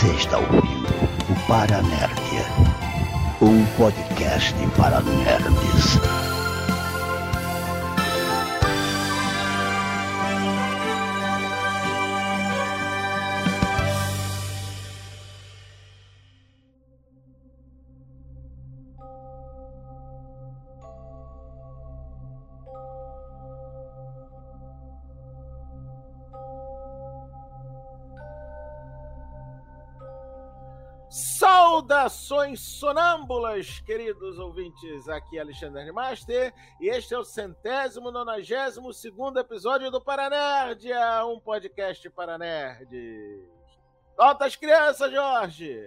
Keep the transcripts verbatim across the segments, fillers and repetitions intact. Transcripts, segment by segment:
Você está ouvindo o Paranerdia, um podcast para nerds. Saudações sonâmbulas, queridos ouvintes, aqui é Alexandre Master e este é o centésimo nonagésimo segundo episódio do Paranerdia, um podcast para nerds. Solta as crianças, Jorge!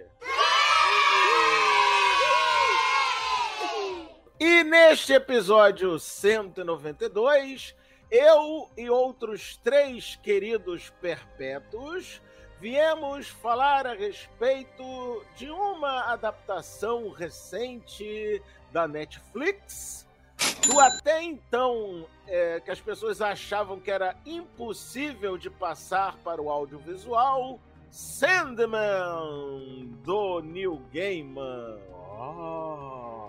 E neste episódio cento e noventa e dois, eu e outros três queridos perpétuos viemos falar a respeito de uma adaptação recente da Netflix, do até então é, que as pessoas achavam que era impossível de passar para o audiovisual, Sandman, do Neil Gaiman. Oh.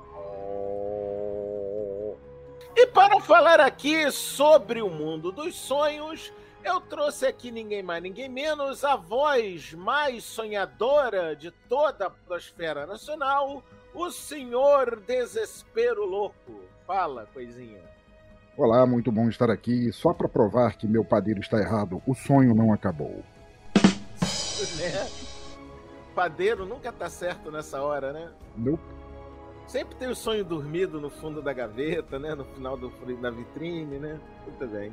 E para falar aqui sobre o mundo dos sonhos, eu trouxe aqui ninguém mais, ninguém menos, a voz mais sonhadora de toda a podosfera nacional, o senhor Desespero Louco. Fala, coisinha. Olá, muito bom estar aqui. Só para provar que meu padeiro está errado, o sonho não acabou. Né? Padeiro nunca tá certo nessa hora, né? Nope. Sempre tem o sonho dormido no fundo da gaveta, né? No final do, da vitrine, né? Muito bem.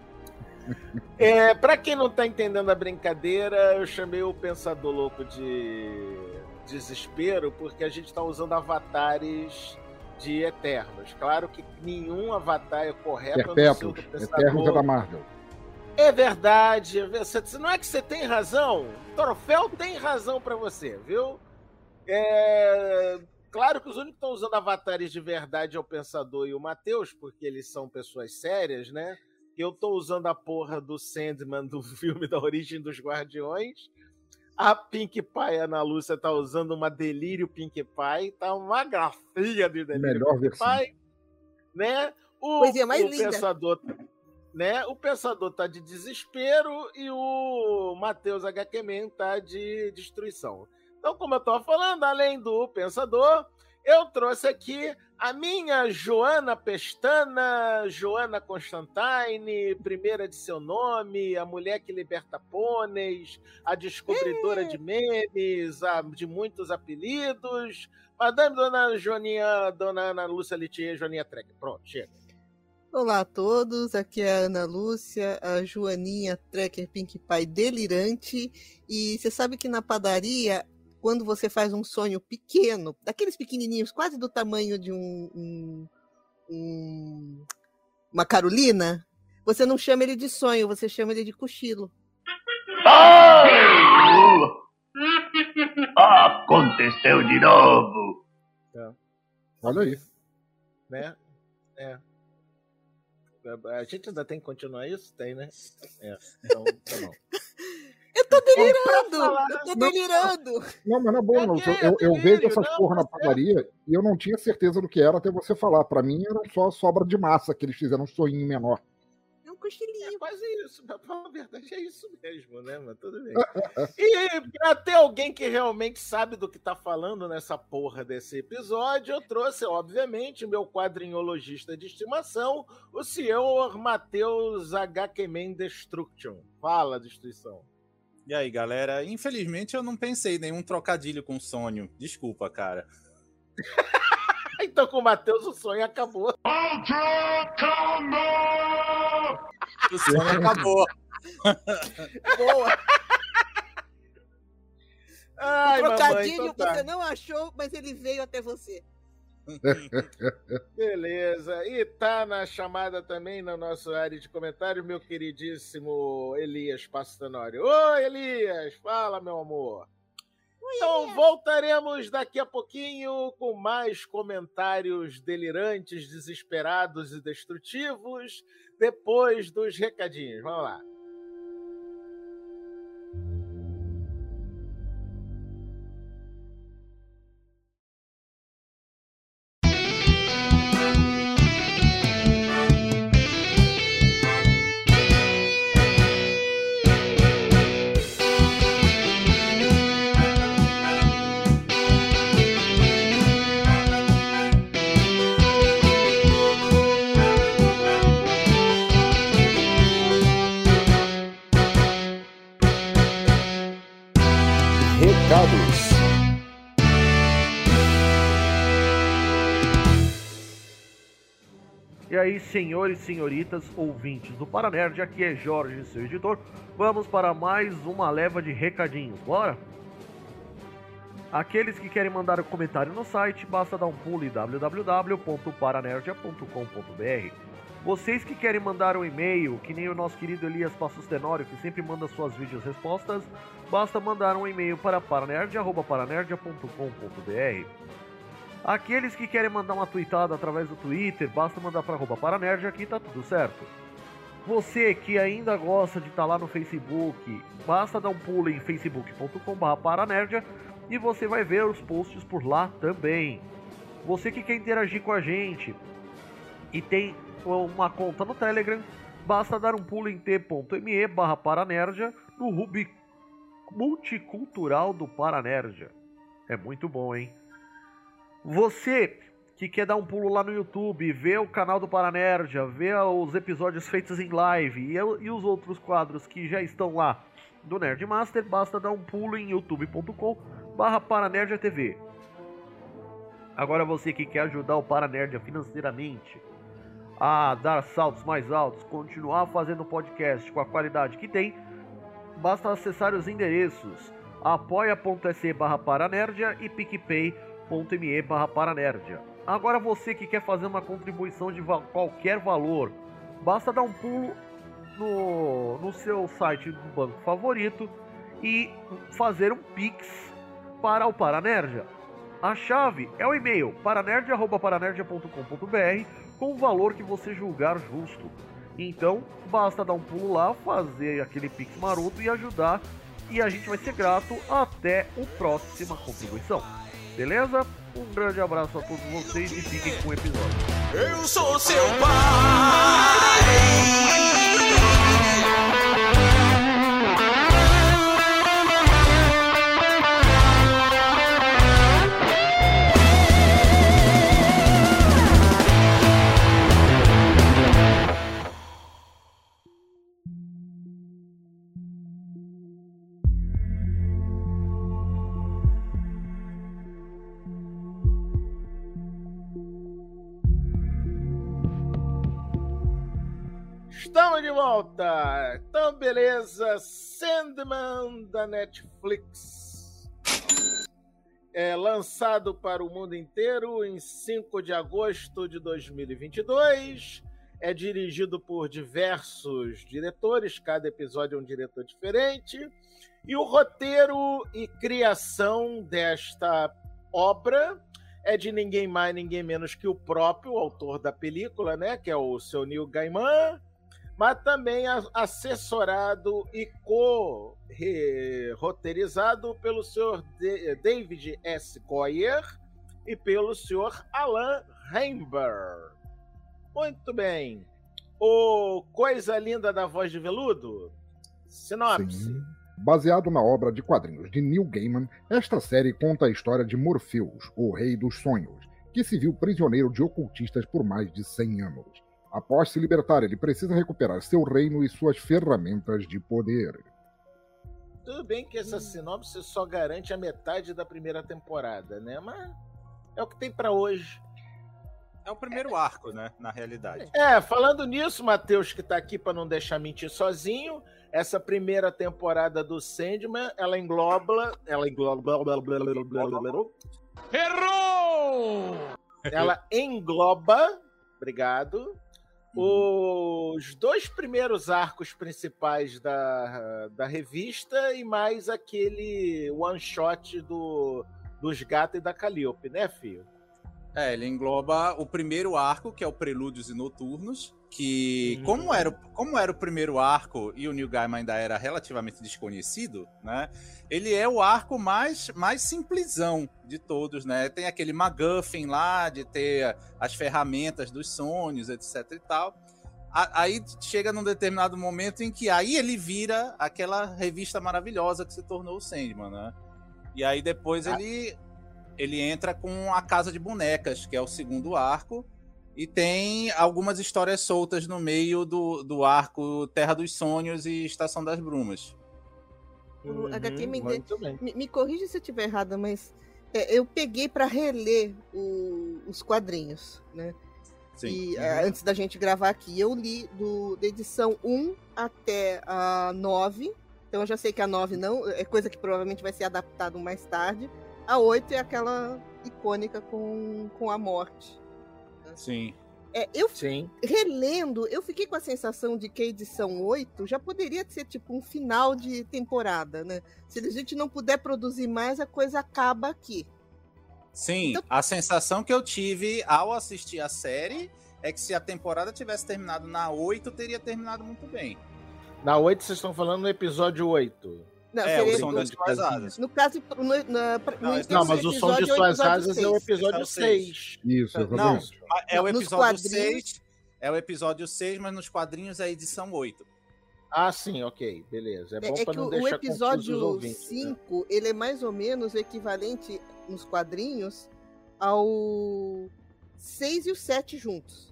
É, para quem não tá entendendo a brincadeira, eu chamei o Pensador Louco de Desespero porque a gente tá usando avatares de Eternos. Claro que nenhum avatar é correto. Perpétuos, Eternos é da Marvel. É verdade. Você, não é que você tem razão? O troféu tem razão para você, viu? É... Claro que os únicos que estão usando avatares de verdade é o Pensador e o Matheus, porque eles são pessoas sérias, né? Eu tô usando a porra do Sandman do filme da Origem dos Guardiões. A Pink Pie, Ana Lúcia, tá usando uma Delírio Pink Pie. Tá uma gracinha de Delírio Melhor Pink versão. Pie. Né? O, Coisinha mais o linda. Pensador, né? O Pensador tá de desespero e o Matheus H Q Man tá de destruição. Então, como eu tava falando, além do Pensador, eu trouxe aqui a minha Joana Pestana, Joana Constantine, primeira de seu nome, a mulher que liberta pôneis, a descobridora de memes, a, de muitos apelidos, Madame Dona Joaninha, Dona Ana Lúcia Litier, Joaninha Trek. Pronto, chega. Olá a todos, aqui é a Ana Lúcia, a Joaninha Trekker Pink Pie delirante. E você sabe que na padaria, quando você faz um sonho pequeno, daqueles pequenininhos, quase do tamanho de um, um, um, uma Carolina, você não chama ele de sonho, você chama ele de cochilo. Aconteceu de novo. É. Olha aí. Né? É. A gente ainda tem que continuar isso? Tem, né? É. Então, tá bom. Eu tô delirando! falar- Eu tô delirando! Não, mas na boa, É não. que Eu, é eu, eu delírio, vejo essas não, porra na tá padaria e eu não tinha certeza do que era até você falar. Pra mim era só sobra de massa que eles fizeram um sonhinho menor. É um cochilinho. É quase isso, pra falar a verdade, é isso mesmo, né? Mas tudo bem. E pra ter alguém que realmente sabe do que tá falando nessa porra desse episódio, eu trouxe, obviamente, meu quadrinhologista de estimação, o senhor Matheus H Q Man Destruction. Fala, Destruição. E aí, galera? Infelizmente eu não pensei em nenhum trocadilho com sonho. Desculpa, cara. Então, com o Matheus, o sonho acabou. O sonho acabou. Boa! Ai, o trocadilho mamãe, então tá. você não achou, mas ele veio até você. Beleza. E tá na chamada também, na nossa área de comentário, meu queridíssimo Elias Pastanório. Oi, Elias! Fala, meu amor. Oi, Então Elias. voltaremos daqui a pouquinho com mais comentários delirantes, desesperados e destrutivos, depois dos recadinhos. Vamos lá. E aí, senhores e senhoritas, ouvintes do Paranerd, aqui é Jorge, seu editor. Vamos para mais uma leva de recadinhos, bora? Aqueles que querem mandar um comentário no site, basta dar um pulo em w w w ponto paranerdia ponto com ponto b r. Vocês que querem mandar um e-mail, que nem o nosso querido Elias Passos Tenório, que sempre manda suas vídeos respostas, basta mandar um e-mail para paranerdia arroba paranerdia ponto com ponto b r. Aqueles que querem mandar uma tweetada através do Twitter, basta mandar para arroba paranerdia, aqui tá tudo certo. Você que ainda gosta de estar lá no Facebook, basta dar um pulo em facebook ponto com barra paranerdia e você vai ver os posts por lá também. Você que quer interagir com a gente e tem uma conta no Telegram, basta dar um pulo em t.me barra paranerdia no hub multicultural do Paranerdia. É muito bom, hein? Você que quer dar um pulo lá no YouTube, ver o canal do Paranerdia, ver os episódios feitos em live e, e os outros quadros que já estão lá do Nerdmaster, basta dar um pulo em youtube ponto com barra paranerdia T V. Agora você que quer ajudar o Paranerdia financeiramente a dar saltos mais altos, continuar fazendo podcast com a qualidade que tem, basta acessar os endereços apoia.se barra paranerdia e picpay.me barra paranerdia. Agora você que quer fazer uma contribuição de va- qualquer valor, basta dar um pulo no, no seu site do banco favorito e fazer um Pix para o Paranerdia. A chave é o e-mail paranerdia arroba paranerdia ponto com ponto b r com o valor que você julgar justo. Então, basta dar um pulo lá, fazer aquele Pix maroto e ajudar, e a gente vai ser grato até a próxima contribuição. Beleza? Um grande abraço a todos vocês e fiquem com o episódio. Eu sou seu pai. Estamos de volta! Então, beleza, Sandman da Netflix. É lançado para o mundo inteiro em cinco de agosto de dois mil e vinte e dois. É dirigido por diversos diretores, cada episódio é um diretor diferente. E o roteiro e criação desta obra é de ninguém mais, ninguém menos que o próprio autor da película, né? Que é o seu Neil Gaiman, mas também assessorado e co-roteirizado pelo senhor David S. Goyer e pelo senhor Alan Reinberg. Muito bem. O Coisa Linda da Voz de Veludo? Sinopse. Sim. Baseado na obra de quadrinhos de Neil Gaiman, esta série conta a história de Morpheus, o Rei dos Sonhos, que se viu prisioneiro de ocultistas por mais de cem anos. Após se libertar, ele precisa recuperar seu reino e suas ferramentas de poder. Tudo bem que essa sinopse só garante a metade da primeira temporada, né? Mas é o que tem pra hoje. É o primeiro arco, né? Na realidade. É, falando nisso, Matheus, que tá aqui pra não deixar mentir sozinho, essa primeira temporada do Sandman, ela engloba... Ela engloba... Errou! Ela engloba... Obrigado. Os dois primeiros arcos principais da, da revista e mais aquele one-shot do, dos Gatos e da Calliope, né, filho? É, ele engloba o primeiro arco, que é o Prelúdios e Noturnos, que, uhum. como, era, como era o primeiro arco e o Neil Gaiman ainda era relativamente desconhecido, né? Ele é o arco mais, mais simplesão de todos, né? Tem aquele MacGuffin lá, de ter as ferramentas dos sonhos, etc e tal. Aí chega num determinado momento em que aí ele vira aquela revista maravilhosa que se tornou o Sandman, né? E aí depois ah. ele, ele entra com a Casa de Bonecas, que é o segundo arco, e tem algumas histórias soltas no meio do, do arco Terra dos Sonhos e Estação das Brumas. O H Q me, muito bem. me, me corrija se eu estiver errada, mas é, eu peguei para reler o, os quadrinhos, né? Sim. E Uhum. é, antes da gente gravar aqui, eu li do, da edição um até a nove. Então eu já sei que a nove não, é coisa que provavelmente vai ser adaptado mais tarde. A oito é aquela icônica com, com a morte. Sim. É, eu Sim. relendo, eu fiquei com a sensação de que a edição oito já poderia ser tipo um final de temporada, né? Se a gente não puder produzir mais, a coisa acaba aqui. Sim, Então- a sensação que eu tive ao assistir a série é que se a temporada tivesse terminado na oito, teria terminado muito bem. Na oito, vocês estão falando no episódio oito. Não, É, seria- o som das suas asas. no caso, no, na, pra- Não, no esse então, Não, mas esse o som de episódio é o suas episódio asas é o seis. episódio É o seis. seis. Isso, Não, exatamente. é o Não, nos episódio quadrinhos- seis, é o episódio seis, mas nos quadrinhos é a edição oito. Ah, sim, ok, beleza. É É, bom é pra que não o, o deixar confuso os episódio ouvintes. né? cinco, ele é mais ou menos o equivalente nos quadrinhos ao seis e o sete juntos.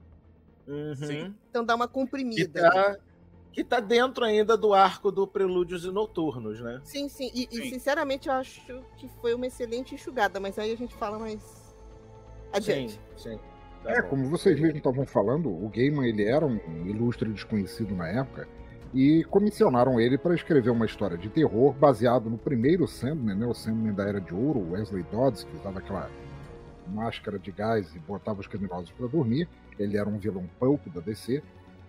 Uhum. Sim. Então dá uma Que comprimida. né? tá, que tá dentro ainda do arco do Prelúdios e Noturnos, né? Sim, sim. E, e, Sim. sinceramente eu acho que foi uma excelente enxugada, mas aí a gente fala mais adiante. Sim, sim. Tá É, bom. como vocês mesmos estavam falando, o Gaiman ele era um ilustre desconhecido na época e comissionaram ele para escrever uma história de terror baseado no primeiro Sandman, né, o Sandman da Era de Ouro, o Wesley Dodds, que usava aquela máscara de gás e botava os criminosos para dormir. Ele era um vilão pulp da D C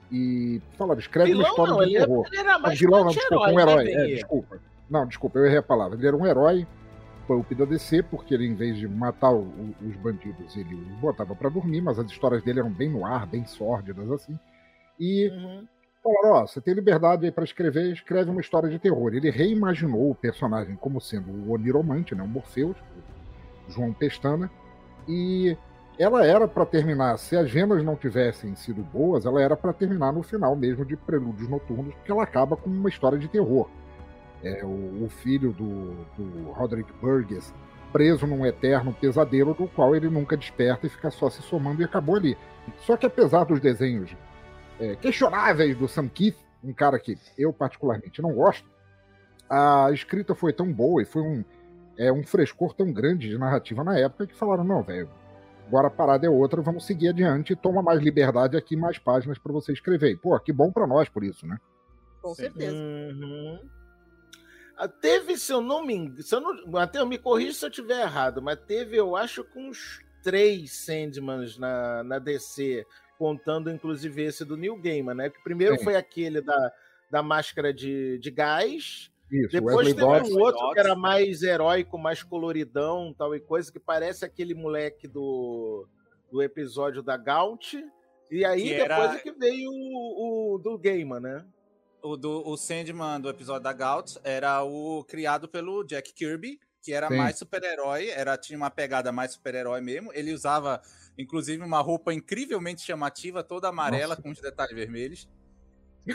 e falava, escreve uma Vilão história não, de ele, terror. ele era Não, mais vilão não, um desculpa, um né, herói. É, Benê? desculpa. Não, desculpa, eu errei a palavra. Ele era um herói pulp da D C, porque ele, em vez de matar o- o- os bandidos, ele os botava pra dormir, mas as histórias dele eram bem no ar, bem sórdidas, assim. E Uhum. falaram, ó, você tem liberdade aí pra escrever, escreve uma história de terror. Ele reimaginou o personagem como sendo o Oniromante, né, o Morpheus, o João Pestana, e ela era pra terminar, se as vendas não tivessem sido boas, ela era pra terminar no final mesmo de Prelúdios Noturnos, porque ela acaba com uma história de terror. É, o, o filho do, do Roderick Burgess preso num eterno pesadelo do qual ele nunca desperta e fica só se somando e acabou ali. Só que apesar dos desenhos é, questionáveis do Sam Keith, um cara que eu particularmente não gosto, a escrita foi tão boa e foi um, é, um frescor tão grande de narrativa na época que falaram, não, velho, agora a parada é outra, vamos seguir adiante, toma mais liberdade aqui, mais páginas pra você escrever. E, pô, que bom pra nós por isso, né? Com Sim. certeza. Uhum. Ah, Teve, se eu não me engano, se eu não, Matheus, me corrija se eu estiver errado, mas teve, eu acho, com uns três Sandmans na, na D C, contando inclusive esse do Neil Gaiman, né? Que primeiro Sim. foi aquele da, da máscara de, de gás, Isso, depois Wesley teve Dodds. um outro Dodds. que era mais heróico, mais coloridão, tal e coisa, que parece aquele moleque do, do episódio da Gaunt. E aí Que depois era- é que veio o, o do Gaiman, né? O, do, o Sandman do episódio da Gaunt era o criado pelo Jack Kirby, que era Sim. mais super-herói, era, tinha uma pegada mais super-herói mesmo. Ele usava, inclusive, uma roupa incrivelmente chamativa, toda amarela, Nossa. com os detalhes vermelhos. Né?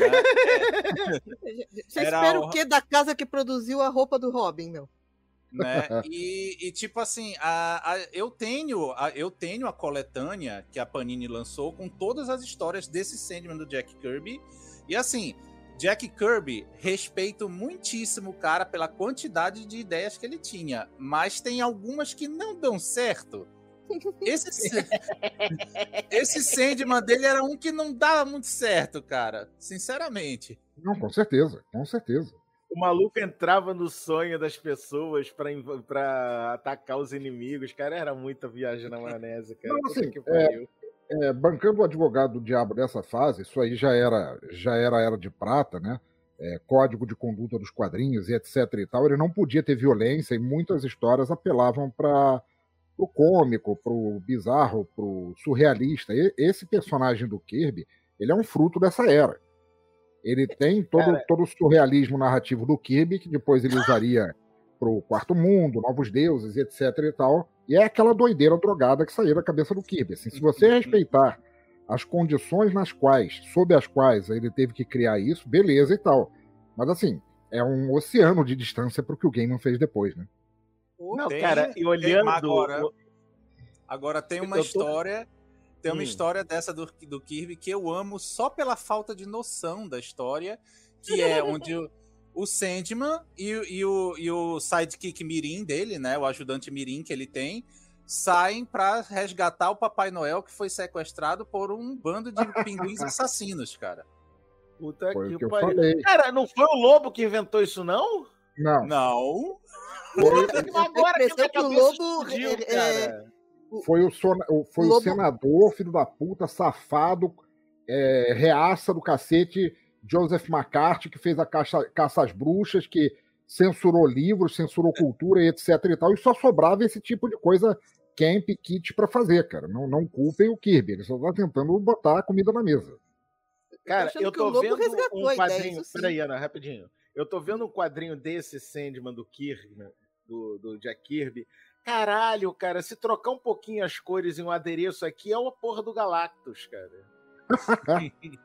Você Era espera o- o quê da casa que produziu a roupa do Robin, meu? né? E, e, tipo assim, a, a- eu, tenho, a, eu tenho a coletânea que a Panini lançou com todas as histórias desse Sandman do Jack Kirby. E assim, Jack Kirby, respeito muitíssimo o cara pela quantidade de ideias que ele tinha, mas tem algumas que não dão certo. Esse, esse Sandman dele era um que não dava muito certo, cara. Sinceramente. Não, com certeza, com certeza. O maluco entrava no sonho das pessoas pra, inv- pra atacar os inimigos. Cara, era muita viagem na maionese, cara. Não, Puta assim, que pariu. É, bancando o advogado do diabo dessa fase, isso aí já era já era a Era de Prata, né? É, código de conduta dos quadrinhos e etc e tal. Ele não podia ter violência e muitas histórias apelavam para o cômico, pro bizarro, pro surrealista. E, esse personagem do Kirby, ele é um fruto dessa era. Ele tem todo, Cara. todo o surrealismo narrativo do Kirby, que depois ele usaria pro Quarto Mundo, Novos Deuses e etc e tal. E é aquela doideira drogada que saiu da cabeça do Kirby. Assim, se você respeitar as condições nas quais, sob as quais ele teve que criar isso, beleza e tal. Mas assim, é um oceano de distância pro que o Gaiman fez depois, né? Não, Tem- cara, e tem- olhando... agora, agora tem uma Eu tô- história. Tem uma Hum. história dessa do, do Kirby que eu amo só pela falta de noção da história, que é onde o, o Sandman e, o- e, o, e o sidekick mirim dele, né, o ajudante mirim que ele tem, saem pra resgatar o Papai Noel que foi sequestrado por um bando de pinguins assassinos, cara. Puta Foi que o que eu pariu. falei. Cara, não foi o Lobo que inventou isso, não? Não, Não. Puta, Eu agora que pensei minha que o cabeça Lobo, explodiu, é, é, cara. foi o, sona- o- foi o Lobo- senador, filho da puta, safado, é, reaça do cacete, Joseph McCarthy, que fez a caça, caça às bruxas, que censurou livros, censurou cultura e etc e tal, e só sobrava esse tipo de coisa camp, kit pra fazer, cara. Não, não culpem o Kirby, ele só tá tentando botar a comida na mesa. Cara, achando eu que o tô Lobo vendo resgatou um a ideia, quadrinho. isso sim. Peraí, Ana, rapidinho. Eu tô vendo um quadrinho desse Sandman do Kirby, né, do, do Jack Kirby. Caralho, cara, se trocar um pouquinho as cores em um adereço aqui, é uma porra do Galactus, cara.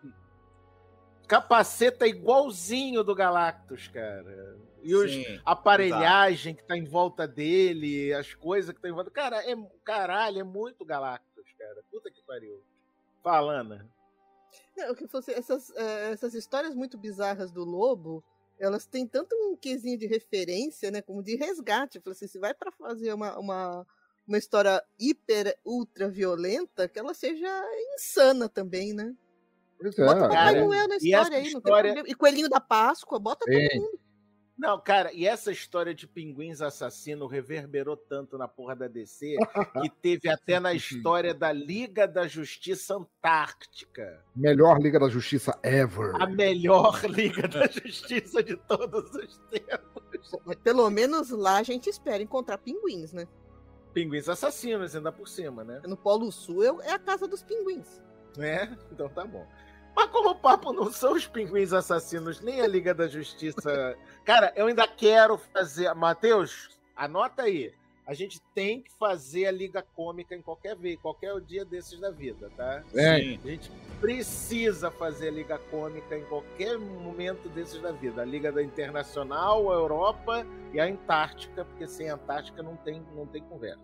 Capaceta igualzinho do Galactus, cara. E os, Sim, a aparelhagem que tá em volta dele, as coisas que tá em volta. Cara, é, caralho, é muito Galactus, cara. Puta que pariu. Fala, Ana. Não, que fosse essas, eh, essas histórias muito bizarras do Lobo, elas têm tanto um quesinho de referência, né, como de resgate. Eu falei assim, se vai para fazer uma, uma, uma história hiper, ultra violenta, que ela seja insana também, né? Pois Bota o é, Papai cara, Noel na e essa história aí, não tem história- problema. E Coelhinho da Páscoa, bota Sim. todo mundo. Não, cara, e essa história de pinguins assassino reverberou tanto na porra da D C que teve até na história da Liga da Justiça Antártica. melhor Liga da Justiça ever. A melhor Liga da Justiça de todos os tempos. Mas pelo menos lá a gente espera encontrar pinguins, né? Pinguins assassinos, ainda por cima, né? No Polo Sul é- é a casa dos pinguins. É, então tá bom. Mas como o papo não são os pinguins assassinos, nem a Liga da Justiça... Cara, eu ainda quero fazer... Matheus, anota aí. A gente tem que fazer a Liga Cômica em qualquer vez, qualquer dia desses da vida, tá? Vem. A gente precisa fazer a Liga Cômica em qualquer momento desses da vida. A Liga da Internacional, a Europa e a Antártica, porque sem a Antártica não tem, não tem conversa.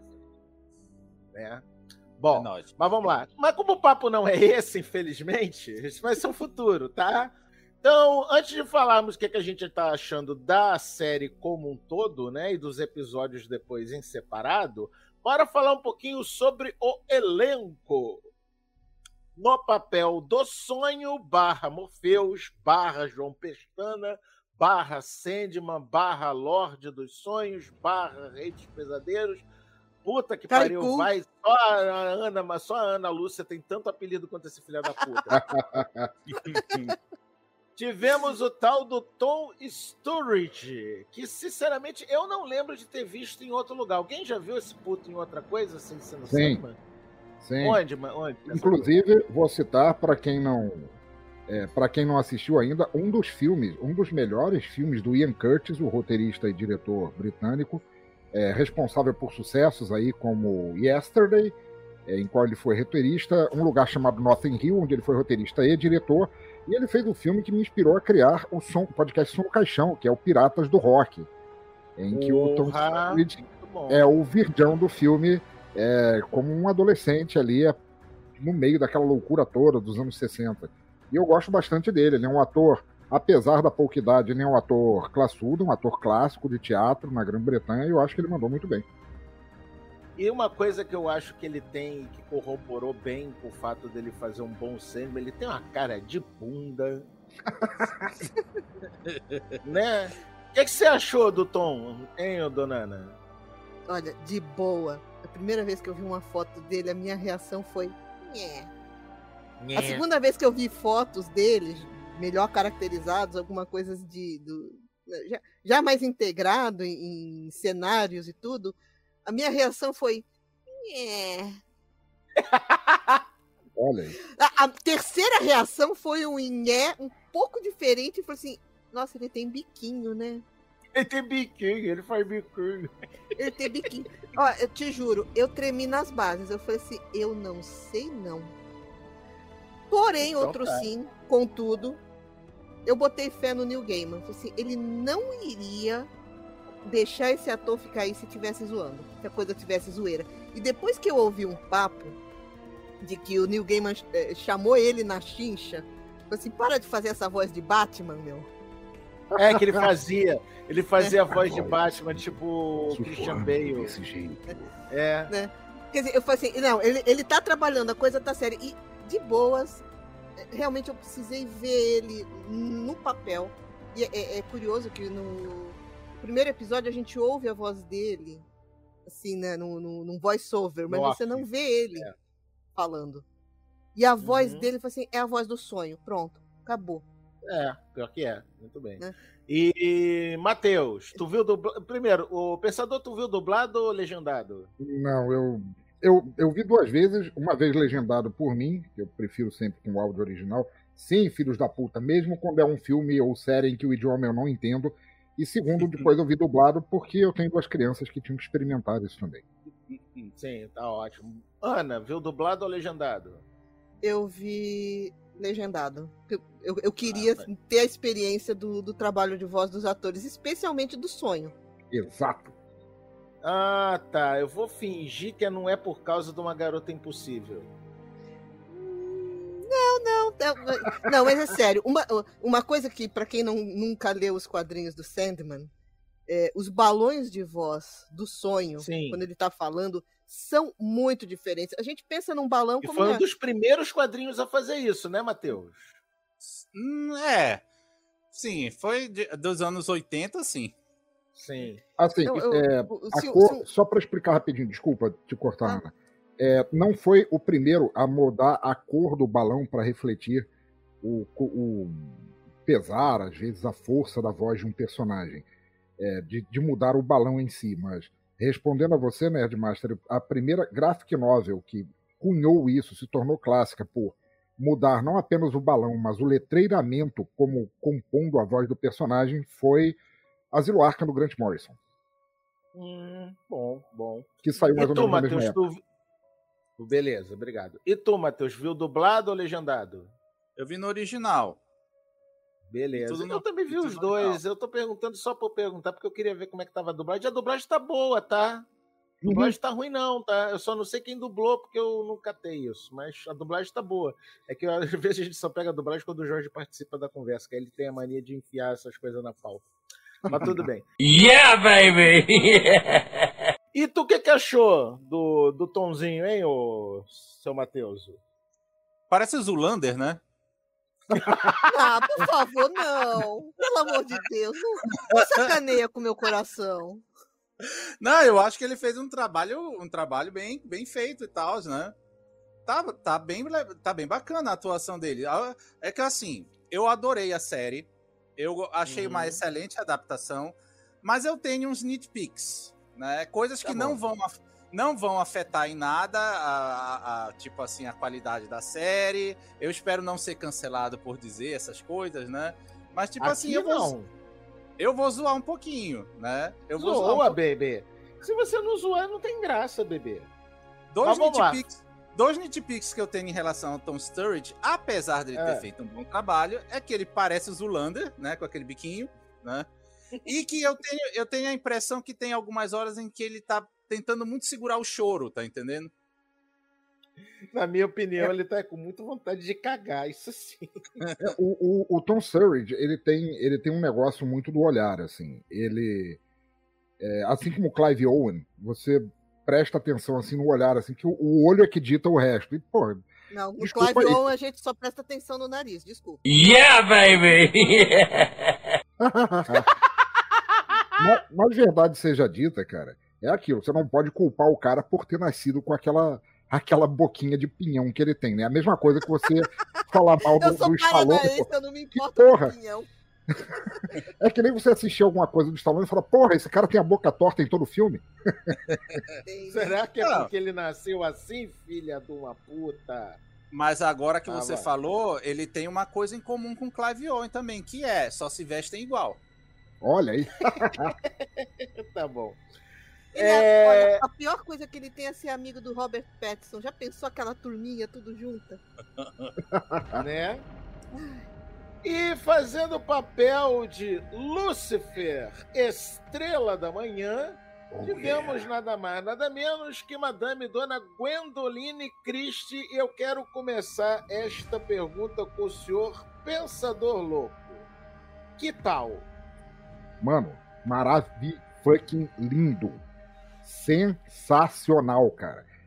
Né? Bom, É nóis. mas vamos lá. Mas como o papo não é esse, infelizmente, isso vai ser o futuro, tá? Então, antes de falarmos o que, que a gente tá achando da série como um todo, né, e dos episódios depois em separado, bora falar um pouquinho sobre o elenco. No papel do Sonho, barra Morpheus, barra João Pestana, barra Sandman, barra Lorde dos Sonhos, barra Rei dos Pesadelos. Puta que Caricu. pariu, vai. Só a Ana, mas só a Ana Lúcia tem tanto apelido quanto esse filho da puta. Tivemos o tal do Tom Sturridge, que sinceramente eu não lembro de ter visto em outro lugar. Alguém já viu esse puto em outra coisa sem ser no Sim. cinema? Sim. Onde, mano? Onde? Inclusive, vou citar para quem não é, para quem não assistiu ainda, um dos filmes, um dos melhores filmes do Ian Curtis, o roteirista e diretor britânico, é, responsável por sucessos aí como Yesterday, é, em qual ele foi roteirista, um lugar chamado Notting Hill, onde ele foi roteirista e diretor, e ele fez um filme que me inspirou a criar o, som, o podcast Som no Caixão, que é o Piratas do Rock, em que o Tom Porra, Sturridge muito bom. é o virgão do filme, é, como um adolescente ali, é, no meio daquela loucura toda dos anos sessenta. E eu gosto bastante dele. Ele é um ator, apesar da pouca idade, ele é um ator classudo, um ator clássico de teatro na Grã-Bretanha, e eu acho que ele mandou muito bem. E uma coisa que eu acho que ele tem, que corroborou bem com o fato dele fazer um bom Sandman, ele tem uma cara de bunda. Né? O que, que você achou do Tom, hein, dona Ana? Olha, de boa. A primeira vez que eu vi uma foto dele, a minha reação foi... Nhé. A segunda vez que eu vi fotos dele, melhor caracterizados, alguma coisa de... Do, já, já mais integrado em, em cenários e tudo, a minha reação foi... Nhé. Olha aí. A, a terceira reação foi um nhé um pouco diferente. Foi assim, nossa, ele tem biquinho, né? Ele tem biquinho, ele faz biquinho. Ele tem biquinho. Ó, eu te juro, eu tremi nas bases. Eu falei assim, eu não sei não. Porém, Então outro tá. sim, contudo, eu botei fé no Neil Gaiman. Falei assim, ele não iria deixar esse ator ficar aí se tivesse zoando. Se a coisa tivesse zoeira. E depois que eu ouvi um papo de que o Neil Gaiman eh, chamou ele na chincha, falei assim, para de fazer essa voz de Batman, meu. É que ele fazia. Ele fazia a voz de Batman, tipo o Christian Bale. Desse jeito. É. Né? Quer dizer, eu falei assim, não, ele, ele tá trabalhando, a coisa tá séria. E, de boas, realmente eu precisei ver ele no papel. E é, é, é curioso que no primeiro episódio a gente ouve a voz dele, assim, né, num, num, num voice-over, mas Nossa. você não vê ele é. falando. E a voz Uhum. dele, assim, é a voz do sonho. Pronto, acabou. É, pior que é. Muito bem. Né? E, Matheus, tu viu dublado? Primeiro, o Pensador, tu viu dublado ou legendado? Não, eu, eu, eu vi duas vezes, uma vez legendado por mim, que eu prefiro sempre com o áudio original. Sim, filhos da puta, mesmo quando é um filme ou série em que o idioma eu não entendo. E segundo, depois eu vi dublado, porque eu tenho duas crianças que tinham que experimentar isso também. Sim, tá ótimo. Ana, viu dublado ou legendado? Eu vi legendado. Eu, eu, eu queria ah, ter a experiência do, do trabalho de voz dos atores, especialmente do sonho. Exato. Ah, tá. Eu vou fingir que não é por causa de uma garota impossível. Não, não. Não, não mas é sério. Uma, uma coisa que, para quem não, nunca leu os quadrinhos do Sandman, é, os balões de voz do sonho, Sim. quando ele tá falando, são muito diferentes. A gente pensa num balão e como... foi um é... dos primeiros quadrinhos a fazer isso, né, Matheus? É. Sim, foi de, dos anos oitenta, sim. Sim. Assim, Então, eu, é, eu, a se, cor, se... só para explicar rapidinho, desculpa te cortar, ah. Ana. É, não foi o primeiro a mudar a cor do balão para refletir o, o pesar, às vezes a força da voz de um personagem. É, de, de mudar o balão em si, mas respondendo a você, Nerdmaster, a primeira graphic novel que cunhou isso, se tornou clássica por mudar não apenas o balão, mas o letreiramento como compondo a voz do personagem, foi Asilo Arkham do Grant Morrison. Hum, bom, bom. Que saiu mais e ou tu, menos na mesma Matheus, época. Tu... Beleza, obrigado. E tu, Matheus, viu dublado ou legendado? Eu vi no original. Beleza. No, eu também vi os dois. Eu tô perguntando só por perguntar, porque eu queria ver como é que tava a dublagem. A dublagem tá boa, tá? A dublagem uhum. tá ruim, não, tá? Eu só não sei quem dublou, porque eu não catei isso. Mas a dublagem tá boa. É que às vezes a gente só pega a dublagem quando o Jorge participa da conversa, que ele tem a mania de enfiar essas coisas na pauta. Mas tudo bem. Yeah, baby! E tu o que, que achou do, do Tonzinho, hein, ô seu Matheus? Parece Zoolander, né? Ah, por favor, não. Pelo amor de Deus, não, não sacaneia com o meu coração. Não, eu acho que ele fez um trabalho, um trabalho bem, bem feito e tal, né? Tá, tá, bem, tá bem bacana a atuação dele. É que assim, eu adorei a série, eu achei uhum. uma excelente adaptação, mas eu tenho uns nitpicks, né? Coisas que tá não vão não vão afetar em nada a, a, a, tipo assim, a qualidade da série. Eu espero não ser cancelado por dizer essas coisas, né? Mas tipo Aqui assim, eu não. vou, eu vou zoar um pouquinho, né? Eu vou Zoa, zoar um bebê. Se você não zoar, não tem graça, bebê. Dois nitpicks, dois nitpicks que eu tenho em relação ao Tom Sturridge, apesar de ele é. ter feito um bom trabalho, é que ele parece o Zoolander, né? Com aquele biquinho, né? E que eu tenho, eu tenho a impressão que tem algumas horas em que ele tá tentando muito segurar o choro, tá entendendo? Na minha opinião, é. ele tá com muita vontade de cagar, isso sim. É, o, o, o Tom Sturridge, ele tem, ele tem um negócio muito do olhar, assim. Ele, é, assim como o Clive Owen, você presta atenção assim no olhar, assim, que o, o olho é que dita o resto. E, pô, não, no Clive aí. Owen a gente só presta atenção no nariz, desculpa. Yeah, baby! mas, mas verdade seja dita, cara, é aquilo, você não pode culpar o cara por ter nascido com aquela, aquela boquinha de pinhão que ele tem, né? A mesma coisa que você falar mal do, do Stallone. Eu não me importo porra. com pinhão. É que nem você assistir alguma coisa do Stallone e falar, porra, esse cara tem a boca torta em todo o filme. Será que é não. porque ele nasceu assim, filha de uma puta? Mas agora que ah, você vai. falou, ele tem uma coisa em comum com o Clive Owen também, que é, só se vestem igual. Olha aí. Tá bom. Ele é... Olha, a pior coisa que ele tem é ser amigo do Robert Pattinson. Já pensou aquela turminha tudo junta? Né? E fazendo o papel de Lúcifer, estrela da manhã, oh, tivemos yeah. nada mais, nada menos que Madame Dona Gwendoline Christie. E eu quero começar esta pergunta com o senhor Pensador Louco. Que tal? Mano, maravilha, fucking lindo. Sensacional, cara.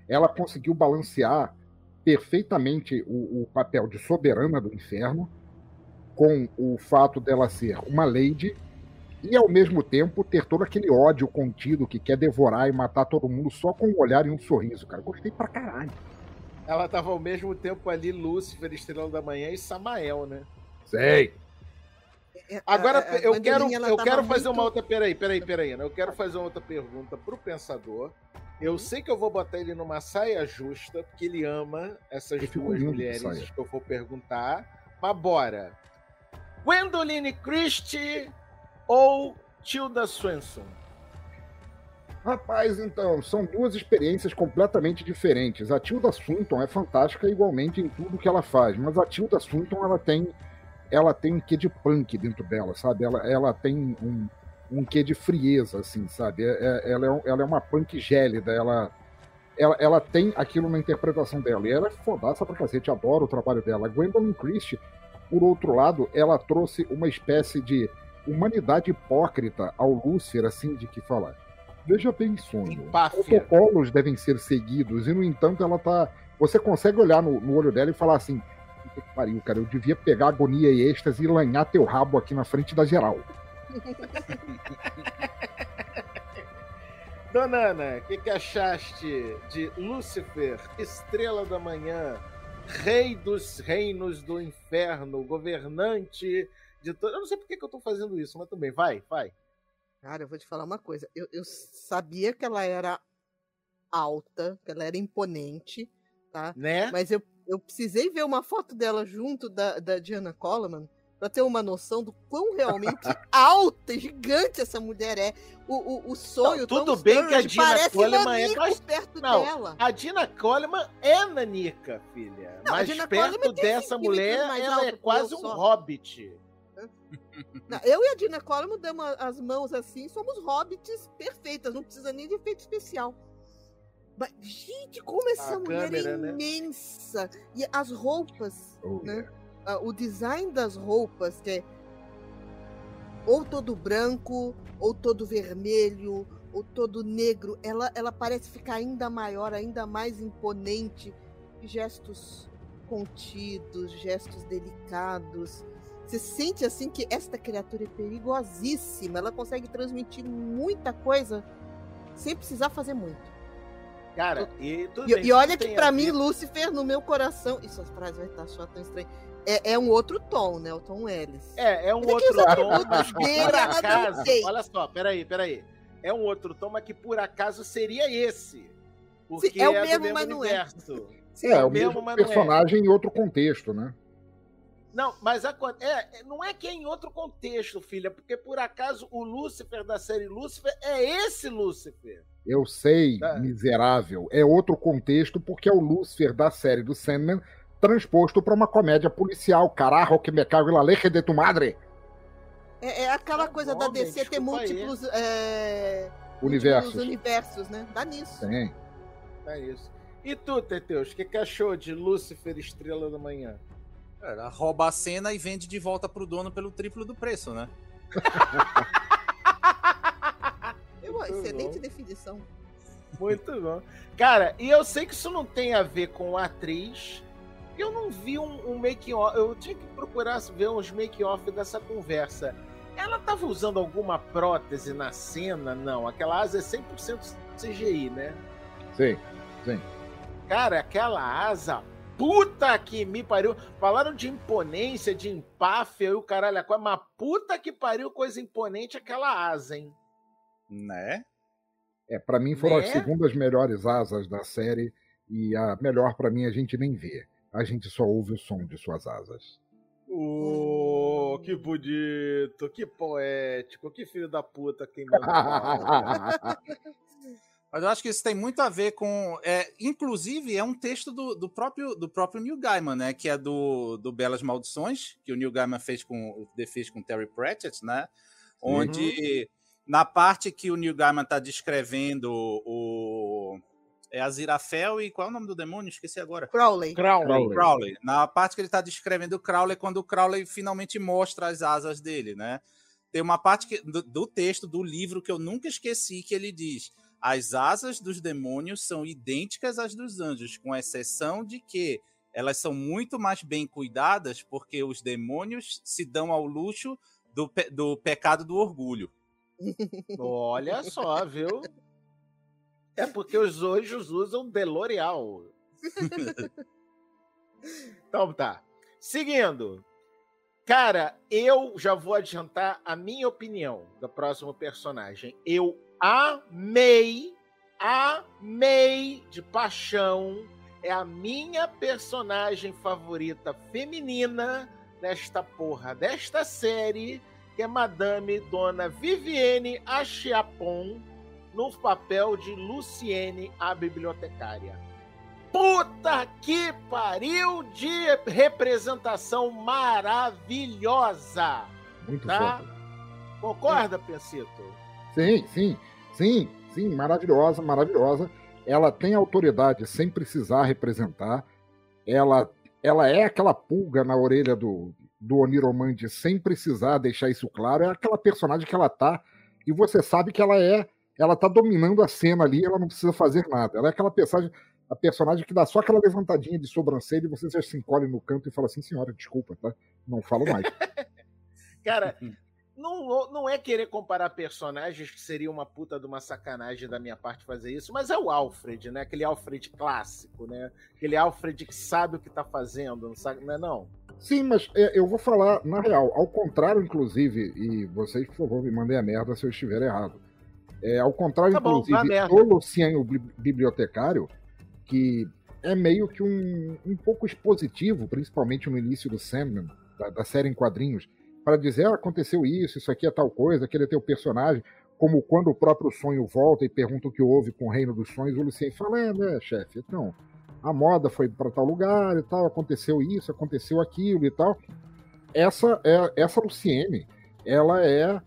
ela conseguiu balancear perfeitamente o, o papel de soberana do inferno com o fato dela ser uma lady e, ao mesmo tempo, ter todo aquele ódio contido que quer devorar e matar todo mundo só com um olhar e um sorriso, cara. Gostei pra caralho. Ela tava ao mesmo tempo ali, Lúcifer, Estrela da Manhã e Samael, né? Sei. Agora, A- a eu quero, Gwendoline, ela eu tava quero fazer muito- uma outra... Peraí, peraí, peraí. né? Eu quero fazer uma outra pergunta pro Pensador. Eu sei que eu vou botar ele numa saia justa, porque ele ama essas Eu fico duas lindo de mulheres saia. que eu vou perguntar. Mas bora. Gwendoline Christie ou Tilda Swinton? Rapaz, então, são duas experiências completamente diferentes. A Tilda Swinton é fantástica igualmente em tudo que ela faz, mas a Tilda Swinton, ela tem, ela tem um quê de punk dentro dela, sabe? Ela, ela tem um, um quê de frieza, assim, sabe? É- é- Ela é, um- ela é uma punk gélida, ela, ela, ela tem aquilo na interpretação dela, e ela é fodaça pra cacete, adoro o trabalho dela. A Gwendoline Christie, por outro lado, ela trouxe uma espécie de humanidade hipócrita ao Lúcifer, assim, de que fala... Veja bem, sonho. Empáfia. Protocolos devem ser seguidos, e no entanto ela tá. Você consegue olhar no, no olho dela e falar assim: puta que pariu, cara, eu devia pegar agonia e êxtase e lanhar teu rabo aqui na frente da geral. Dona Ana, o que, que achaste de Lúcifer, Estrela da Manhã, Rei dos Reinos do Inferno, governante de todo... Eu não sei por que, que eu tô fazendo isso, mas também, vai, vai. Cara, eu vou te falar uma coisa. Eu, eu sabia que ela era alta, que ela era imponente, tá? Né? Mas eu, eu precisei ver uma foto dela junto da, da Diana Coleman para ter uma noção do quão realmente alta e gigante essa mulher é. O, o, o sonho Não, tudo Tom bem que a Sturridge Dina parece Coleman é nanico bast- perto Não, dela. a Dina Coleman é nanica, filha. Não, a mas Dina perto Coleman tem dessa centímetros mulher, mais ela alta é que eu quase um só. hobbit. Não, eu e a Dina Coleman damos a- as mãos assim, somos hobbits perfeitas, não precisa nem de efeito especial. Mas, gente, como essa A mulher câmera, é né? imensa! E as roupas, Oh, né? Ah, o design das roupas, que é ou todo branco, ou todo vermelho, ou todo negro, ela, ela parece ficar ainda maior, ainda mais imponente. Gestos contidos, gestos delicados. Você sente assim que esta criatura é perigosíssima. Ela consegue transmitir muita coisa sem precisar fazer muito. Cara, e tudo E, bem, e isso olha não que tem pra a mim, ver- Lúcifer, no meu coração. Isso, as frases vai estar só tão estranho. É, é um outro tom, né? O tom Ellis. É, é um Mas é que outro os tom, atributos mas que dele, por ela não acaso... tem. Olha só, peraí, peraí. É um outro tom, mas que por acaso seria esse. Porque Sim, é o do mesmo, mesmo mas não é. universo. É, o o mesmo, mesmo mas não é. personagem em outro contexto, né? Não, mas a, é, não é que é em outro contexto, filha, porque por acaso o Lúcifer da série Lúcifer é esse Lúcifer. Eu sei, Tá. miserável. É outro contexto porque é o Lúcifer da série do Sandman transposto para uma comédia policial. Carajo, que me cago em la leche de tu madre. É, é aquela Tá coisa bom, da bem, D C ter desculpa aí. múltiplos, é, Universos. múltiplos universos, né? Dá nisso. Tem. É isso. E tu, Teteus, o que, que achou de Lúcifer Estrela da Manhã? Ela rouba a cena e vende de volta pro dono pelo triplo do preço, né? É uma Muito excelente bom. definição. Muito bom. Cara, e eu sei que isso não tem a ver com a atriz. Eu não vi um, um make-off. Eu tinha que procurar ver uns make-off dessa conversa. Ela tava usando alguma prótese na cena? Não. Aquela asa é cem por cento C G I, né? Sim, sim. Cara, aquela asa, puta que me pariu. Falaram de imponência, de empáfia e o caralho, a coisa, mas puta que pariu, coisa imponente aquela asa, hein? Né? É, para mim foram Né? as segundas melhores asas da série e a melhor pra mim a gente nem vê. A gente só ouve o som de suas asas. Oh, que bonito, que poético, que filho da puta queimando pau. Mas eu acho que isso tem muito a ver com... É, inclusive, é um texto do, do, próprio, do próprio Neil Gaiman, né? Que é do, do Belas Maldições, que o Neil Gaiman fez com, fez com Terry Pratchett, né? Onde, na parte que o Neil Gaiman está descrevendo o... É Aziraphale e qual é o nome do demônio? Esqueci agora. Crowley. Crowley. Crowley. Na parte que ele está descrevendo o Crowley, quando o Crowley finalmente mostra as asas dele, né? Tem uma parte que, do, do texto, do livro, que eu nunca esqueci, que ele diz: as asas dos demônios são idênticas às dos anjos, com exceção de que elas são muito mais bem cuidadas porque os demônios se dão ao luxo do, pe- do pecado do orgulho. Olha só, viu? É porque os anjos usam DeLoreal. Então tá. Seguindo. Cara, eu já vou adiantar a minha opinião do próximo personagem. Eu amei, amei de paixão. É a minha personagem favorita feminina desta porra, desta série, que é Madame Dona Vivienne Acheapon, no papel de Luciene, a bibliotecária. Puta que pariu de representação maravilhosa! Muito Tá? foda. Concorda, Pensito? Sim, sim, sim, sim, maravilhosa, maravilhosa. Ela tem autoridade sem precisar representar. Ela, ela é aquela pulga na orelha do, do Oniromandi sem precisar deixar isso claro. É aquela personagem que ela tá e você sabe que ela é, ela tá dominando a cena ali, ela não precisa fazer nada. Ela é aquela personagem, a personagem que dá só aquela levantadinha de sobrancelha e você já se encolhe no canto e fala assim, senhora, desculpa, tá? Não falo mais. Cara, não, não é querer comparar personagens, que seria uma puta de uma sacanagem da minha parte fazer isso, mas é o Alfred, né? Aquele Alfred clássico, né? Aquele Alfred que sabe o que tá fazendo, não sabe, não é não? Sim, mas é, eu vou falar, na real, ao contrário, inclusive, e vocês, por favor, me mandem a merda se eu estiver errado. É, ao contrário, Tá bom, vá inclusive, merda. do Luciano Bli- Bibliotecário, que é meio que um, um pouco expositivo, principalmente no início do Sandman, da, da série em quadrinhos, para dizer, ah, aconteceu isso, isso aqui é tal coisa, aquele é teu personagem, como quando o próprio sonho volta e pergunta o que houve com o Reino dos Sonhos, o Lucien fala, é, né, chefe, então, a moda foi para tal lugar e tal, aconteceu isso, aconteceu aquilo e tal. Essa, é, essa Luciene, ela é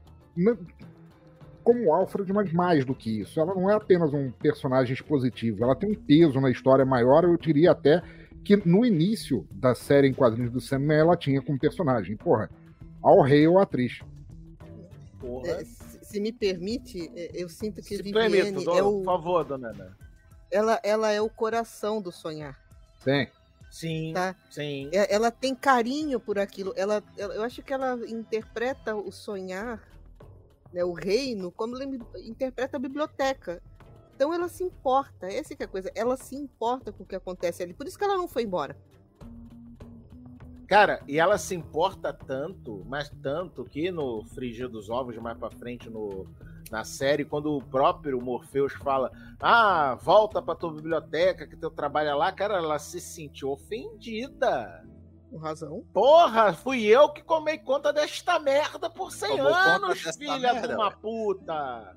como o Alfred, mas mais do que isso. Ela não é apenas um personagem expositivo, ela tem um peso na história maior, eu diria até que no início da série em quadrinhos do Sandman ela tinha como personagem. Porra, ao rei ou atriz. Porra. É, se, se me permite, é, eu sinto que Se Viviane permito, é por o, favor, dona Ana. ela, ela é o coração do sonhar. Sim. Sim, Tá? sim. É- Ela tem carinho por aquilo. Ela, ela- eu acho que ela interpreta o sonhar, né, o reino, como ela interpreta a biblioteca. Então ela se importa, essa que é a coisa. Ela se importa com o que acontece ali. Por isso que ela não foi embora. Cara, e ela se importa tanto, mas tanto, que no Frigir dos Ovos, mais pra frente no, na série, quando o próprio Morpheus fala, ah, volta pra tua biblioteca, que teu trabalho é lá, cara, ela se sentiu ofendida. Com razão. Porra, fui eu que tomei conta desta merda por cem Tomou conta anos, desta filha merda, de uma ué. puta.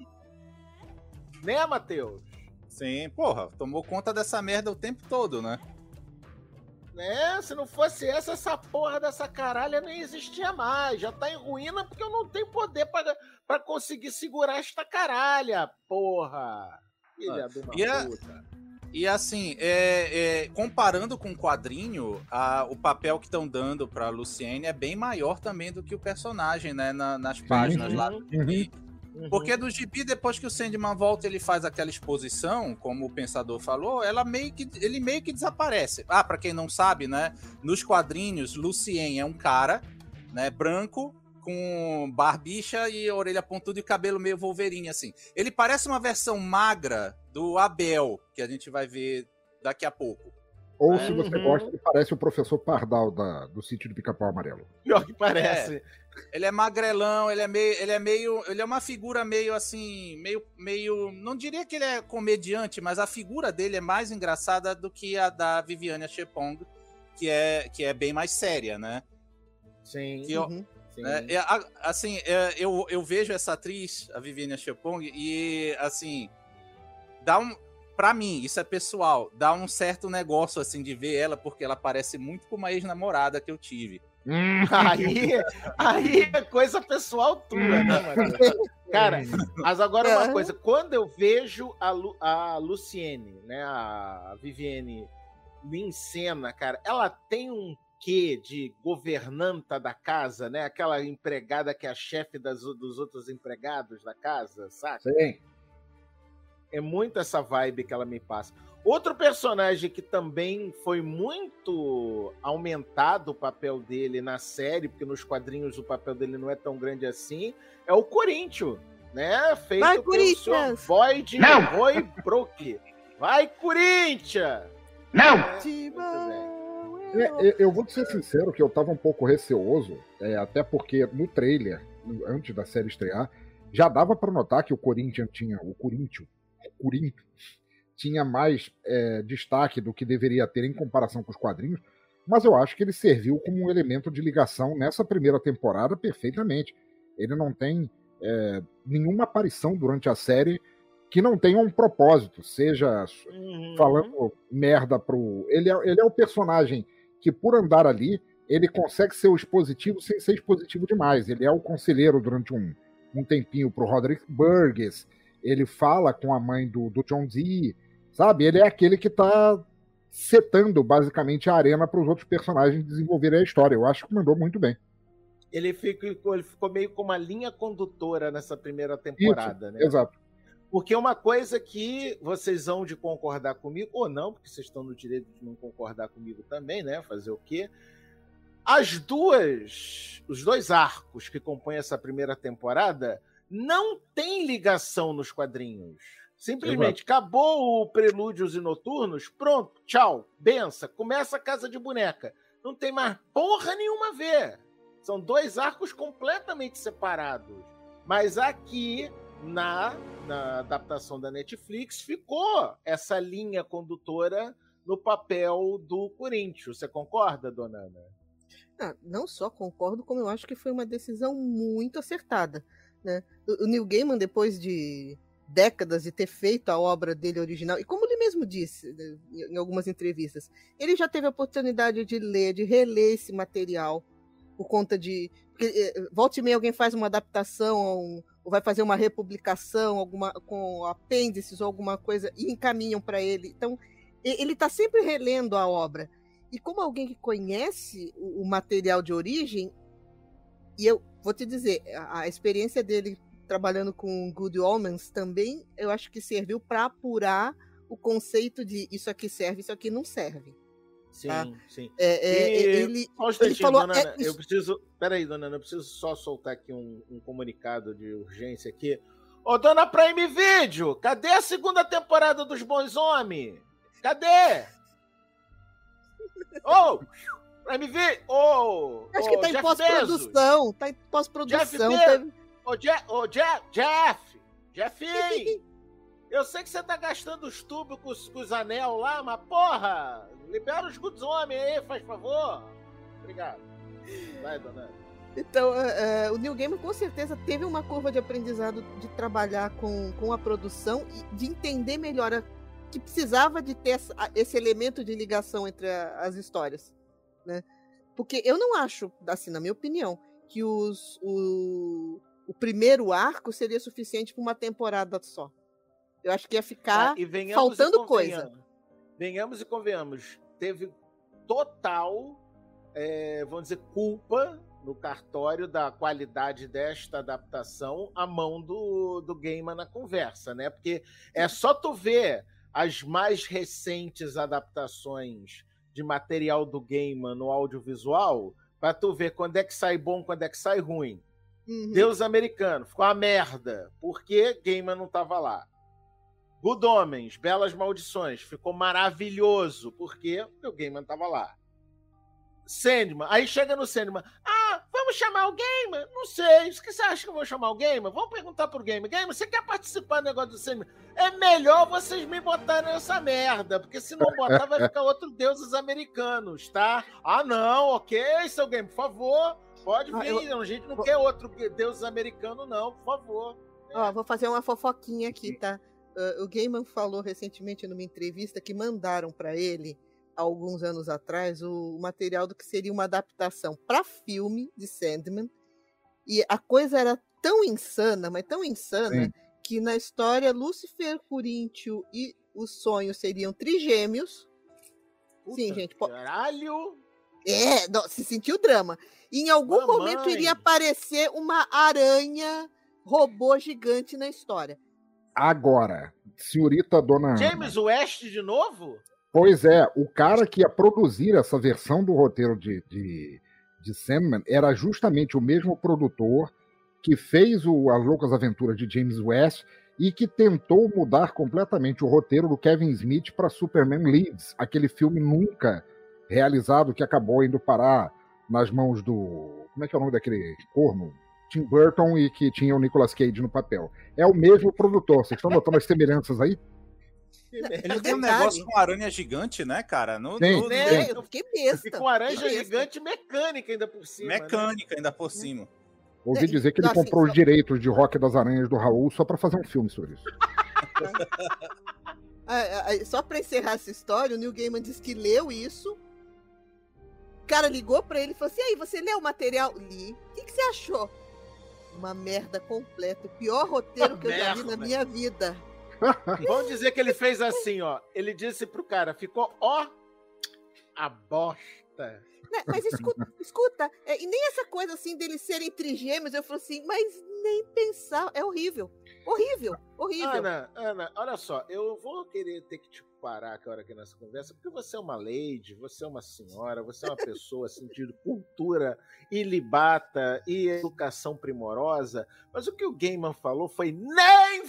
Né, Matheus? Sim, porra, tomou conta dessa merda o tempo todo, né? Né? Se não fosse essa, essa porra dessa caralha nem existia mais. Já tá em ruína porque eu não tenho poder pra, pra conseguir segurar esta caralha, porra. Filha Ah, de uma e a- puta. E assim, é, é, comparando com o quadrinho, a- o papel que estão dando pra Luciene é bem maior também do que o personagem, né? na- nas páginas sim. lá do gibi. Uhum. Porque do gibi, depois que o Sandman volta, ele faz aquela exposição, como o Pensador falou, ela meio que, ele meio que desaparece. Ah, pra quem não sabe, né? Nos quadrinhos, Lucien é um cara, né? Branco, com barbicha e orelha pontuda e cabelo meio Wolverine, assim. Ele parece uma versão magra do Abel, que a gente vai ver daqui a pouco. Ou Uhum. se você gosta, ele parece o professor Pardal da, do sítio do Pica-Pau Amarelo. Pior que parece. Ele é magrelão, ele é meio, ele é meio, ele é uma figura meio assim, meio, meio, não diria que ele é comediante, mas a figura dele é mais engraçada do que a da Viviane Chepong, que é, que é bem mais séria, né? Sim. Que eu- Uhum. sim. É, é, a- assim, é, eu, eu vejo essa atriz, a Viviane Chepong, e assim, dá um, pra mim, isso é pessoal, dá um certo negócio assim de ver ela, porque ela parece muito com uma ex-namorada que eu tive. Aí, aí é coisa pessoal tua, né, Matheus? Cara, mas agora uma É. coisa, quando eu vejo a, Lu, a Luciene, né, a Vivienne em cena, cara, ela tem um quê de governanta da casa, né? Aquela empregada que é a chefe das, dos outros empregados da casa, saca? Sim. É muito essa vibe que ela me passa. Outro personagem que também foi muito aumentado o papel dele na série, porque nos quadrinhos o papel dele não é tão grande assim, é o Corinthians, né? Feito Vai, pelo senhor Boyd Roy Brook. Vai, Corinthians! Não! É, É, eu vou te ser sincero que eu tava um pouco receoso, é, até porque no trailer, antes da série estrear, já dava para notar que o Corinthians tinha, o Corinthians, o Corinthians tinha mais é, destaque do que deveria ter em comparação com os quadrinhos, mas eu acho que ele serviu como um elemento de ligação nessa primeira temporada perfeitamente. Ele não tem é, nenhuma aparição durante a série que não tenha um propósito, seja uhum. falando merda pro... Ele é, ele é o personagem que, por andar ali, ele consegue ser o expositivo sem ser expositivo demais. Ele é o conselheiro durante um, um tempinho pro Roderick Burgess, ele fala com a mãe do, do John Dee, sabe? Ele é aquele que tá setando, basicamente, a arena para os outros personagens desenvolverem a história. Eu acho que mandou muito bem. Ele ficou, ele ficou meio com uma linha condutora nessa primeira temporada, Isso, né? Exato. Porque uma coisa que vocês vão de concordar comigo, ou não, porque vocês estão no direito de não concordar comigo também, né? Fazer o quê? As duas, os dois arcos que compõem essa primeira temporada não têm ligação nos quadrinhos. Simplesmente Exato. Acabou o Prelúdios e Noturnos, pronto, tchau, benção, começa a Casa de Boneca. Não tem mais porra nenhuma a ver. São dois arcos completamente separados. Mas aqui, na, na adaptação da Netflix, ficou essa linha condutora no papel do Corinthians. Você concorda, dona Ana? Ah, não só concordo, como eu acho que foi uma decisão muito acertada, né? O Neil Gaiman, depois de décadas de ter feito a obra dele original, e como ele mesmo disse em algumas entrevistas, ele já teve a oportunidade de ler, de reler esse material, por conta de... Porque, volta e meia alguém faz uma adaptação, ou vai fazer uma republicação alguma, com apêndices ou alguma coisa, e encaminham para ele. Então, ele está sempre relendo a obra. E como alguém que conhece o, o material de origem, e eu vou te dizer, a, a experiência dele trabalhando com Good Omens também, eu acho que serviu para apurar o conceito de isso aqui serve, isso aqui não serve. Sim, tá? sim. É, é, e, ele, só um ele falou, dona Ana, é, eu preciso... Peraí, dona Ana, eu preciso só soltar aqui um, um comunicado de urgência aqui. Ô, dona Prime Video, cadê a segunda temporada dos Bons Homens? Cadê? Ô, oh, Prime Video! Ô, acho oh, que tá Jeff em pós-produção, tá em pós-produção. Jeff, Ô, Jeff, ô, Jeff, Jeff, Jeffinho, eu sei que você tá gastando os tubos com os, com os anel lá, mas porra, libera os Good Homens aí, faz favor. Obrigado. Vai, dona. Então, uh, uh, o Neil Gaiman com certeza teve uma curva de aprendizado de trabalhar com, com a produção e de entender melhor a, que precisava de ter essa, esse elemento de ligação entre a, as histórias, né? Porque eu não acho, assim, na minha opinião, que os, o, o primeiro arco seria suficiente para uma temporada só. Eu acho que ia ficar ah, faltando coisa. Venhamos e convenhamos. Teve total, é, vamos dizer, culpa no cartório da qualidade desta adaptação à mão do, do Gaiman na conversa, né? Porque é só tu ver as mais recentes adaptações de material do Gaiman no audiovisual para tu ver quando é que sai bom, quando é que sai ruim. Uhum. Deus Americano, ficou uma merda, porque Gaiman não tava lá. Good Homens, Belas Maldições, ficou maravilhoso, porque o Gaiman tava lá. Sandman, aí chega no Sandman, ah, vamos chamar o Gaiman? Não sei, o que você acha que eu vou chamar o Gaiman? Vamos perguntar pro Gaiman, Gaiman, você quer participar do negócio do Sandman? É melhor vocês me botarem nessa merda, porque se não botar vai ficar outro Deuses Americanos, tá? Ah, não, ok, seu Gaiman, por favor, pode vir, ah, eu... a gente não quer outro Deuses Americano não, por favor. Ó, vou fazer uma fofoquinha aqui, tá? Uh, o Gaiman falou recentemente numa entrevista que mandaram para ele, há alguns anos atrás, o, o material do que seria uma adaptação para filme de Sandman, e a coisa era tão insana, mas tão insana, Sim. que na história Lúcifer, Corinthians e o Sonho seriam trigêmeos. Puta Sim, gente. Caralho! É, não, se sentiu drama. E em algum Mamãe. momento iria aparecer uma aranha robô gigante na história. Agora, senhorita dona James Ana, West de novo? pois é, o cara que ia produzir essa versão do roteiro de, de, de Sandman era justamente o mesmo produtor que fez o As Loucas Aventuras de James West e que tentou mudar completamente o roteiro do Kevin Smith para Superman Lives, aquele filme nunca realizado que acabou indo parar nas mãos do... Como é que é o nome daquele corno? Tim Burton, e que tinha o Nicolas Cage no papel. É o mesmo produtor. Vocês estão notando as semelhanças aí? Ele tem um negócio com aranha gigante, né, cara? No, Tem, no- tem. É, eu fiquei besta. E com laranja Fiquei besta. gigante mecânica ainda por cima. né? mecânica ainda por cima. Ouvi É, dizer que ele assim, comprou só- os direitos de Rock das Aranhas do Raul só para fazer um filme sobre isso. Ah, ah, Só pra encerrar essa história, o Neil Gaiman disse que leu isso. O cara ligou pra ele e falou assim: e aí, você leu o material? Li. O que, que você achou? Uma merda completa. O pior roteiro que eu já vi na Merda. minha vida. Vamos dizer que ele fez assim, ó. Ele disse pro cara, ficou, ó, a bosta. Né, Mas escuta, escuta é, e nem essa coisa assim deles serem trigêmeos, eu falo assim, mas nem pensar, é horrível. Horrível, horrível. Ana, Ana, olha só, eu vou querer ter que te parar agora aqui nessa conversa, porque você é uma lady, você é uma senhora, você é uma pessoa assim, de cultura ilibata e educação primorosa, mas o que o Gaiman falou foi nem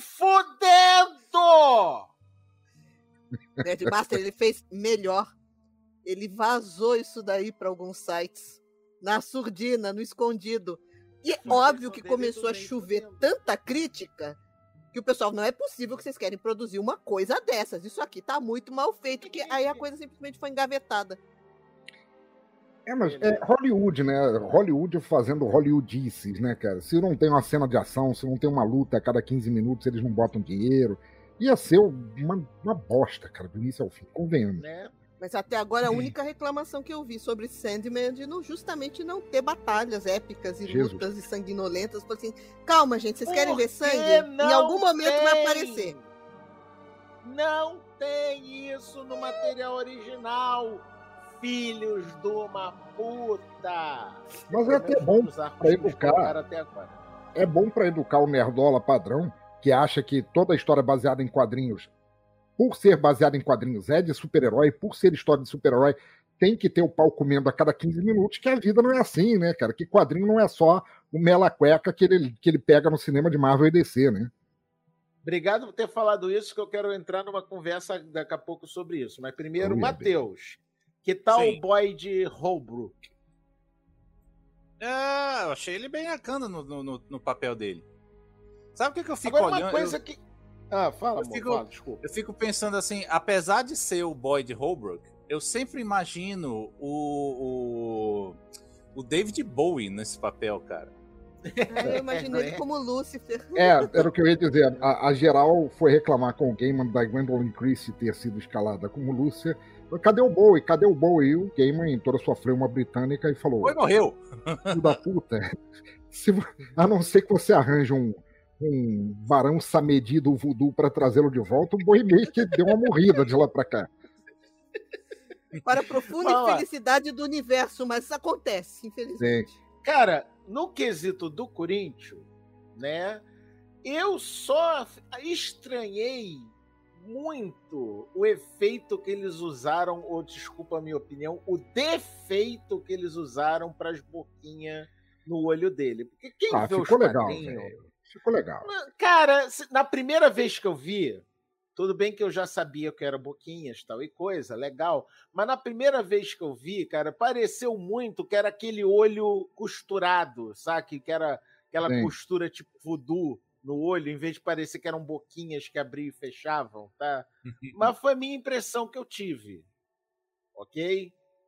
fudendo! Nerdmaster, ele fez melhor. Ele vazou isso daí para alguns sites. Na surdina, no escondido. E é óbvio que começou a chover tanta crítica que o pessoal, não é possível que vocês querem produzir uma coisa dessas. Isso aqui tá muito mal feito. Que aí a coisa simplesmente foi engavetada. É, mas é Hollywood, né? Hollywood fazendo Hollywoodices, né, cara? Se não tem uma cena de ação, se não tem uma luta a cada quinze minutos, eles não botam dinheiro. Ia ser uma, uma bosta, cara, do início ao fim, convenhamos. Né? Mas até agora a única reclamação que eu vi sobre Sandman é de não, justamente não ter batalhas épicas e Jesus. lutas e sanguinolentas. Falei assim, calma, gente, vocês querem ver Por que sangue? Em não algum momento vai tem? aparecer. Não tem isso no material original, filhos de uma puta. Mas é até bom Os arcos pra que eles educar. colocaram até agora. É bom pra educar o nerdola padrão, que acha que toda a história baseada em quadrinhos, por ser baseada em quadrinhos, é de super-herói, por ser história de super-herói, tem que ter o pau comendo a cada quinze minutos, que a vida não é assim, né, cara? Que quadrinho não é só o mela cueca que ele, que ele pega no cinema de Marvel e D C, né? Obrigado por ter falado isso, que eu quero entrar numa conversa daqui a pouco sobre isso. Mas primeiro, Ui, Matheus, que tal Sim. o boy de Holbrook? É, eu achei ele bem bacana no, no, no- no papel dele. Sabe o que, que eu fico Agora, olhando? uma coisa eu, que... Ah, fala, eu amor, fico- fala, desculpa. eu fico pensando assim, apesar de ser o boy de Holbrook, eu sempre imagino o, o, o David Bowie nesse papel, cara. Ah, eu imaginei ele como Lúcifer. É, era o que eu ia dizer. A, a geral foi reclamar com o Gaiman da Gwendolyn Christie ter sido escalada como Lúcia. Cadê o Bowie? Cadê o Bowie? E o Gaiman, em toda a sua freuma britânica, e falou: Foi, morreu. filho da puta, se, a não ser que você arranje um, um varão samedi do voodoo pra trazê-lo de volta, o Bowie meio que deu uma morrida de lá pra cá. Para a profunda Fala. infelicidade do universo, mas isso acontece, infelizmente. Cara, no quesito do Corinthians, né? Eu só estranhei muito o efeito que eles usaram, ou desculpa a minha opinião, o defeito que eles usaram para as boquinhas no olho dele. Porque quem Ah, vê os ficou legal, quadrinhos... velho. Ficou legal. Cara, se- na primeira vez que eu vi, tudo bem que eu já sabia que era boquinhas, tal e coisa, legal. Mas na primeira vez que eu vi, cara, pareceu muito que era aquele olho costurado, sabe? Que era aquela Sim. costura tipo voodoo no olho, em vez de parecer que eram boquinhas que abriam e fechavam, tá? Mas foi a minha impressão que eu tive. Ok?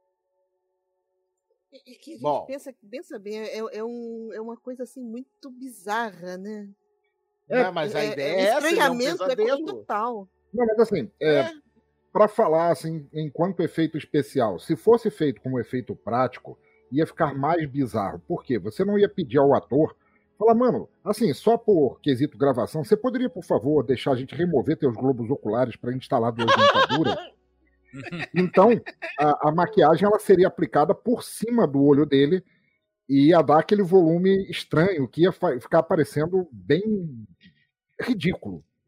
E, e que a gente Bom. pensa, pensa bem, é, é, um- é uma coisa assim muito bizarra, né? É, Não, mas a É- ideia é, é essa, ele é um estranhamento é pesadelo. total. Não, mas assim, é, É. para falar assim, enquanto efeito especial, se fosse feito como efeito prático, ia ficar mais bizarro. Por quê? Você não ia pedir ao ator, falar, mano, assim, só por quesito gravação, você poderia, por favor, deixar a gente remover teus globos oculares para instalar duas dentaduras? Então, a, a maquiagem ela seria aplicada por cima do olho dele e ia dar aquele volume estranho que ia fa- ficar parecendo bem ridículo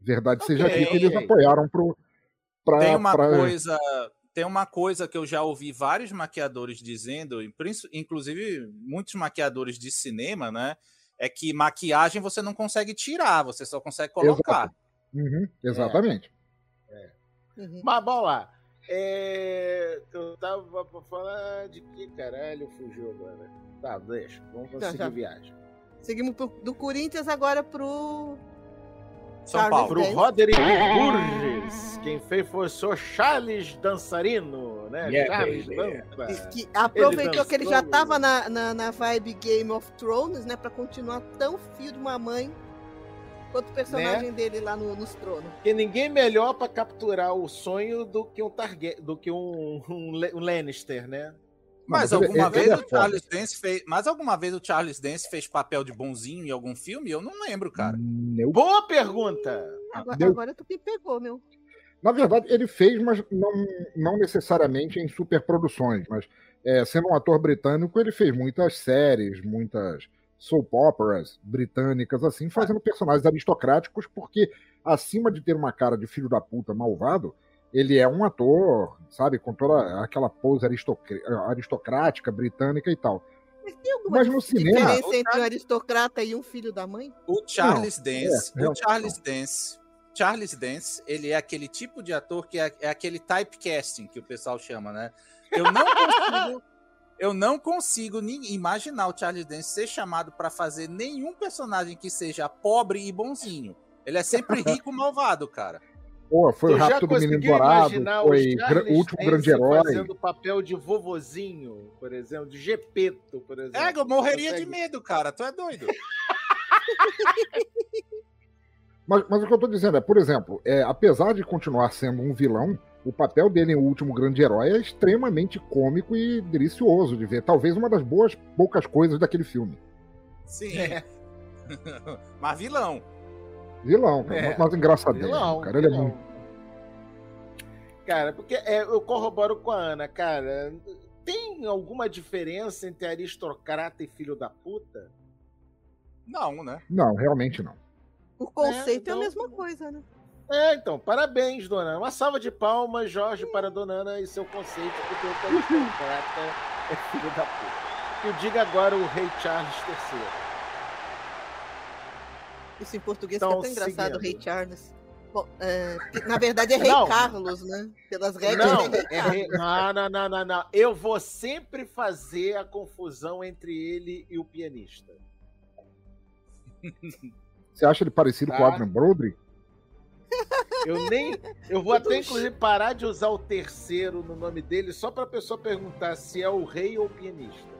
Verdade Ok, seja dita, eles ok. apoiaram pro, pra, Tem uma pra- coisa, tem uma coisa que eu já ouvi vários maquiadores dizendo, e princi- inclusive muitos maquiadores de cinema, né? É que maquiagem você não consegue tirar, você só consegue colocar. Uhum, exatamente. Uhum. Mas vamos lá. É, eu tava pra falar de que caralho fugiu agora. Tá, deixa. Vamos Já, conseguir já. viagem. Seguimos pro- do Corinthians agora pro. São Charles Paulo. Pro Dance. Roderick Burgess. Quem fez foi o senhor Charles Dançarino, né? Yeah, Charles baby. Dança. Que aproveitou que ele já dançou. tava na, na, na vibe Game of Thrones, né? Pra continuar tão filho de uma mãe quanto o personagem dele lá no, nos tronos. Porque ninguém melhor pra capturar o sonho do que um Target, do que um, um, Le- um Lannister, né? Mas Não, mas ele- alguma ele- vez ele é o foda. Charles Dance fez. Mas alguma vez o Charles Dance fez papel de bonzinho em algum filme? Eu não lembro, cara. Meu- Boa pergunta! Agora, Deu- agora tu me pegou, meu. Na verdade, ele fez, mas não, não necessariamente em superproduções. Mas é, sendo um ator britânico, ele fez muitas séries, muitas soap operas britânicas, assim, fazendo personagens aristocráticos, porque acima de ter uma cara de filho da puta malvado, ele é um ator, sabe, com toda aquela pose aristocr- aristocrática britânica e tal. Mas tem alguma Mas no cinema- diferença entre um aristocrata e um filho da mãe? O Charles Dance, é, o realmente Charles Dance, Charles Dance, ele é aquele tipo de ator que é, é aquele typecasting que o pessoal chama, né? Eu não consigo, eu não consigo nem imaginar o Charles Dance ser chamado para fazer nenhum personagem que seja pobre e bonzinho. Ele é sempre rico malvado, cara. Pô, foi Tu o já Rápido do Menino conseguiu Dourado, imaginar foi o gra- Charles o último Dance grande herói. fazendo o papel de vovozinho, por exemplo, de Gepeto, por exemplo? É, eu morreria Consegue- de medo, cara. Tu é doido. Mas, mas o que eu tô dizendo é, por exemplo, é, apesar de continuar sendo um vilão, o papel dele em O Último Grande Herói é extremamente cômico e delicioso de ver. Talvez uma das boas, poucas coisas daquele filme. Sim. É. Mas vilão. Vilão, cara, É, mas engraçadinho, Vilão, cara. Ele é vilão. muito... Cara, porque é, eu corroboro com a Ana, cara. Tem alguma diferença entre aristocrata e filho da puta? Não, né? Não, realmente não. O conceito é, então- a mesma coisa, né? É, então, parabéns, dona Ana. Uma salva de palmas, Jorge, para a dona Ana e seu conceito, porque o aristocrata é filho da puta. Que o diga agora o rei Charles terceiro. Isso em português Então, fica tão engraçado, seguindo. Rei Charles. Bom, é, que, na verdade é Rei Não. Carlos, né? Pelas regras Não, é Rei é Carlos. rei- não, não, não, não, não. Eu vou sempre fazer a confusão entre ele e o pianista. Você acha ele parecido com o Tá. Adrian Brody? Eu nem. Eu vou até, inclusive, parar de usar o terceiro no nome dele só para a pessoa perguntar se é o rei ou o pianista.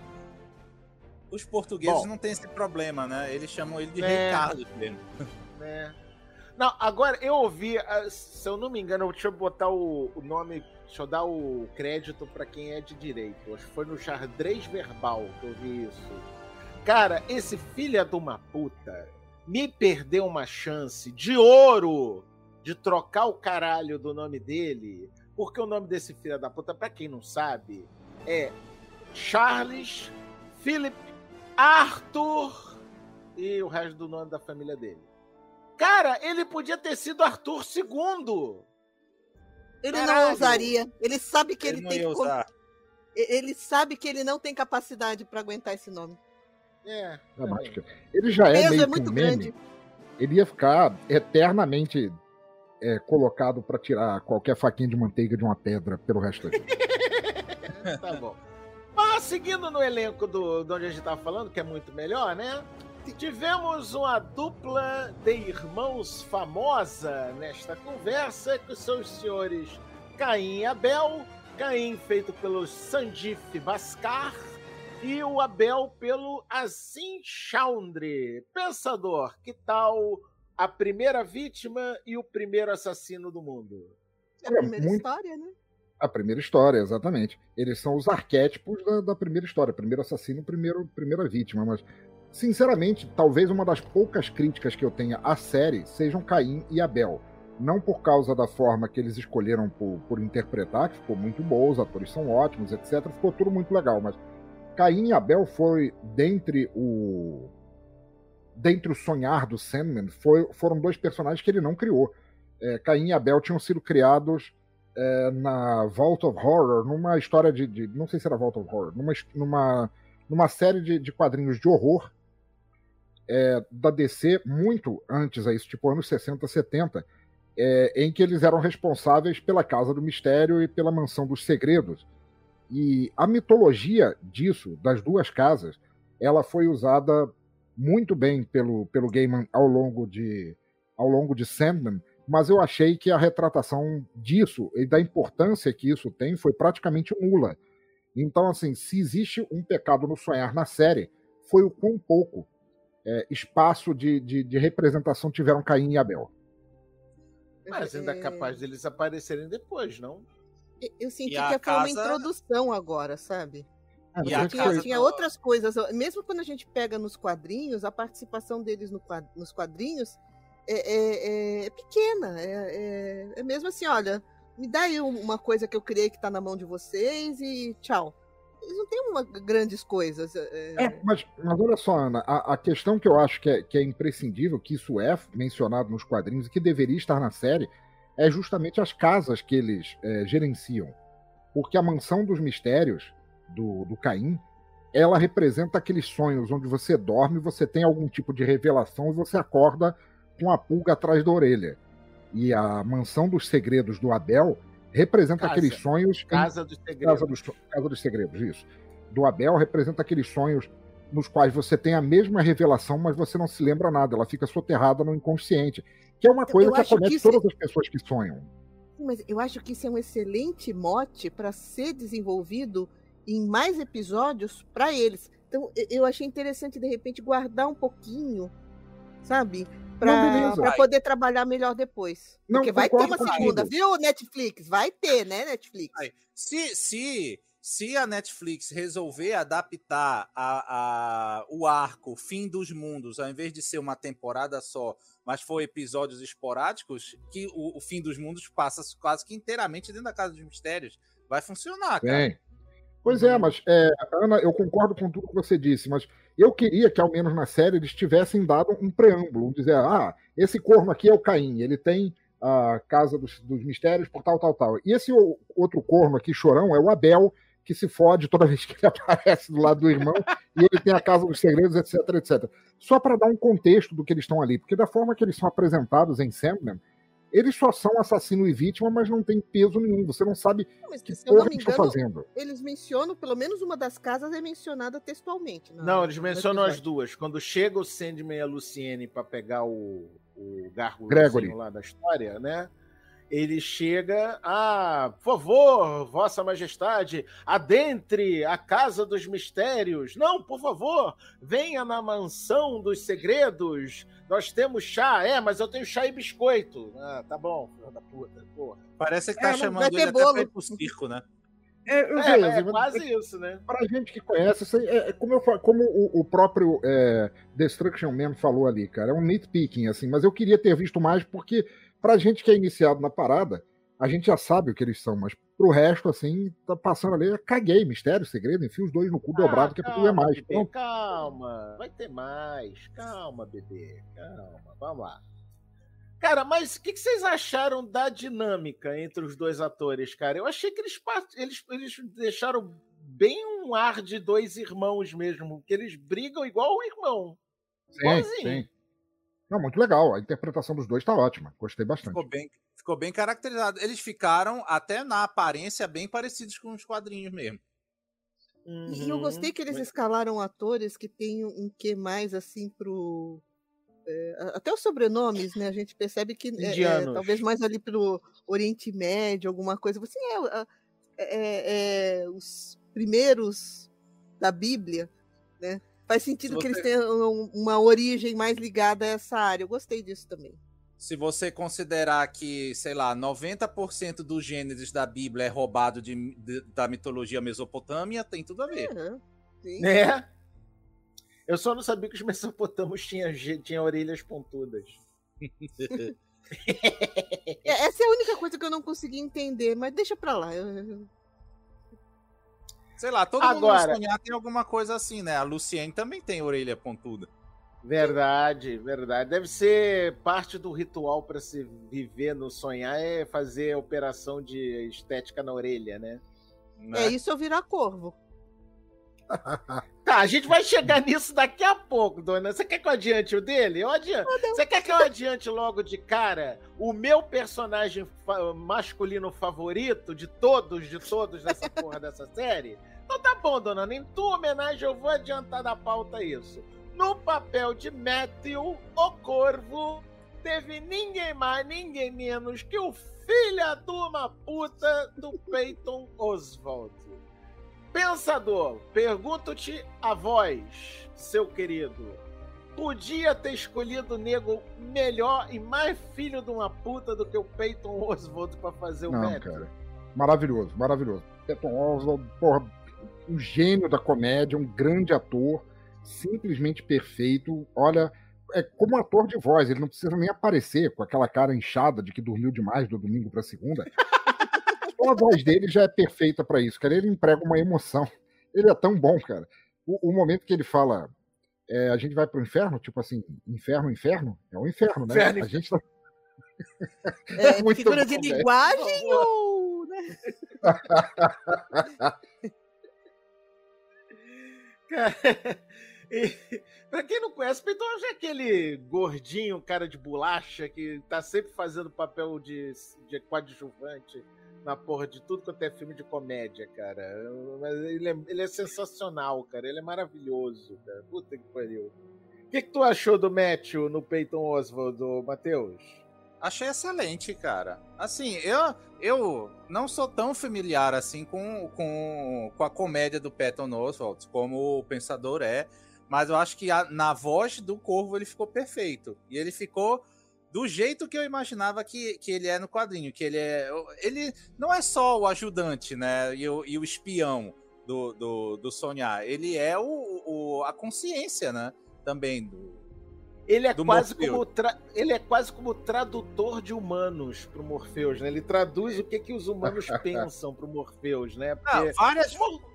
Os portugueses Bom. não têm esse problema, né? Eles chamam ele de É. Rei Carlos mesmo. Né? Não, agora eu ouvi, ah, se eu não me engano, deixa eu botar o, o nome, deixa eu dar o crédito para quem é de direito. Acho que foi no Xadrez Verbal que eu vi isso. Cara, esse filho de uma puta me perdeu uma chance de ouro de trocar o caralho do nome dele, porque o nome desse filho da puta, pra quem não sabe, é Charles Philip Arthur e o resto do nome da família dele. Cara, ele podia ter sido Arthur segundo. Ele Caralho. não ousaria. Ele sabe que ele, Ele não tem ia que com- usar. ele sabe que ele não tem capacidade para aguentar esse nome. É. Não, mas também. ele já O é peso meio é que muito um meme. grande. Ele ia ficar eternamente é, colocado pra tirar qualquer faquinha de manteiga de uma pedra pelo resto da vida. Tá bom. Mas seguindo no elenco do, de onde a gente tava falando, que é muito melhor, né? Tivemos uma dupla de irmãos famosa nesta conversa, que são os senhores Caim e Abel. Caim feito pelo Sanjif Bhaskar e o Abel pelo Asim Chaudhry. Pensador, que tal a primeira vítima e o primeiro assassino do mundo? É a Olha, primeira muito- história, né? A primeira história, exatamente. Eles são os arquétipos da, da primeira história. Primeiro assassino, primeiro, primeira vítima. Mas, sinceramente, talvez uma das poucas críticas que eu tenha à série sejam Caim e Abel. Não por causa da forma que eles escolheram por, por interpretar, que ficou muito boa, os atores são ótimos, etcétera. Ficou tudo muito legal, mas Caim e Abel foi, dentre o, dentre o sonhar do Sandman, foi, foram dois personagens que ele não criou. É, Caim e Abel tinham sido criados é, na Vault of Horror, numa história de, de... Não sei se era Vault of Horror, numa, numa, numa série de, de quadrinhos de horror é, da D C, muito antes a isso, tipo anos sessenta, setenta, é, em que eles eram responsáveis pela Casa do Mistério e pela Mansão dos Segredos. E a mitologia disso, das duas casas, ela foi usada muito bem pelo, pelo Gaiman ao longo de, ao longo de Sandman, mas eu achei que a retratação disso e da importância que isso tem foi praticamente nula. Então, assim, se existe um pecado no sonhar na série, foi o quão pouco é, espaço de, de, de representação tiveram Caim e Abel. Mas ainda é capaz deles aparecerem depois, não? Eu senti E a que foi casa- uma introdução agora, sabe? É, E a mas Tinha, casa tinha do- outras coisas. Mesmo quando a gente pega nos quadrinhos, a participação deles no quad- nos quadrinhos é, é- é pequena. É, é- é mesmo assim, olha, me dá aí um- uma coisa que eu criei que tá na mão de vocês e tchau. Eles não têm uma, grandes coisas. é- É, mas, mas olha só, Ana, a, a questão que eu acho que é, que é imprescindível, que isso é mencionado nos quadrinhos e que deveria estar na série, é justamente as casas que eles é, gerenciam. Porque a Mansão dos Mistérios, do, do Caim, ela representa aqueles sonhos onde você dorme, você tem algum tipo de revelação e você acorda com a pulga atrás da orelha. E a Mansão dos Segredos do Abel representa Casa. aqueles sonhos... em- Casa dos Segredos. Casa dos, Casa dos Segredos, isso. Do Abel representa aqueles sonhos nos quais você tem a mesma revelação, mas você não se lembra nada. Ela fica soterrada no inconsciente. Que é uma coisa eu que acho que acomete isso- todas as pessoas que sonham. Mas eu acho que isso é um excelente mote para ser desenvolvido em mais episódios para eles. Então, eu- eu achei interessante, de repente, guardar um pouquinho, sabe? Não, Para beleza. poder trabalhar melhor depois. Não, Porque vai ter concordo uma contigo. segunda, viu, Netflix? Vai ter, né, Netflix? Aí, Se, se, se a Netflix resolver adaptar a, a, o arco Fim dos Mundos, ao invés de ser uma temporada só, mas for episódios esporádicos, que o, o Fim dos Mundos passa quase que inteiramente dentro da Casa dos Mistérios. Vai funcionar, cara. Bem. Pois é, mas, é, Ana, eu concordo com tudo que você disse, mas eu queria que, ao menos na série, eles tivessem dado um preâmbulo, um dizer, ah, esse corno aqui é o Caim, ele tem a Casa dos, dos Mistérios por tal, tal, tal. E esse o- outro corno aqui, chorão, é o Abel, que se fode toda vez que ele aparece do lado do irmão, e ele tem a Casa dos Segredos, etc, etcétera. Só para dar um contexto do que eles estão ali, porque da forma que eles são apresentados em Sandman, eles só são assassino e vítima, mas não tem peso nenhum. Você não sabe Mas, que se eu não porra me eles estão engano, fazendo. eles mencionam, pelo menos uma das casas é mencionada textualmente. na- Não, eles no mencionam as episódio. duas. Quando chega o Sandman e a Luciene para pegar o, o garro Gregory. lá da história, né? Ele chega, ah, por favor, Vossa Majestade, adentre a Casa dos Mistérios. Não, por favor, venha na Mansão dos Segredos. Nós temos chá. É, mas eu tenho chá e biscoito. Ah, tá bom, filho da puta, porra. Parece que É, tá não vai chamando ter ele até bolo. pra ir pro circo, né? É, eu É, sei, é assim, quase isso, né? Pra gente que conhece, isso aí é, é como, eu, fa- como o, o próprio é, Destruction Man falou ali, cara, é um nitpicking, assim, mas eu queria ter visto mais porque pra gente que é iniciado na parada, a gente já sabe o que eles são, mas pro resto, assim, tá passando ali, eu caguei, mistério, segredo, enfim, os dois no cu dobrado, que é pra tu ver mais. bebê, Pronto. calma, vai ter mais. Calma, bebê, calma. Vamos lá. Cara, mas o que, que vocês acharam da dinâmica entre os dois atores, cara? Eu achei que eles, part- eles, eles deixaram bem um ar de dois irmãos mesmo, que eles brigam igual o irmão. Sim, Igualzinho. sim. Não, muito legal, a interpretação dos dois tá ótima, gostei bastante. Ficou bem, ficou bem caracterizado. Eles ficaram, até na aparência, bem parecidos com os quadrinhos mesmo. E eu Uhum. gostei que eles Mas- escalaram atores que têm um quê mais assim pro. é, até os sobrenomes, né? A gente percebe que é, é, Indianos. talvez mais ali pro Oriente Médio, alguma coisa. Você é, é, é, é, os primeiros da Bíblia, né? Faz sentido Se que eles você- tenham um- uma origem mais ligada a essa área. Eu gostei disso também. Se você considerar que, sei lá, noventa por cento dos gêneros da Bíblia é roubado de, de- da mitologia mesopotâmia, tem tudo a ver. É, sim. É. Eu só não sabia que os mesopotâmios tinham, ge- tinham orelhas pontudas. É, essa é a única coisa que eu não consegui entender, mas deixa pra lá. Eu- eu- Sei lá, todo Agora- mundo no sonhar tem alguma coisa assim, né? A Luciene também tem orelha pontuda. Verdade, verdade. Deve ser parte do ritual para se viver no sonhar é fazer a operação de estética na orelha, né? É isso eu virar corvo. Tá, a gente vai chegar nisso daqui a pouco, dona. Você quer que eu adiante o dele? Eu adianto. Você quer que eu adiante logo de cara o meu personagem fa- masculino favorito de todos, de todos dessa porra dessa série? Então tá bom, dona. Em tua homenagem eu vou adiantar da pauta isso. No papel de Matthew, o Corvo, teve ninguém mais, ninguém menos que o filho de uma puta do Peyton Oswalt. Pensador, pergunto-te a voz, seu querido. Podia ter escolhido o nego melhor e mais filho de uma puta do que o Peyton Oswalt pra fazer o Não, Matthew? cara. Maravilhoso, maravilhoso. Peyton Oswalt, porra, um gênio da comédia, um grande ator, simplesmente perfeito. Olha, é como ator de voz, ele não precisa nem aparecer com aquela cara inchada de que dormiu demais do domingo pra segunda. A voz dele já é perfeita pra isso, cara. Ele emprega uma emoção. Ele é tão bom, cara. O, o momento que ele fala, é, a gente vai pro inferno, tipo assim, inferno, inferno, é um inferno, né? Inferno, a gente tá... É, muito figura bom, de velho. linguagem ou... né? Cara, e, pra quem não conhece, Peyton já é aquele gordinho, cara de bolacha, que tá sempre fazendo papel de, de coadjuvante na porra de tudo quanto é filme de comédia, cara. Mas ele é, ele é sensacional, cara. Ele é maravilhoso, cara. Puta que pariu. O que, que tu achou do Matthew no Peyton Oswalt, Matheus? Achei excelente, cara. Assim, eu, eu não sou tão familiar assim com, com, com a comédia do Patton Oswalt como o Pensador é, mas eu acho que a, na voz do Corvo ele ficou perfeito. E ele ficou do jeito que eu imaginava que, que ele é no quadrinho, que ele é... Ele não é só o ajudante, né, e o, e o espião do, do, do sonhar. Ele é o, o, a consciência, né, também do... Ele é, Do quase Morpheus. como tra... ele é quase como tradutor de humanos pro Morpheus, né? Ele traduz o que, que os humanos pensam pro Morpheus, né? Porque... Não, várias,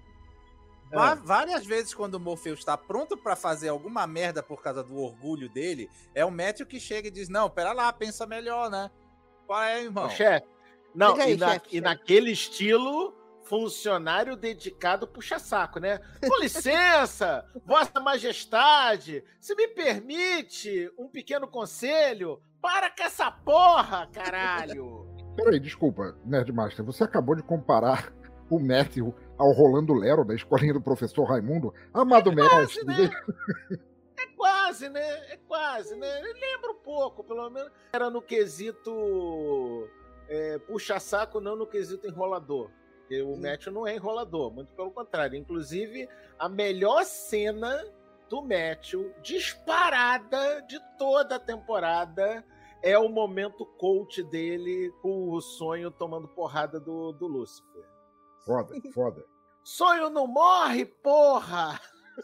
É. Va- várias vezes quando o Morpheus está pronto pra fazer alguma merda por causa do orgulho dele, é o Matthew que chega e diz, não, pera lá, pensa melhor, né? Qual é, irmão? Ô, chefe. Não, Diga aí, e, na- chefe, e chefe. naquele estilo, funcionário dedicado puxa-saco, né? Com licença, Vossa Majestade, se me permite um pequeno conselho, para com essa porra, caralho! Peraí, desculpa, Nerdmaster, você acabou de comparar o Matthew ao Rolando Lero da escolinha do professor Raimundo? Amado mestre, né? É quase, né? É quase, né? Lembra um pouco, pelo menos. Era no quesito é, puxa-saco, não no quesito enrolador. Porque o Matthew não é enrolador, muito pelo contrário. Inclusive, a melhor cena do Matthew, disparada de toda a temporada, é o momento coach dele com o sonho tomando porrada do, do Lúcifer. foda, foda. Sonho não morre, porra!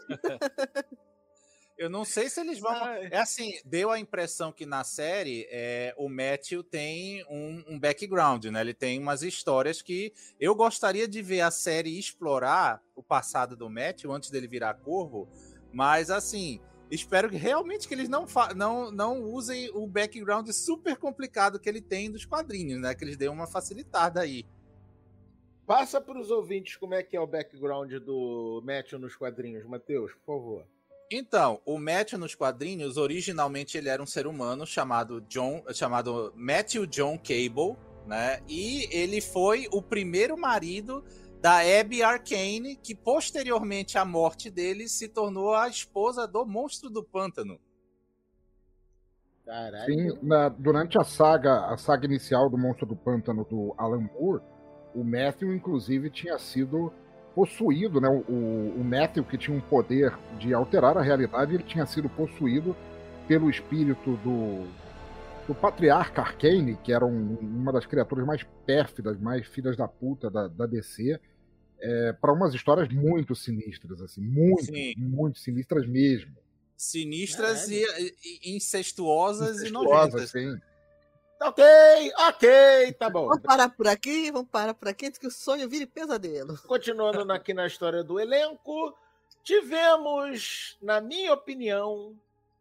Eu não sei se eles vão... É assim, deu a impressão que na série é, o Matthew tem um, um background, né? Ele tem umas histórias que eu gostaria de ver a série explorar o passado do Matthew antes dele virar Corvo, mas assim, espero que realmente que eles não, fa- não, não usem o background super complicado que ele tem dos quadrinhos, né? Que eles dêem uma facilitada aí. Passa para os ouvintes como é que é o background do Matthew nos quadrinhos, Matheus, por favor. Então, o Matthew nos quadrinhos, originalmente ele era um ser humano chamado John, chamado Matthew John Cable, né? E ele foi o primeiro marido da Abby Arcane, que posteriormente à morte dele se tornou a esposa do Monstro do Pântano. Caralho. Sim, na- durante a saga, a saga inicial do Monstro do Pântano do Alan Moore, o Matthew, inclusive, tinha sido possuído, né? O, o Matthew, que tinha um poder de alterar a realidade, ele tinha sido possuído pelo espírito do, do Patriarca Arcane, que era um- uma das criaturas mais pérfidas, mais filhas da puta da, da D C, é, para umas histórias muito sinistras, assim, muito, Sim. muito sinistras mesmo. Sinistras e, e incestuosas e Incestuosas, nojentas. assim. Ok, ok, tá bom. Vamos parar por aqui, vamos parar por aqui, antes que o sonho vire pesadelo. Continuando aqui na história do elenco, tivemos, na minha opinião,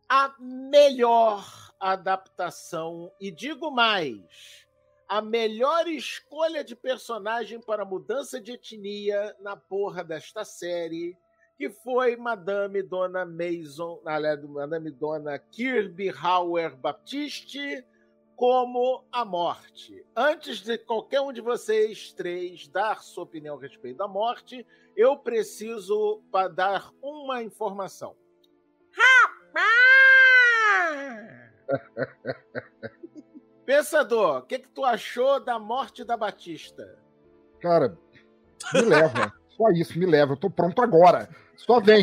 a melhor adaptação, e digo mais, a melhor escolha de personagem para mudança de etnia na porra desta série, que foi Madame Dona Maison, aliás, Madame Dona Kirby Hauer Baptiste, como a morte. Antes de qualquer um de vocês três dar sua opinião a respeito da morte, eu preciso dar uma informação. Pensador, o que, que tu achou da morte da Batista? Cara, me leva. Só isso, me leva. Eu tô pronto agora. Só vem.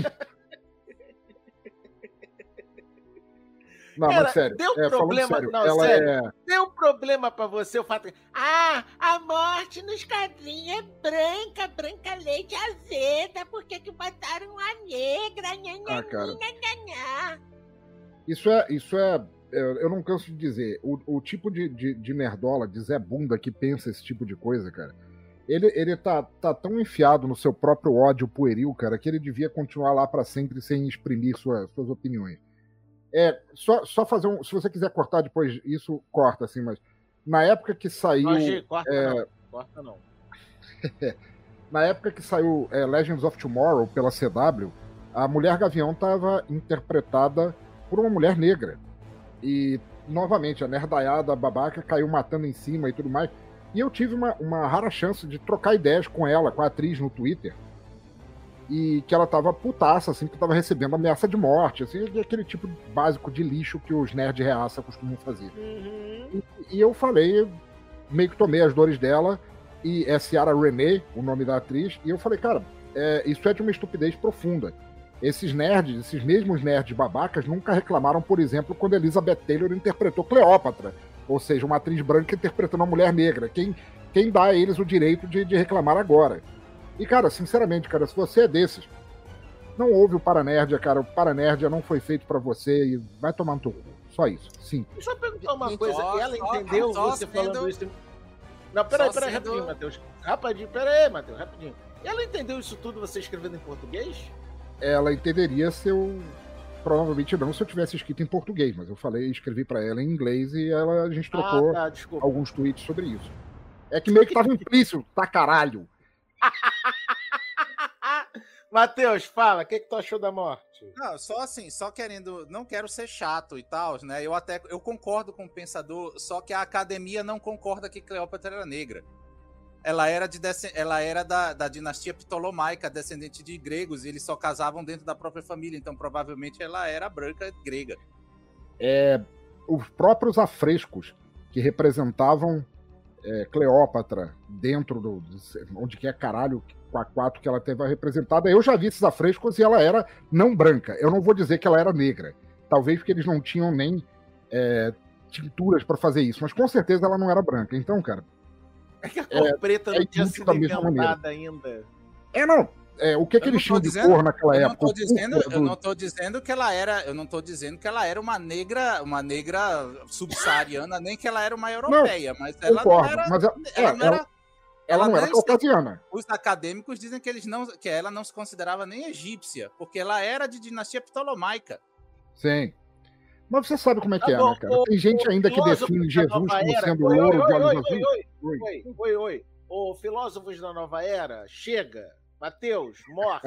Não, Cara, mas sério. Deu é, problema, sério, não, ela sério. É... Deu problema pra você o fato de... Ah, a morte nos quadrinhos é branca, branca leite azeda. Por que que botaram a negra? Nha, nha, Ah, cara. nha, nha, nha. Isso é... Isso é... Eu não canso de dizer. O, o tipo de, de, de nerdola, de Zé Bunda que pensa esse tipo de coisa, cara, ele, ele tá, tá tão enfiado no seu próprio ódio pueril, cara, que ele devia continuar lá pra sempre sem exprimir sua, suas opiniões. É, só, só fazer um... Se você quiser cortar depois, isso corta, assim, mas... Na época que saiu... Não, G, corta é, não, corta não. Na época que saiu é, Legends of Tomorrow pela C W, a Mulher Gavião estava interpretada por uma mulher negra. E, novamente, a nerdaiada, a babaca, caiu matando em cima e tudo mais. E eu tive uma, uma rara chance de trocar ideias com ela, com a atriz no Twitter. E que ela tava putaça, assim, que tava recebendo ameaça de morte, assim, aquele tipo básico de lixo que os nerds de reaça costumam fazer. Uhum. E, e eu falei, meio que tomei as dores dela, e é Ciara Renée, o nome da atriz, e eu falei, cara, é, isso é de uma estupidez profunda. Esses nerds, esses mesmos nerds babacas, nunca reclamaram, por exemplo, quando Elizabeth Taylor interpretou Cleópatra, ou seja, uma atriz branca interpretando uma mulher negra. Quem, quem dá a eles o direito de, de reclamar agora? E, cara, sinceramente, cara, se você é desses, não ouve o Paranerd, cara, o Paranerd não foi feito pra você e vai tomar no teu cu. Só isso, sim. Deixa eu perguntar uma Só- coisa, ela só- entendeu só você sendo- falando isso? Não, peraí, só peraí, sendo- rapidinho, Matheus. Rapidinho, peraí, Matheus, rapidinho. Ela entendeu isso tudo você escrevendo em português? Ela entenderia se eu... Provavelmente não se eu tivesse escrito em português, mas eu falei, escrevi pra ela em inglês e ela, a gente trocou Ah, tá, desculpa. alguns tweets sobre isso. É que meio que tava implícito, tá caralho. Matheus, fala, o que, que tu achou da morte? Não, só assim, só querendo, não quero ser chato e tal, né? Eu até eu concordo com o pensador, só que a academia não concorda que Cleópatra era negra. Ela era, de, ela era da, da dinastia Ptolomaica, descendente de gregos, e eles só casavam dentro da própria família, então provavelmente ela era branca grega. É, os próprios afrescos que representavam é, Cleópatra dentro do... onde quer caralho, com a quatro que ela teve representada, eu já vi esses afrescos e ela era não branca. Eu não vou dizer que ela era negra. Talvez porque eles não tinham nem é, tinturas para fazer isso, mas com certeza ela não era branca. Então, cara... É que a cor É, preta não é tinha inútil sido da mesma inventada ainda. É, não. É, o que, que Eu não eles tô tinham de dizendo- cor naquela Eu não época? tô dizendo, O eu púrpura não tô dizendo que ela era, eu não tô dizendo que ela era uma negra, uma negra subsaariana, nem que ela era uma europeia, mas do- ela Concordo, não era, mas é- ela é, não era, ela não era nem- caucasiana. Os acadêmicos dizem que eles não, que ela não se considerava nem egípcia, porque ela era de dinastia ptolomaica. Sim. Mas você sabe como é que Tá é, bom, né, cara? Tem gente o ainda que filósofo define da Jesus nova como era- sendo Oi, louro oi, de oi, olhos oi, azuis. oi, Oi. Oi, oi, oi. Ô, filósofos da nova era, chega. Matheus, morte.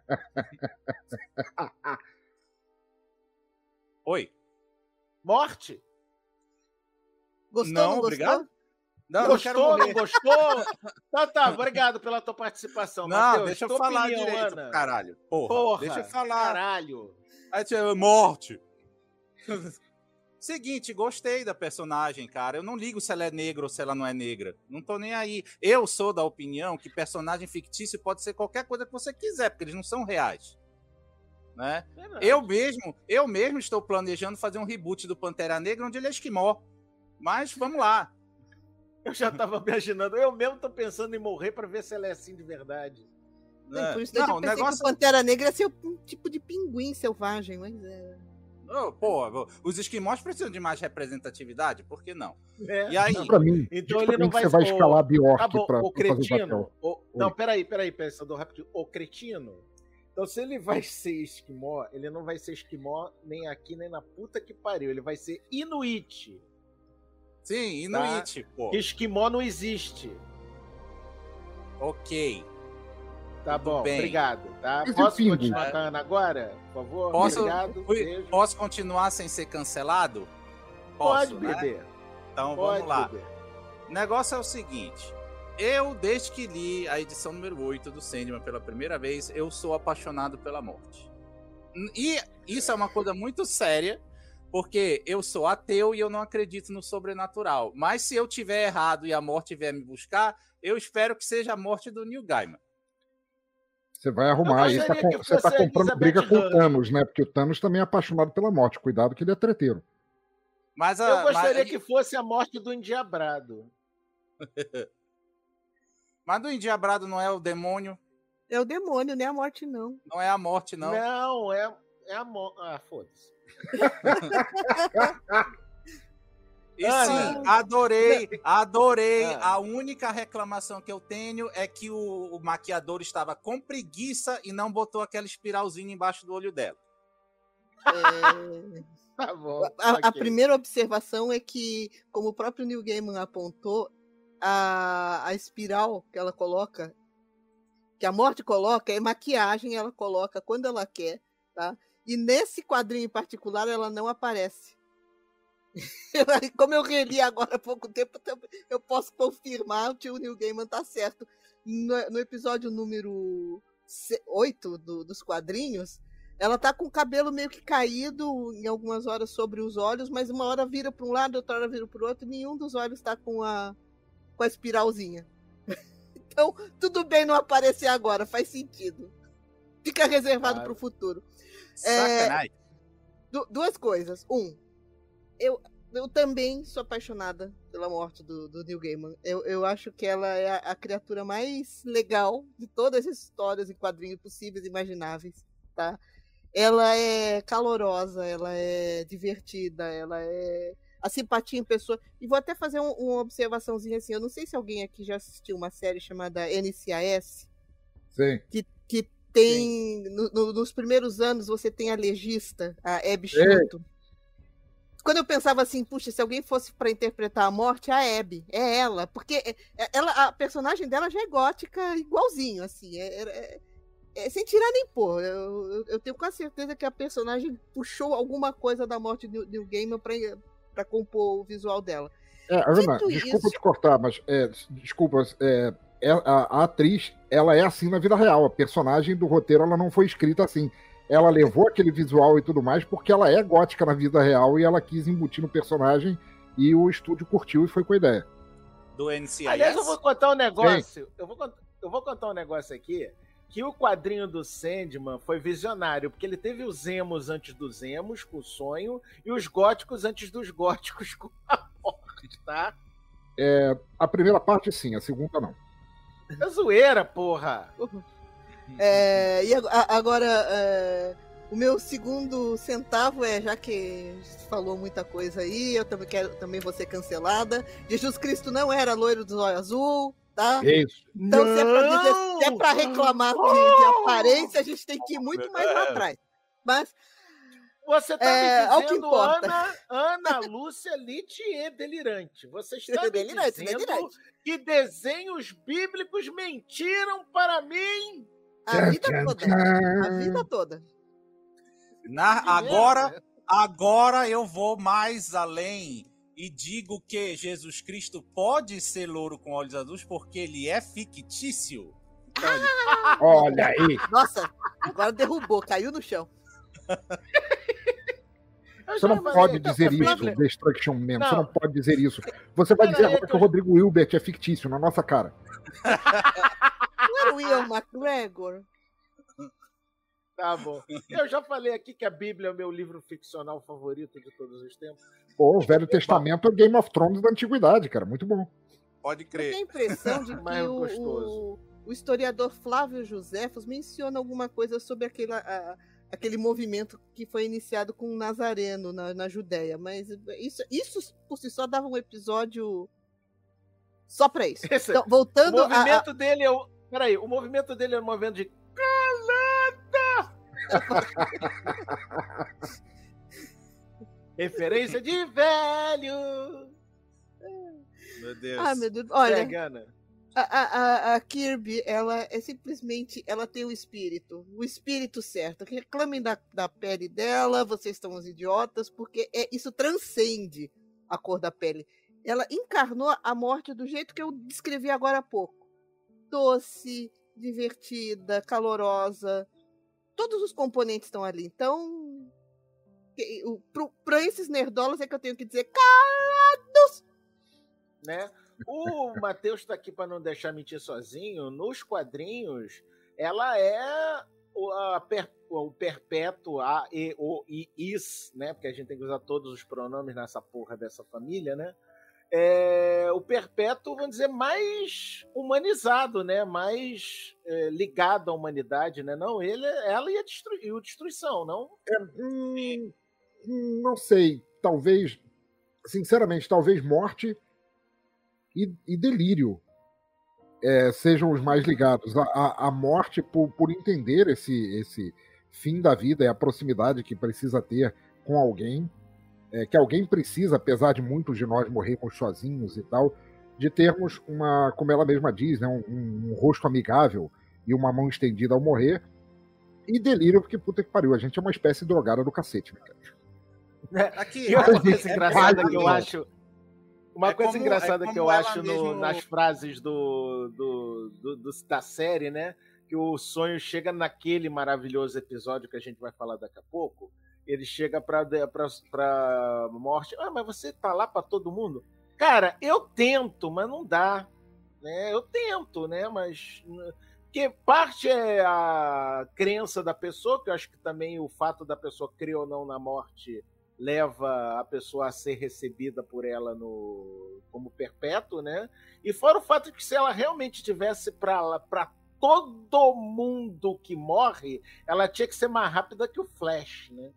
Oi. Morte? Gostou, Não, não, obrigado. gostou? Não, eu não quero Gostou, não morrer. gostou? Tá, tá, obrigado pela tua participação, Não, Matheus. deixa eu Tua falar opinião, direito, Ana. caralho. Porra, Porra, deixa eu falar. caralho. Aí, tipo, morte. Seguinte, gostei da personagem, cara. Eu não ligo se ela é negra ou se ela não é negra. Não tô nem aí. Eu sou da opinião que personagem fictício pode ser qualquer coisa que você quiser, porque eles não são reais. Né? Verdade. Eu mesmo, eu mesmo estou planejando fazer um reboot do Pantera Negra onde ele é esquimó. Mas vamos lá. Eu já tava imaginando. Eu mesmo tô pensando em morrer pra ver se ela é assim de verdade. É, por isso Não, eu o pensei negócio... que o Pantera Negra ia ser um tipo de pinguim selvagem, mas é... Oh, pô, os esquimós precisam de mais representatividade? Por que não? É. E aí? Diz pra mim, Então diz ele pra não mim que vai- você vai o- escalar a Bjork Tá bom, pra, o pra fazer o cretino. papel. o- Não, peraí, peraí, pensador rapidinho. O cretino, Então, se ele vai ser esquimó, ele não vai ser esquimó nem aqui, nem na puta que pariu. Ele vai ser inuit. Sim, Inuit, tá? Pô. Que esquimó não existe. Ok. Tá Tudo bom, bem. obrigado. Tá? Mas Posso enfim, continuar é. com a Ana agora? Por favor? Posso, Obrigado. fui- Beijo. posso continuar sem ser cancelado? Pode, Posso, né? bebê. Então Pode, vamos lá. bebê. O negócio é o seguinte. Eu, desde que li a edição número oito do Sandman pela primeira vez, eu sou apaixonado pela morte. E isso é uma coisa muito séria, porque eu sou ateu e eu não acredito no sobrenatural. Mas se eu tiver errado e a morte vier me buscar, eu espero que seja a morte do Neil Gaiman. Você vai arrumar aí. Eu Tá gostaria com- que você tá fosse a comprando Elizabeth briga com o Hurley. Thanos, né? Porque o Thanos também é apaixonado pela morte. Cuidado que ele é treteiro. Mas a, Eu gostaria mas, que fosse a morte do endiabrado. mas do endiabrado não é o demônio, É o demônio, não é a morte, não. não é a morte, não. Não, é, é a morte. Ah, foda-se. E Ah, sim, não. adorei, adorei. Ah. A única reclamação que eu tenho é que o, o maquiador estava com preguiça e não botou aquela espiralzinha embaixo do olho dela. É, Tá bom. A, a ok. primeira observação é que, como o próprio Neil Gaiman apontou, a, a espiral que ela coloca, que a morte coloca, é maquiagem, ela coloca quando ela quer, tá? E nesse quadrinho em particular, ela não aparece. Como eu reli agora há pouco tempo, eu posso confirmar que o Neil Gaiman tá certo. No, no episódio número oito do, dos quadrinhos, ela tá com o cabelo meio que caído em algumas horas sobre os olhos, mas uma hora vira para um lado, outra hora vira para o outro, e nenhum dos olhos tá com a, com a espiralzinha. Então, tudo bem não aparecer agora, faz sentido. Fica reservado Claro. para o futuro. Sacanagem. Du- duas coisas. Um, eu, eu também sou apaixonada pela morte do, do Neil Gaiman. Eu, eu acho que ela é a, a criatura mais legal de todas as histórias e quadrinhos possíveis e imagináveis, tá? Ela é calorosa, ela é divertida, ela é a simpatia em pessoa. E vou até fazer um, uma observaçãozinha assim. Eu não sei se alguém aqui já assistiu uma série chamada N C I S, Sim. que, que tem, no- no- nos primeiros anos, você tem a legista, a Abby Shelton. Quando eu pensava assim, puxa, se alguém fosse para interpretar a morte, a Abby, é ela, porque é- é- ela, a personagem dela já é gótica igualzinho, assim, é, é- é- sem tirar nem pôr. Eu, eu- eu tenho quase certeza que a personagem puxou alguma coisa da morte do Neil Gaiman para compor o visual dela. É, Ana, Dito desculpa isso- te cortar, mas é, desculpa, é, é, a, a atriz, ela é assim na vida real. A personagem do roteiro, ela não foi escrita assim. Ela levou aquele visual e tudo mais porque ela é gótica na vida real e ela quis embutir no personagem e o estúdio curtiu e foi com a ideia. Do N C I S. Aliás, eu vou contar um negócio. Eu vou, cont- eu vou contar um negócio aqui. Que o quadrinho do Sandman foi visionário, porque ele teve os emos antes dos emos, com o sonho, e os góticos antes dos góticos, com a morte, tá? A primeira parte, sim, a segunda, não. É zoeira, porra! É, e ag- a- agora, é, o meu segundo centavo é, já que falou muita coisa aí, eu também quero, também vou ser cancelada. Jesus Cristo não era loiro do olho azul, tá? Isso. Então, se é pra, dizer- Não! se é pra reclamar de, de aparência, a gente tem que ir muito mais lá atrás. Mas, Você tá É, ao me que dizendo importa. Ana, Ana Lúcia Litier delirante. Você está me Delirante, dizendo delirante. que desenhos bíblicos mentiram para mim? a vida toda, a vida toda. Na- Que agora, merda. agora eu vou mais além e digo que Jesus Cristo pode ser louro com olhos azuis porque ele é fictício. Então, ele- Olha aí. Nossa, agora derrubou, caiu no chão. Eu Você já não falei, pode então, dizer Bíblia- isso, Destruction Man. Você Não. não pode dizer isso. Você vai Pera dizer aí, agora que que o eu- Rodrigo Wilbert é fictício na nossa cara. Não era o Ian McGregor? Tá bom. Eu já falei aqui que a Bíblia é o meu livro ficcional favorito de todos os tempos. Pô, o Velho Testamento é Game of Thrones da antiguidade, cara. Muito bom. pode Eu tenho crer. a impressão de Mais que o, gostoso. o, o historiador Flávio Josefos menciona alguma coisa sobre aquele, a- aquele movimento que foi iniciado com o Nazareno na, na Judéia, mas isso, isso por si só dava um episódio só pra isso. Esse- Então, O voltando a, a- movimento dele é o. Peraí, o movimento dele é o movimento de. Calada! Referência de velho. Meu Deus. Ah, meu Deus. Olha, Segue, Ana. a, a, a Kirby, ela é simplesmente, ela tem o espírito, o espírito certo. Reclamem da, da pele dela, vocês estão os idiotas, porque é, isso transcende a cor da pele. Ela encarnou a morte do jeito que eu descrevi agora há pouco. Doce, divertida, calorosa. Todos os componentes estão ali. Então, para esses nerdolas é que eu tenho que dizer calados! Né? O Matheus está aqui para não deixar mentir sozinho. Nos quadrinhos, ela é o, a, per, o perpétuo, a, e, o, i, is, né? Porque a gente tem que usar todos os pronomes nessa porra dessa família, né? É, o perpétuo, vamos dizer, mais humanizado, né? Mais é, ligado à humanidade, né? Não, ele, ela e a destru, e o destruição, não? É, hum, não sei, talvez, sinceramente, talvez morte e, e delírio é, sejam os mais ligados. A, a, a morte, por, por entender esse, esse fim da vida e a proximidade que precisa ter com alguém, é, que alguém precisa, apesar de muitos de nós morrermos sozinhos e tal, de termos uma, como ela mesma diz, né, um, um, um rosto amigável e uma mão estendida ao morrer. E delírio, porque puta que pariu, a gente é uma espécie drogada do cacete, né, cara? Aqui, E outra coisa é engraçada quase que eu não. acho. Uma É coisa como- engraçada é que como eu ela acho no- mesmo- nas frases do, do, do- do- da série, né? Que o sonho chega naquele maravilhoso episódio que a gente vai falar daqui a pouco. Ele chega pra, pra, pra morte. Ah, mas você tá lá pra todo mundo? Cara, eu tento, mas não dá. Né? Eu tento, né? Mas. Porque parte é a crença da pessoa, que eu acho que também o fato da pessoa crer ou não na morte leva a pessoa a ser recebida por ela no, como perpétuo, né? E fora o fato de que se ela realmente tivesse para para todo mundo que morre, ela tinha que ser mais rápida que o Flash, né?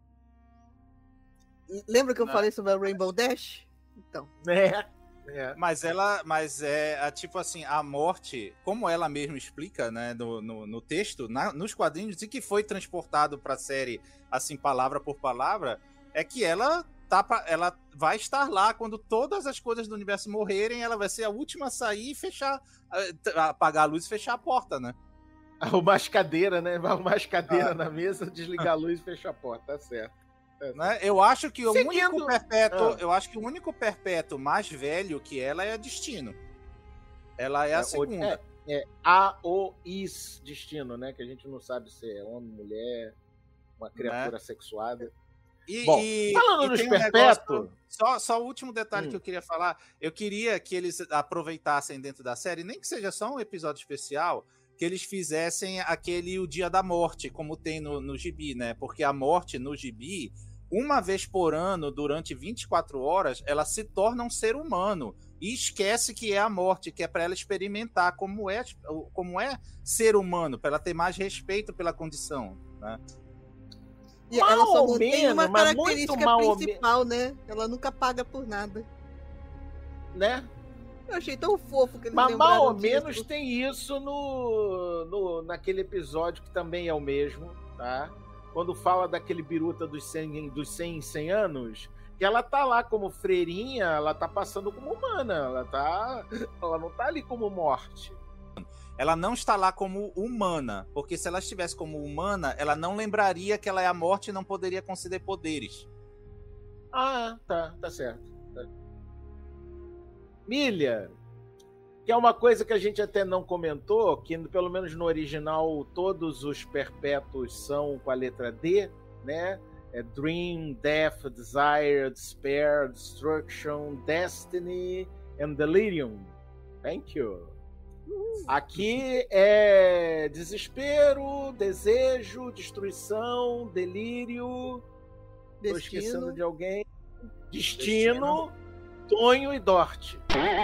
Lembra que eu Não. falei sobre a Rainbow Dash? Então, É, é. Mas ela, mas é a, tipo assim, a morte, como ela mesma explica, né, no, no, no texto, na- nos quadrinhos, e que foi transportado pra série, assim, palavra por palavra, é que ela tá, pa- ela vai estar lá quando todas as coisas do universo morrerem, ela vai ser a última a sair e fechar, eh, t- apagar a luz e fechar a porta, né? Arrumar as cadeiras, né? Vai arrumar as cadeiras Ah. na mesa, desligar a luz e fechar a porta, tá certo. Né? Eu acho que o Seguindo- único perpétuo, Ah. eu acho que o único perpétuo mais velho que ela é a Destino. Ela é a É, o- segunda. É, é a o is destino, né? Que a gente não sabe se é homem, mulher, uma criatura sexuada. E, Bom, e- falando e nos tem um perpétuo- negócio- só, só o último detalhe Hum. que eu queria falar. Eu queria que eles aproveitassem dentro da série, nem que seja só um episódio especial, que eles fizessem aquele O Dia da Morte, como tem no, no gibi, né? Porque a morte no gibi, uma vez por ano, durante vinte e quatro horas, ela se torna um ser humano. E esquece que é a morte, que é para ela experimentar como é, como é ser humano, para ela ter mais respeito pela condição, né? e ela Mal só ou mantém menos, uma mas muito característica mal ou principal, né? Ela nunca paga por nada. Né? Eu achei tão fofo que eles Mas lembraram mal ou disso. menos tem isso no, no, naquele episódio que também é o mesmo, tá? Quando fala daquele biruta dos cem, dos cem em cem anos, que ela tá lá como freirinha, ela tá passando como humana, ela tá, ela não tá ali como morte. Ela não está lá como humana, porque se ela estivesse como humana, ela não lembraria que ela é a morte e não poderia conceder poderes. Ah, tá, tá certo. Tá. Milha, que é uma coisa que a gente até não comentou, que pelo menos no original todos os perpétuos são com a letra D, né? É Dream, Death, Desire, Despair, Destruction, Destiny and Delirium. Thank you. Aqui é desespero, desejo, destruição, delírio. Tô esquecendo Destino. de alguém. Destino, Tonho e Dorte.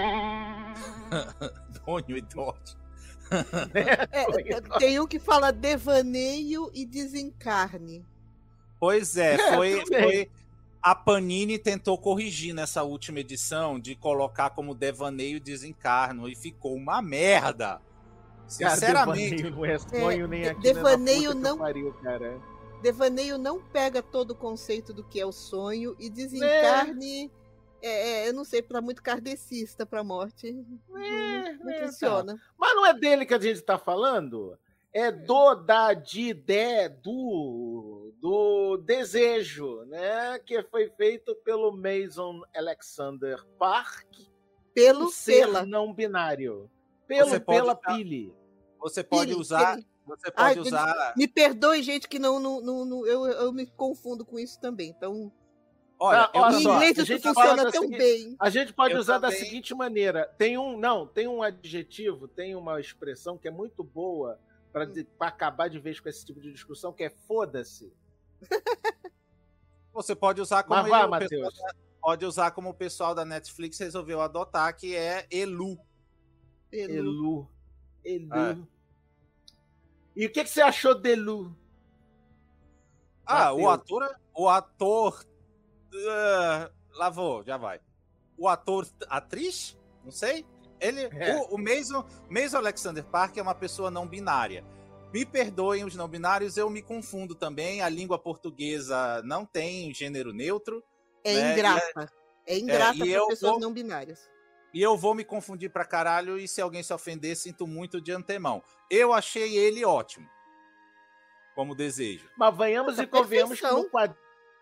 Sonho e Dorte. É, é, tem um que fala devaneio e desencarne. Pois é, É, foi, também. foi. A Panini tentou corrigir nessa última edição de colocar como devaneio e desencarno e ficou uma merda. Sinceramente. Cara, devaneio não é sonho É, nem de- aqui, devaneio nem na puta que não- pariu, cara. Devaneio não pega todo o conceito do que é o sonho e desencarne. É, é, eu não sei, para muito kardecista para morte. Não, É, não é, funciona. Mas não é dele que a gente tá falando? É do, da, de, de, do, do desejo, né? Que foi feito pelo Mason Alexander Park, Pelo, um ser pela. não binário. Pelo, Você pode pela usar- Pili. Você pode Pili, usar. Pili. Você pode Ai, usar. Me perdoe, gente, que não, não, não, não- eu, eu me confundo com isso também. Então, Olha, Tá, eu olha em só, inglês a isso gente funciona fala da tão seguinte- bem. A gente pode Eu usar da também. seguinte maneira: tem um, não, tem um adjetivo, tem uma expressão que é muito boa para acabar de vez com esse tipo de discussão, que é foda-se. Você pode usar como Mas vá, ele- o pessoal Matheus. da- pode usar como o pessoal da Netflix resolveu adotar, que é Elu. Pelo- Elu. Elu. É. E o que, que você achou de Elu? Ah, o Mateus. ator. O ator. ah, lá vou, já vai. O ator. Atriz? Não sei. Ele, É. o, o Mason, Mason Alexander Park é uma pessoa não binária. Me perdoem os não binários, eu me confundo também. A língua portuguesa não tem gênero neutro. É né? ingrata. É ingrata e para eu pessoas vou- não binárias. E eu vou me confundir pra caralho, e se alguém se ofender, sinto muito de antemão. Eu achei ele ótimo. Como desejo. Mas venhamos Nossa, e convenhamos que perfeição. no quadrinho.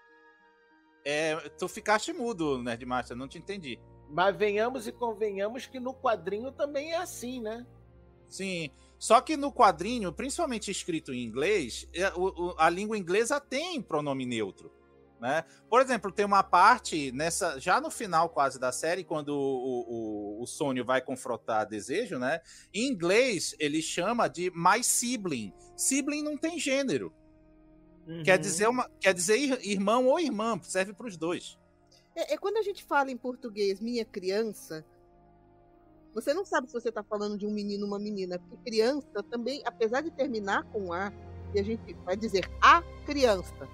É, tu ficaste mudo, Nerdmaster, não te entendi. Mas venhamos e convenhamos que no quadrinho também é assim, né? Sim. Só que no quadrinho, principalmente escrito em inglês, é, o- o- a língua inglesa tem pronome neutro. Né? Por exemplo, tem uma parte nessa já no final quase da série, quando o, o, o Sonho vai confrontar Desejo, né? Em inglês ele chama de my sibling. Sibling não tem gênero. Quer Uhum. dizer uma, quer dizer ir- irmão ou irmã, serve para os dois. É, é quando a gente fala em português, minha criança, você não sabe se você está falando de um menino ou uma menina, porque criança também, apesar de terminar com A, e a gente vai dizer a criança,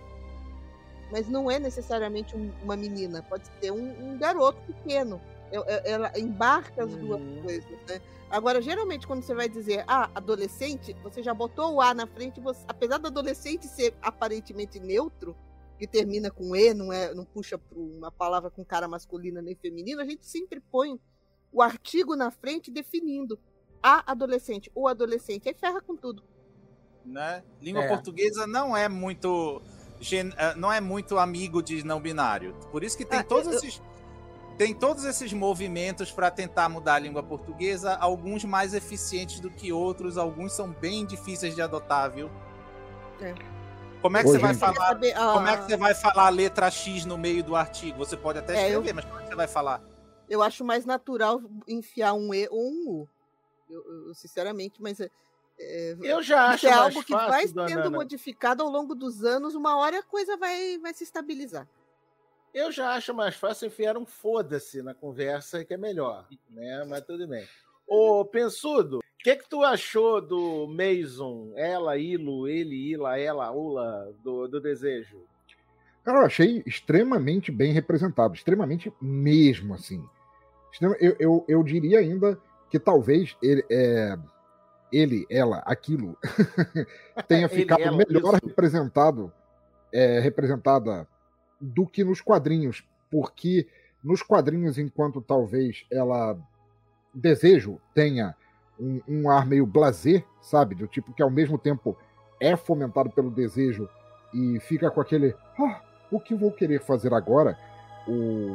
mas não é necessariamente um- uma menina, pode ser um, um garoto pequeno. É- é- Ela embarca as duas Uhum. coisas, né? Agora, geralmente, quando você vai dizer ah, adolescente, você já botou o A na frente, você, apesar do adolescente ser aparentemente neutro, que termina com E, não, é, não puxa para uma palavra com cara masculina nem feminina, a gente sempre põe o artigo na frente definindo a adolescente, o adolescente, aí ferra com tudo. Né? Língua É. portuguesa não é muito gen- eh, não é muito amigo de não binário. Por isso que tem Ah, todos eu- esses tem todos esses movimentos para tentar mudar a língua portuguesa, alguns mais eficientes do que outros, alguns são bem difíceis de adotar, viu? É. Como é que Ô, você vai gente. Quer falar? saber, ah, Como é que você vai falar a letra X no meio do artigo? Você pode até É, escrever, eu- mas como é que você vai falar? Eu acho mais natural enfiar um E ou um U. Eu, eu- sinceramente, mas é, é, Eu já isso acho é mais algo que vai fácil, dona sendo Ana. modificado ao longo dos anos, uma hora a coisa vai, vai se estabilizar. Eu já acho mais fácil enfiar um foda-se na conversa, que é melhor, né? Mas tudo bem. Ô, Pensudo, o que que tu achou do Mason, ela, Ilo, ele, Ila, ela, Ula, do, do Desejo? Cara, eu achei extremamente bem representado, extremamente mesmo, assim. Extrema- Eu, eu, eu diria ainda que talvez ele, é, ele ela, aquilo, tenha Ele, ficado ela, melhor isso. representado, é, representada do que nos quadrinhos, porque nos quadrinhos, enquanto talvez ela Desejo tenha um, um ar meio blasé, sabe, do tipo que ao mesmo tempo é fomentado pelo desejo e fica com aquele "Ah, o que vou querer fazer agora?" O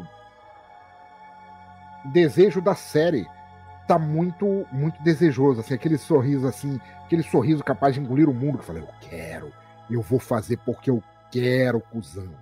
desejo da série tá muito muito desejoso, assim, aquele sorriso assim, aquele sorriso capaz de engolir o mundo, que eu falei, eu quero, eu vou fazer porque eu quero, cuzão.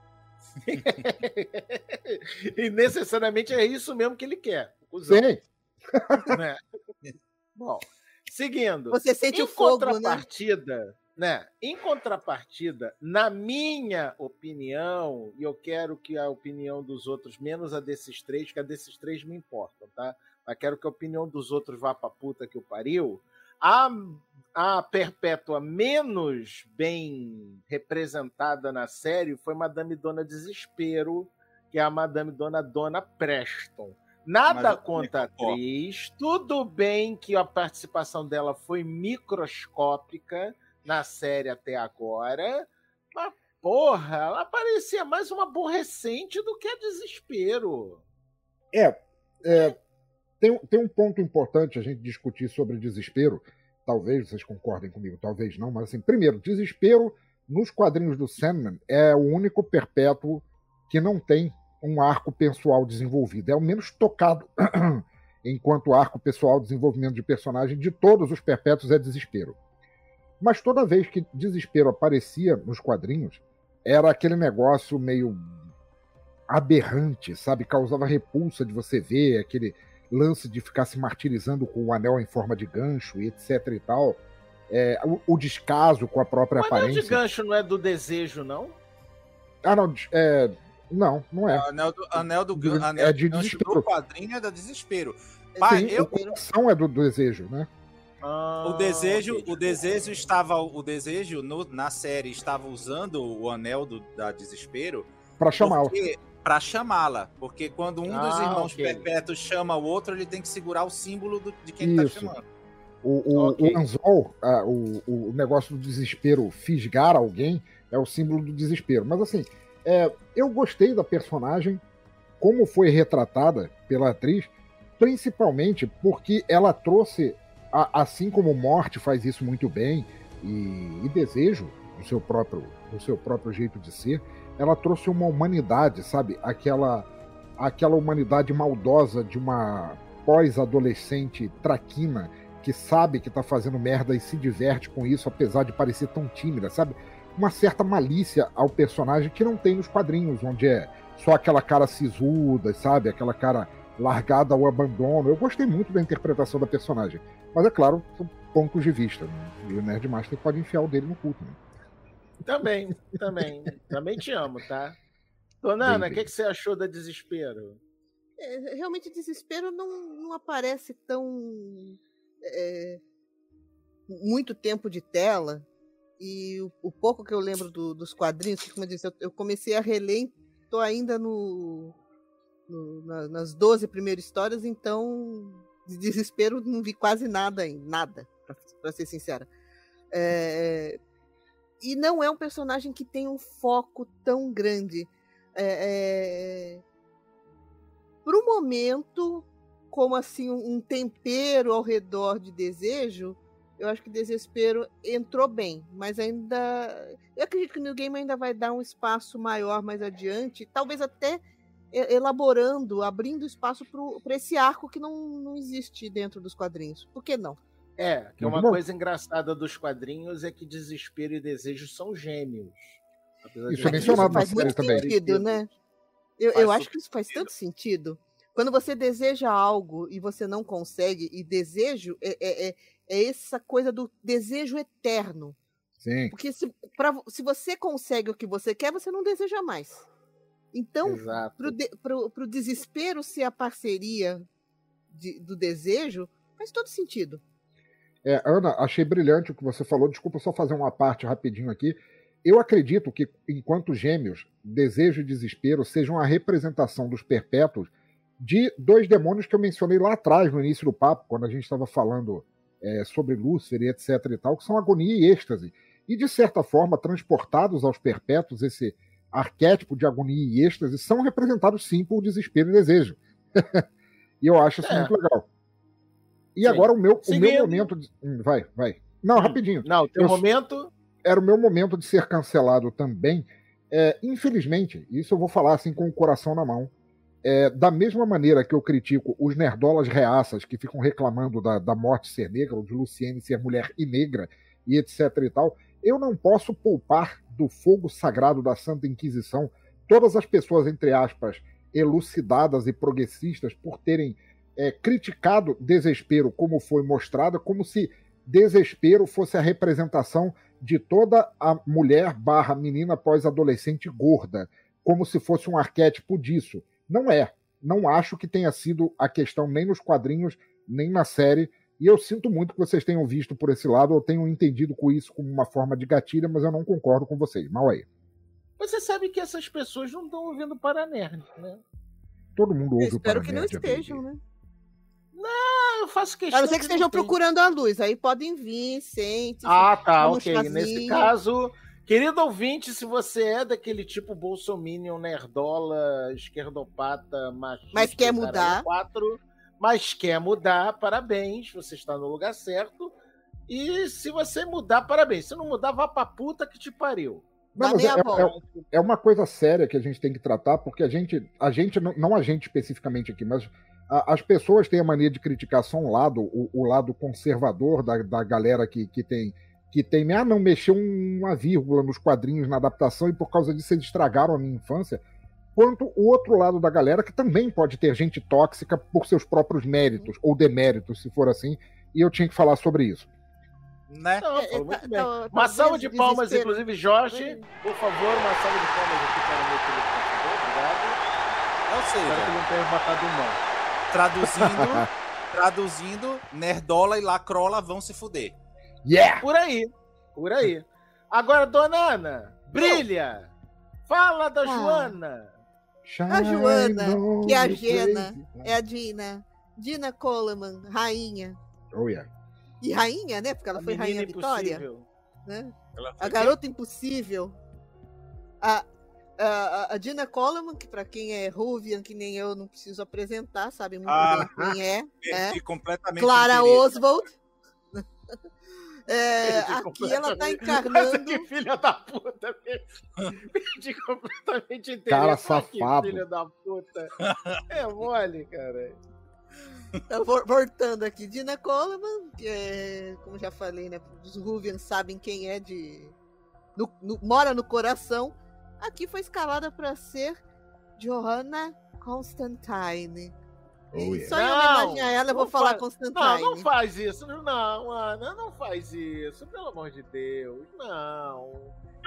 E necessariamente é isso mesmo que ele quer. Cuzão, Sim, né? Bom, seguindo. Você sente Em o fogo, né? contrapartida, né? Em contrapartida, na minha opinião, e eu quero que a opinião dos outros, menos a desses três, que a desses três me importam, tá? Mas quero que a opinião dos outros vá pra puta que o pariu. A, a Perpétua menos bem representada na série foi Madame Dona Desespero, que é a Madame Dona Dona Preston. Nada Mas eu contra a também concordo. atriz. Tudo bem que a participação dela foi microscópica na série até agora. Mas, porra, ela parecia mais uma aborrecente do que a Desespero. É, é tem, tem um ponto importante a gente discutir sobre Desespero. Talvez vocês concordem comigo, talvez não, mas assim, primeiro, Desespero nos quadrinhos do Sandman é o único perpétuo que não tem um arco pessoal desenvolvido. É o menos tocado enquanto arco pessoal, desenvolvimento de personagem de todos os perpétuos é Desespero. Mas toda vez que Desespero aparecia nos quadrinhos, era aquele negócio meio aberrante, sabe? Causava repulsa de você ver, aquele lance de ficar se martirizando com o anel em forma de gancho e etc e tal. É, o, o descaso com a própria O anel aparência. de gancho não é do desejo, não? Ah, não, é... não, não é. O anel do, anel do, Do- anel é do de gancho desespero. do quadrinho é da Desespero. Pai, Sim, eu, o coração é do desejo, né? Ah, o desejo, ok, o desejo estava, o desejo no- na série estava usando o anel do, da Desespero Pra chamá-la. porque para chamá-la, porque quando um dos Ah, irmãos ok. perpétuos chama o outro, ele tem que segurar o símbolo do- de quem ele Isso. tá chamando. O, o, Ok. o anzol, ah, o, o negócio do desespero, fisgar alguém, é o símbolo do desespero. Mas assim, é, eu gostei da personagem, como foi retratada pela atriz, principalmente porque ela trouxe, a- assim como Morte faz isso muito bem, e, e Desejo, do seu próprio, do seu próprio jeito de ser, ela trouxe uma humanidade, sabe? Aquela, aquela humanidade maldosa de uma pós-adolescente traquina que sabe que tá fazendo merda e se diverte com isso, apesar de parecer tão tímida, sabe? Uma certa malícia ao personagem que não tem nos quadrinhos, onde é só aquela cara sisuda, sabe? Aquela cara largada ao abandono. Eu gostei muito da interpretação da personagem. Mas é claro, são pontos de vista. Né? E o Nerdmaster pode enfiar o dele no culto. Né? Também, também. Também te amo, tá? Dona Ana, o Bem, que, que você achou da Desespero? É, realmente, Desespero não, não aparece tão. É, muito tempo de tela. E o, o pouco que eu lembro do- dos quadrinhos, que, como eu disse, eu, eu comecei a reler, estou ainda no, no- na- nas doze primeiras histórias, então de Desespero não vi quase nada ainda, nada, para ser sincera. É, e não é um personagem que tem um foco tão grande. É, é, pro momento, como assim um um tempero ao redor de Desejo, eu acho que Desespero entrou bem, mas ainda eu acredito que o New Game ainda vai dar um espaço maior mais adiante, talvez até e- elaborando, abrindo espaço para esse arco que não, não existe dentro dos quadrinhos. Por que não? É, que Muito uma bom. coisa engraçada dos quadrinhos é que Desespero e Desejo são gêmeos. Apesar Isso de é mencionado na faz série muito também. sentido, né? Eu, Faz eu acho super que isso faz sentido. tanto sentido. Quando você deseja algo e você não consegue, e desejo é, é, é, é essa coisa do desejo eterno. Sim. Porque se, pra, se você consegue o que você quer, você não deseja mais. Então, Exato. pro, de, pro, pro desespero ser a parceria de- do desejo, faz todo sentido. É, Ana, achei brilhante o que você falou. Desculpa só fazer uma parte rapidinho aqui. Eu acredito que, enquanto gêmeos, Desejo e Desespero sejam a representação dos perpétuos de dois demônios que eu mencionei lá atrás, no início do papo, quando a gente estava falando é, sobre Lúcifer e etc e tal, que são agonia e êxtase. E, de certa forma, transportados aos perpétuos, esse arquétipo de agonia e êxtase são representados, sim, por Desespero e Desejo. E eu acho isso É. muito legal. E Sim. agora o meu, o meu Seguindo. momento... De... Hum, vai, vai. Não, Hum. rapidinho. Não, tem um Eu- momento. Era o meu momento de ser cancelado também. É, infelizmente, isso eu vou falar assim com o coração na mão. É, da mesma maneira que eu critico os nerdolas reaças que ficam reclamando da, da morte ser negra, ou de Luciene ser mulher e negra, e etc e tal, eu não posso poupar do fogo sagrado da Santa Inquisição todas as pessoas, entre aspas, elucidadas e progressistas por terem é, criticado Desespero como foi mostrada, como se Desespero fosse a representação de toda a mulher barra menina pós-adolescente gorda, como se fosse um arquétipo disso. Não é. Não acho que tenha sido a questão nem nos quadrinhos, nem na série. E eu sinto muito que vocês tenham visto por esse lado, ou tenham entendido com isso como uma forma de gatilha, mas eu não concordo com vocês. Mal aí. Você sabe que essas pessoas não estão ouvindo Paranerd, né? Todo mundo Eu ouve o espero que não Paranerdia, estejam, baby. né? Ah, eu faço questão. A não ser que de estejam não ter. procurando a luz. Aí podem vir, sente. Ah, tá, toma um ok. chazinho. Nesse caso, querido ouvinte, se você é daquele tipo bolsominion, nerdola, esquerdopata, machista, Mas quer caralho, mudar. quatro, mas quer mudar, parabéns, você está no lugar certo. E se você mudar, parabéns. Se não mudar, vá pra puta que te pariu. Não, Dá mas meia é, volta. é, é uma coisa séria que a gente tem que tratar, porque a gente, a gente não, não a gente especificamente aqui, mas a, as pessoas têm a mania de criticar só um lado, o, o lado conservador da, da galera que, que tem, que tem, ah, não, mexeu uma vírgula nos quadrinhos na adaptação e por causa disso eles estragaram a minha infância, quanto o outro lado da galera que também pode ter gente tóxica por seus próprios méritos, ou deméritos, se for assim, e eu tinha que falar sobre isso. Né? Não, É, falou é, muito tá- bem. tá- Uma talvez salva de palmas, desespero. inclusive, Jorge. Por favor, uma salva de palmas aqui para o meu querido computador. Obrigado. Ou Espero que seja, não tenha botado mão. traduzindo, traduzindo, Nerdola e Lacrola vão se fuder. Yeah! Por aí. Por aí. Agora, dona Ana, brilha. Fala da Ah. Joana. A Joana, que é a Shine on Gena, the é a Dina. Dina Coleman, rainha. Oh, yeah. E rainha, né? Porque ela A foi rainha menina Vitória. impossível. Né? Ela A garota impossível. A, a, a Dina Coleman, que pra quem é Ruvian, que nem eu, não preciso apresentar, sabe muito Ah. bem quem é. perdi né? completamente Clara o interesse. Oswald. É, Perdi aqui ela tá completamente. encarnando. Que filha da puta. mesmo. Perdi completamente o interesse. Cara Olha safado. Que filha da puta. É mole, cara. Então, vol- voltando aqui, Dina Coleman, que é, como já falei, né? Os Ruvians sabem quem é de. no- no- mora no coração. Aqui foi escalada para ser Johanna Constantine. Oh, E yeah. só em Não, homenagem a ela eu vou não falar faz- Constantine. Não, não faz isso. Não, Ana, não faz isso. Pelo amor de Deus. Não.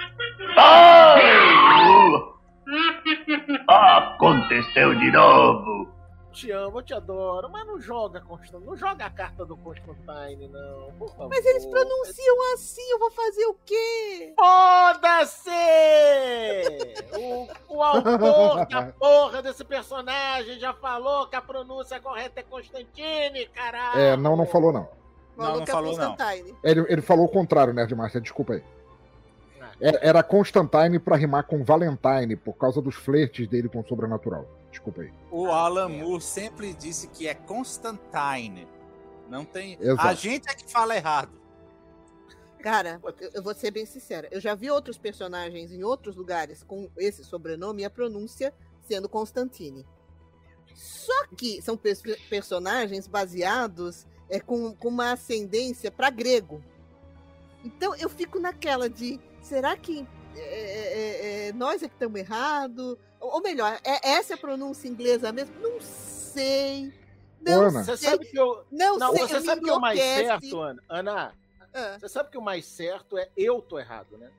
Aconteceu de novo. Te amo, eu te adoro, mas não joga Constantine, não joga a carta do Constantine, não, por favor. Mas eles pronunciam assim, eu vou fazer o quê? Foda-se! O, o autor da porra desse personagem já falou que a pronúncia correta é Constantine, caralho! É, não, não falou não. Não, Maluca não falou, não. Constantine. Ele, ele falou o contrário, Nerdmaster, desculpa aí. Era, era Constantine pra rimar com Valentine, por causa dos flertes dele com o sobrenatural. Desculpa aí. O Alan Moore sempre disse que é Constantine. Não tem. Exato. A gente é que fala errado. Cara, eu, eu vou ser bem sincera. Eu já vi outros personagens em outros lugares com esse sobrenome e a pronúncia sendo Constantine. Só que são pers- personagens baseados é, com, com uma ascendência para grego. Então eu fico naquela de, será que é, é, é, nós é que estamos errados? Ou, ou melhor, é essa a pronúncia inglesa mesmo? Não sei. Não Ana. Você sei. sabe que eu. Não, Não, sei. você eu me sabe que é o mais enlouquece. certo, Ana? Ana, Ah. você sabe que o mais certo é eu tô errado, né?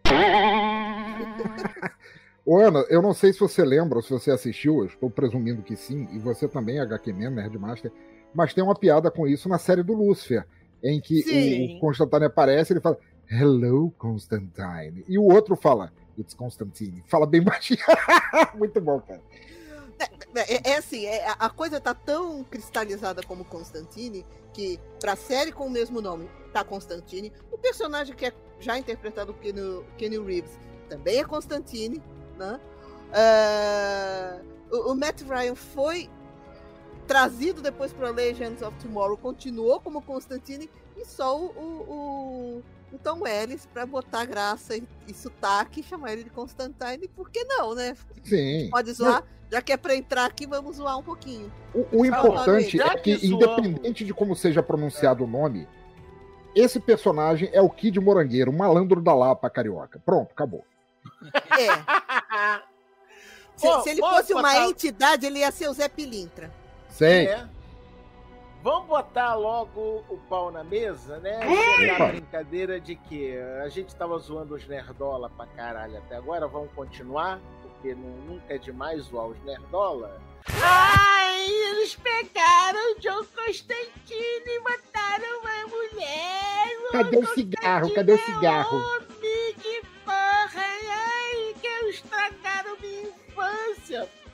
Ô, Ana, eu não sei se você lembra, ou se você assistiu, eu estou presumindo que sim, e você também, H Q Man, Nerdmaster, mas tem uma piada com isso na série do Lucifer, em que Sim. o Constantine aparece e ele fala, Hello, Constantine. E o outro fala, It's Constantine. Fala bem baixinho. Muito bom, cara. É, é assim, é, a coisa tá tão cristalizada como Constantine que pra série com o mesmo nome tá Constantine. O personagem que é já interpretado por Keanu, Keanu Reeves também é Constantine, né? Ah, o, o Matt Ryan foi trazido depois para Legends of Tomorrow, continuou como Constantine e só o, o, o, o Tom Ellis para botar graça e, e sotaque e chamar ele de Constantine, por que não, né? Sim. Pode zoar, já que é para entrar aqui, vamos zoar um pouquinho. O, o importante Já é que, que zoamos. independente de como seja pronunciado o nome, esse personagem é o Kid Morangueiro, o malandro da Lapa carioca. Pronto, acabou. É. Se, Pô, se ele posso fosse uma botar- entidade, ele ia ser o Zé Pilintra. Sei. É. Vamos botar logo o pau na mesa, né? É. A brincadeira de que a gente tava zoando os nerdola pra caralho até agora, vamos continuar, porque nu- nunca é demais zoar os nerdola. Ai, eles pegaram o John Constantine e mataram uma mulher. Cadê o cigarro? Cadê o cigarro? Homem, que porra! Ai, que estragaram minha infância.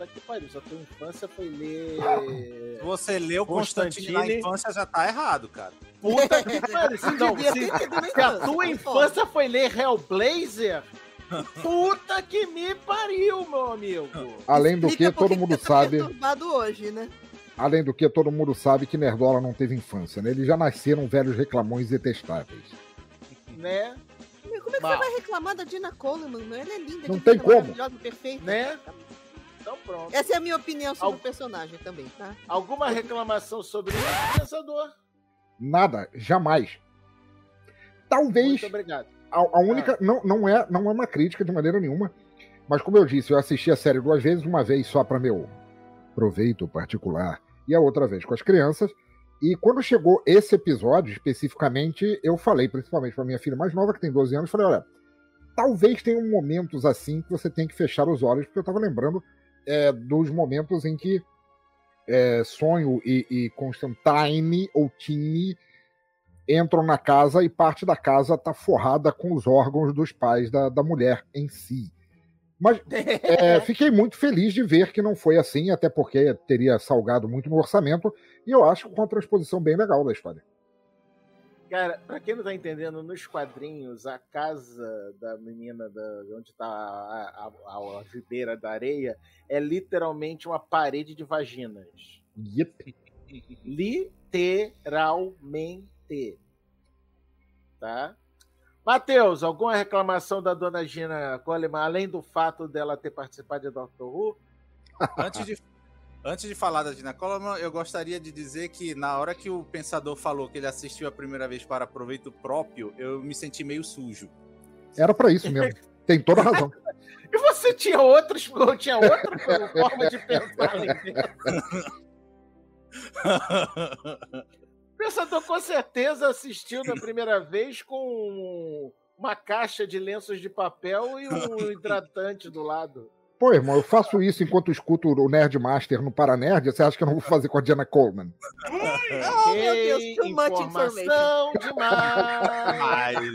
puta que pariu. Se a tua infância foi ler. Se você leu Constantine na infância, já tá errado, cara. Puta que pariu. Se, não, se, se a tua infância foi ler Hellblazer, puta que me pariu, meu amigo. Além do que, todo mundo sabe. Hoje, né? Além do que, todo mundo sabe que Nerdola não teve infância, né? Eles já nasceram velhos reclamões detestáveis. Né? Como é que Mal. você vai reclamar da Gina Coleman? Ela é linda, Não linda, tem como. maravilhosa, perfeita. Né? Então pronto. Essa é a minha opinião sobre Al... o personagem também, tá? Alguma reclamação sobre isso, pensador? Nada, jamais. Talvez. Muito obrigado. A, a única. Ah. Não, não, é, não é uma crítica de maneira nenhuma. Mas como eu disse, eu assisti a série duas vezes, uma vez só para meu proveito particular e a outra vez com as crianças. E quando chegou esse episódio, especificamente, eu falei, principalmente para minha filha mais nova, que tem doze anos, falei, olha, talvez tenham momentos assim que você tem que fechar os olhos, porque eu estava lembrando é, dos momentos em que é, Sonho e, e Constantine ou Tini entram na casa e parte da casa está forrada com os órgãos dos pais da, da mulher em si. Mas é, fiquei muito feliz de ver que não foi assim, até porque teria salgado muito no orçamento, e eu acho uma transposição bem legal da história. Cara, pra quem não tá entendendo, nos quadrinhos, a casa da menina da, onde tá a, a, a algibeira da areia é literalmente uma parede de vaginas. Yep. Literalmente. Tá? Matheus, alguma reclamação da dona Gina Coleman, além do fato dela ter participado de Doctor Who? Antes de, antes de falar da Gina Coleman, eu gostaria de dizer que na hora que o Pensador falou que ele assistiu a primeira vez para proveito próprio, eu me senti meio sujo. Era para isso mesmo. Tem toda a razão. E você tinha outros, tinha outra forma de pensar ali dentro? O Pensador com certeza assistiu na primeira vez com uma caixa de lenços de papel e um hidratante do lado. Pô, irmão, eu faço isso enquanto escuto o Nerdmaster no Paranerd. Você acha que eu não vou fazer com a Diana Coleman? Oh, meu Deus, too much information. Demais.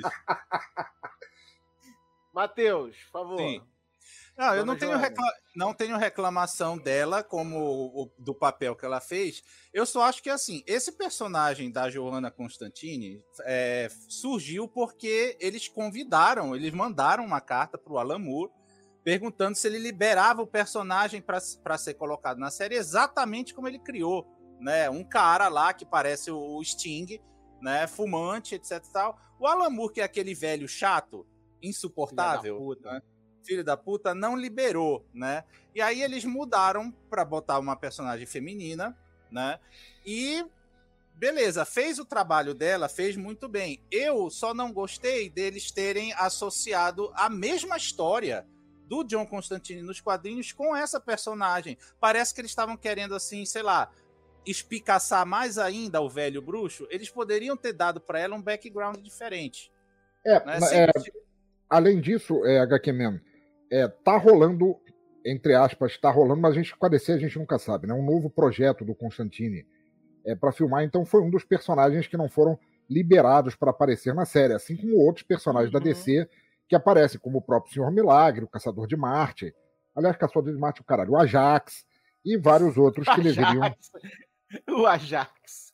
Matheus, por favor. Sim. Não, eu não tenho, recla... não tenho reclamação dela como o, do papel que ela fez. Eu só acho que, assim, esse personagem da Johanna Constantine é, surgiu porque eles convidaram, eles mandaram uma carta pro Alan Moore perguntando se ele liberava o personagem para ser colocado na série exatamente como ele criou, né? Um cara lá que parece o Sting, né? Fumante, etc e tal. O Alan Moore, que é aquele velho chato, insuportável, Filha da puta, né? Filho da puta, não liberou, né? E aí eles mudaram para botar uma personagem feminina, né? E beleza, fez o trabalho dela, fez muito bem. Eu só não gostei deles terem associado a mesma história do John Constantine nos quadrinhos com essa personagem. Parece que eles estavam querendo, assim, sei lá, espicaçar mais ainda o velho bruxo. Eles poderiam ter dado para ela um background diferente. É, né? é além disso, é, H Q Man, É, tá rolando, entre aspas, tá rolando, mas a gente, com a D C a gente nunca sabe, né? Um novo projeto do Constantine é, para filmar, então foi um dos personagens que não foram liberados para aparecer na série, assim como outros personagens uhum. da D C que aparecem, como o próprio Senhor Milagre, o Caçador de Marte, aliás, Caçador de Marte, o caralho, o Ajax e vários outros que deveriam. O Ajax.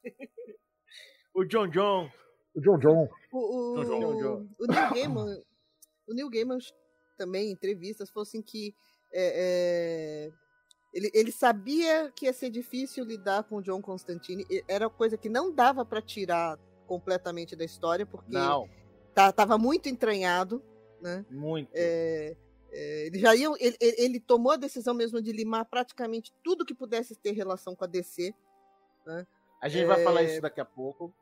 O John John. O John John. O, o, John John. o Neil Gaiman, o Neil Gaiman também em entrevistas falou assim que é, é, ele, ele sabia que ia ser difícil lidar com o John Constantine, era coisa que não dava para tirar completamente da história, porque não. Tá, tava muito entranhado, né? Muito. É, é, ele, já ia, ele, ele tomou a decisão mesmo de limar praticamente tudo que pudesse ter relação com a D C, né? A gente é, vai falar isso daqui a pouco.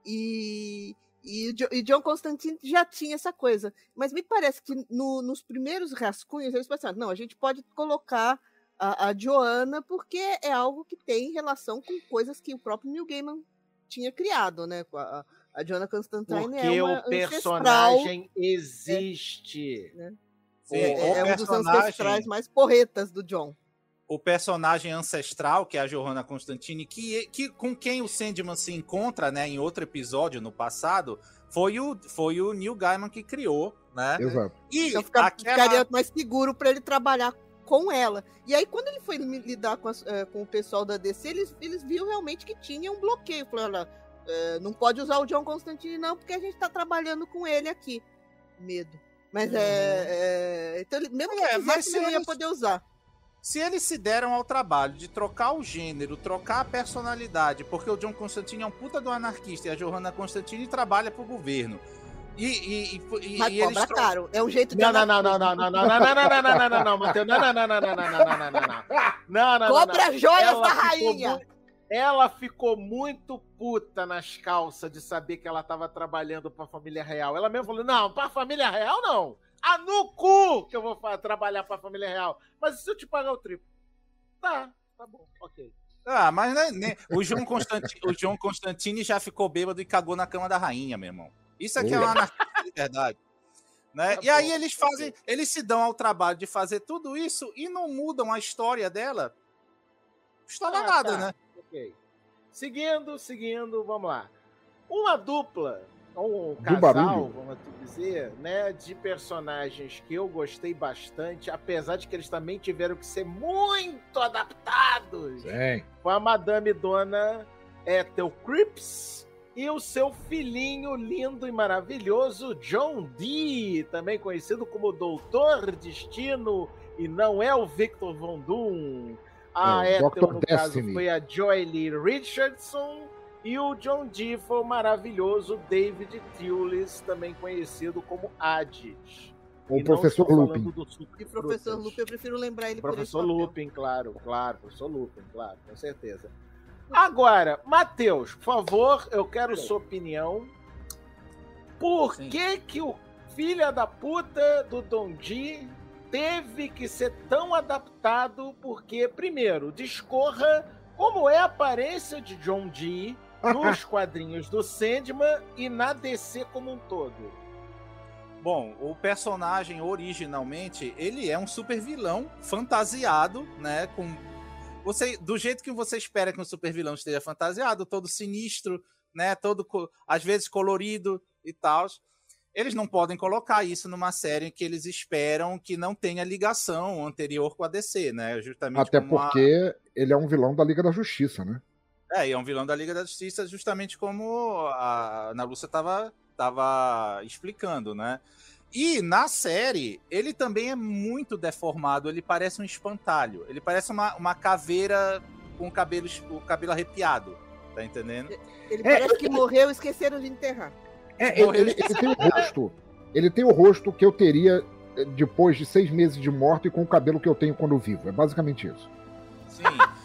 E E, e John Constantine já tinha essa coisa. Mas me parece que no, nos primeiros rascunhos eles pensaram, não, a gente pode colocar a, a Johanna porque é algo que tem relação com coisas que o próprio Neil Gaiman tinha criado, né? A, a Johanna Constantine porque é uma o personagem existe. É, né? Sim, é, é um dos ancestrais mais porretas do John. O personagem ancestral, que é a Johanna Constantine, que, que, com quem o Sandman se encontra, né, em outro episódio no passado, foi o, foi o Neil Gaiman que criou, né? Exato. E então fica, aquela... ficaria mais seguro para ele trabalhar com ela. E aí, quando ele foi lidar com, as, uh, com o pessoal da D C, eles, eles viram realmente que tinha um bloqueio. Falaram, uh, não pode usar o John Constantine não, porque a gente tá trabalhando com ele aqui. Medo. Mas uhum. é, é... Então, mesmo que é, quisesse, ele não eles... ia poder usar. Se eles se deram ao trabalho de trocar o gênero, trocar a personalidade, porque o John Constantine é um puta do anarquista e a Johanna Constantine trabalha pro governo. E, e, e, Mas e cobra eles caro. É um jeito de... Não, não, não, não, não, não, não, não, não, não, não, não, não, não, não, Matheus. Não, não, não, não, não, não, não, não, não, não. Não, não, cobra joias da rainha. Ela ficou muito puta nas calças de saber que ela tava trabalhando pra família real. Ela mesmo falou, não, pra família real não. Ah, no cu que eu vou trabalhar pra família real. Mas e se eu te pagar o triplo? Tá, tá bom, ok. Ah, mas né, né, o, João Constantine, o João Constantine já ficou bêbado e cagou na cama da rainha, meu irmão. Isso aqui é uma anarquia de verdade. Né? Tá e bom, aí eles fazem, okay. eles se dão ao trabalho de fazer tudo isso e não mudam a história dela. Não estraga ah, nada, tá. né? Ok. Seguindo, seguindo, vamos lá. Uma dupla, ou um casal, vamos dizer, né, de personagens que eu gostei bastante, apesar de que eles também tiveram que ser muito adaptados. Sim. Foi a Madame Dona Ethel Cripps e o seu filhinho lindo e maravilhoso, John Dee, também conhecido como Doutor Destino, e não é o Victor Von Doom. A é, Ethel, no caso, foi a Joy Lee Richardson. E o John Dee foi o maravilhoso David Thewlis, também conhecido como Hades. O professor Lupin. E professor Lupin, eu prefiro lembrar ele professor por Lupin, claro, claro. Professor Lupin, claro, com certeza. Agora, Matheus, por favor, eu quero Sim. sua opinião. Por Sim. que que o filho da puta do Don Dee teve que ser tão adaptado? Porque, primeiro, discorra como é a aparência de John Dee nos quadrinhos do Sandman e na D C como um todo. Bom, o personagem originalmente, ele é um super vilão fantasiado, né, com você, do jeito que você espera que um super vilão esteja fantasiado, todo sinistro, né, todo às vezes colorido e tal. Eles não podem colocar isso numa série que eles esperam que não tenha ligação anterior com a D C, né? Justamente Até porque a... ele é um vilão da Liga da Justiça, né? É, é um vilão da Liga da Justiça, justamente como a Ana Lúcia estava tava explicando, né? E na série, ele também é muito deformado, ele parece um espantalho, ele parece uma, uma caveira com o cabelo, o cabelo arrepiado, tá entendendo? Ele parece é, que morreu e esqueceram de enterrar. É, ele, ele, ele tem o rosto. Ele tem o rosto que eu teria depois de seis meses de morte e com o cabelo que eu tenho quando vivo. É basicamente isso. Sim.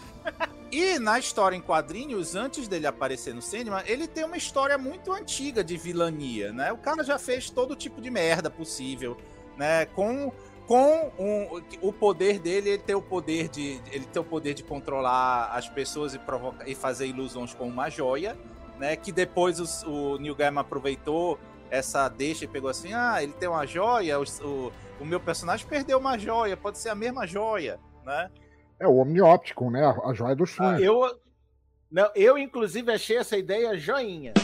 E na história em quadrinhos, antes dele aparecer no cinema, ele tem uma história muito antiga de vilania, né? O cara já fez todo tipo de merda possível, né? Com, com um, o poder dele, ele tem o poder de ele tem o poder de controlar as pessoas e provocar e fazer ilusões com uma joia, né? Que depois o, o Neil Gaiman aproveitou essa deixa e pegou assim, ah, ele tem uma joia, o, o, o meu personagem perdeu uma joia, pode ser a mesma joia, né? É o Omnióptico, né? A, a joia do sonho. Ah, eu, não, eu, inclusive, achei essa ideia joinha.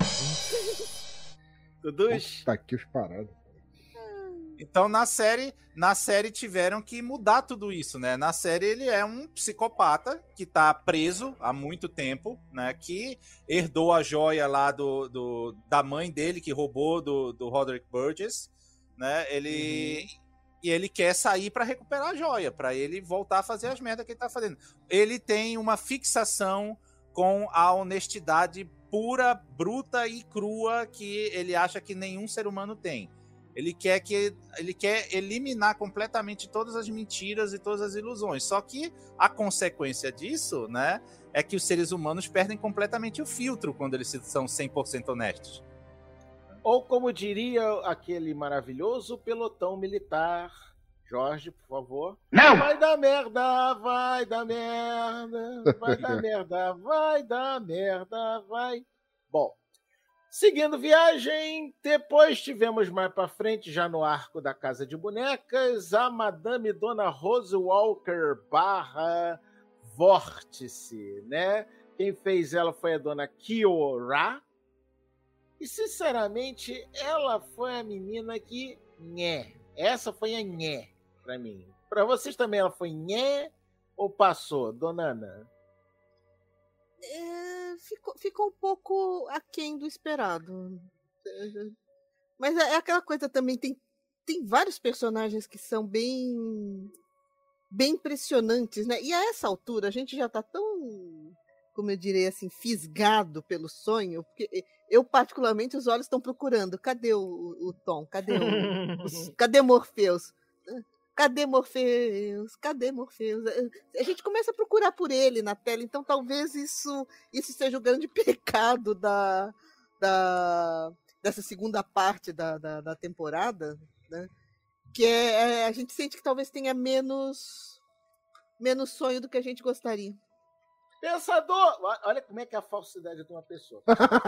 Tudus? Tá aqui os parados. Então, na série, na série tiveram que mudar tudo isso, né? Na série ele é um psicopata que tá preso há muito tempo, né? Que herdou a joia lá do, do, da mãe dele, que roubou do, do Roderick Burgess, né? Ele... Uhum. E ele quer sair para recuperar a joia, para ele voltar a fazer as merdas que ele tá fazendo. Ele tem uma fixação com a honestidade pura, bruta e crua que ele acha que nenhum ser humano tem. Ele quer, que, ele quer eliminar completamente todas as mentiras e todas as ilusões. Só que a consequência disso, né, é que os seres humanos perdem completamente o filtro quando eles são cem por cento honestos. Ou como diria aquele maravilhoso pelotão militar, Jorge, por favor. Não! Vai dar merda, vai dar merda, vai dar merda, vai dar merda, vai. Bom, seguindo viagem, depois tivemos mais pra frente, já no arco da Casa de Bonecas, a Madame Dona Rose Walker barra Vórtice, né? Quem fez ela foi a Dona Kiora. E, sinceramente, ela foi a menina que... Nhé. Essa foi a nhé. pra mim. Pra vocês também ela foi nhé ou passou, dona Ana? É, ficou, ficou um pouco aquém do esperado. Mas é, é aquela coisa também, tem, tem vários personagens que são bem, bem impressionantes, né? E a essa altura a gente já tá tão, como eu direi assim, fisgado pelo sonho, porque eu particularmente os olhos estão procurando, cadê o, o Tom? Cadê o, os, cadê Morpheus? Cadê Morpheus? Cadê Morpheus? A gente começa a procurar por ele na tela, então talvez isso, isso seja o grande pecado da, da, dessa segunda parte da, da, da temporada, né? Que é, a gente sente que talvez tenha menos, menos sonho do que a gente gostaria. Pensador! Olha como é que é a falsidade de uma pessoa.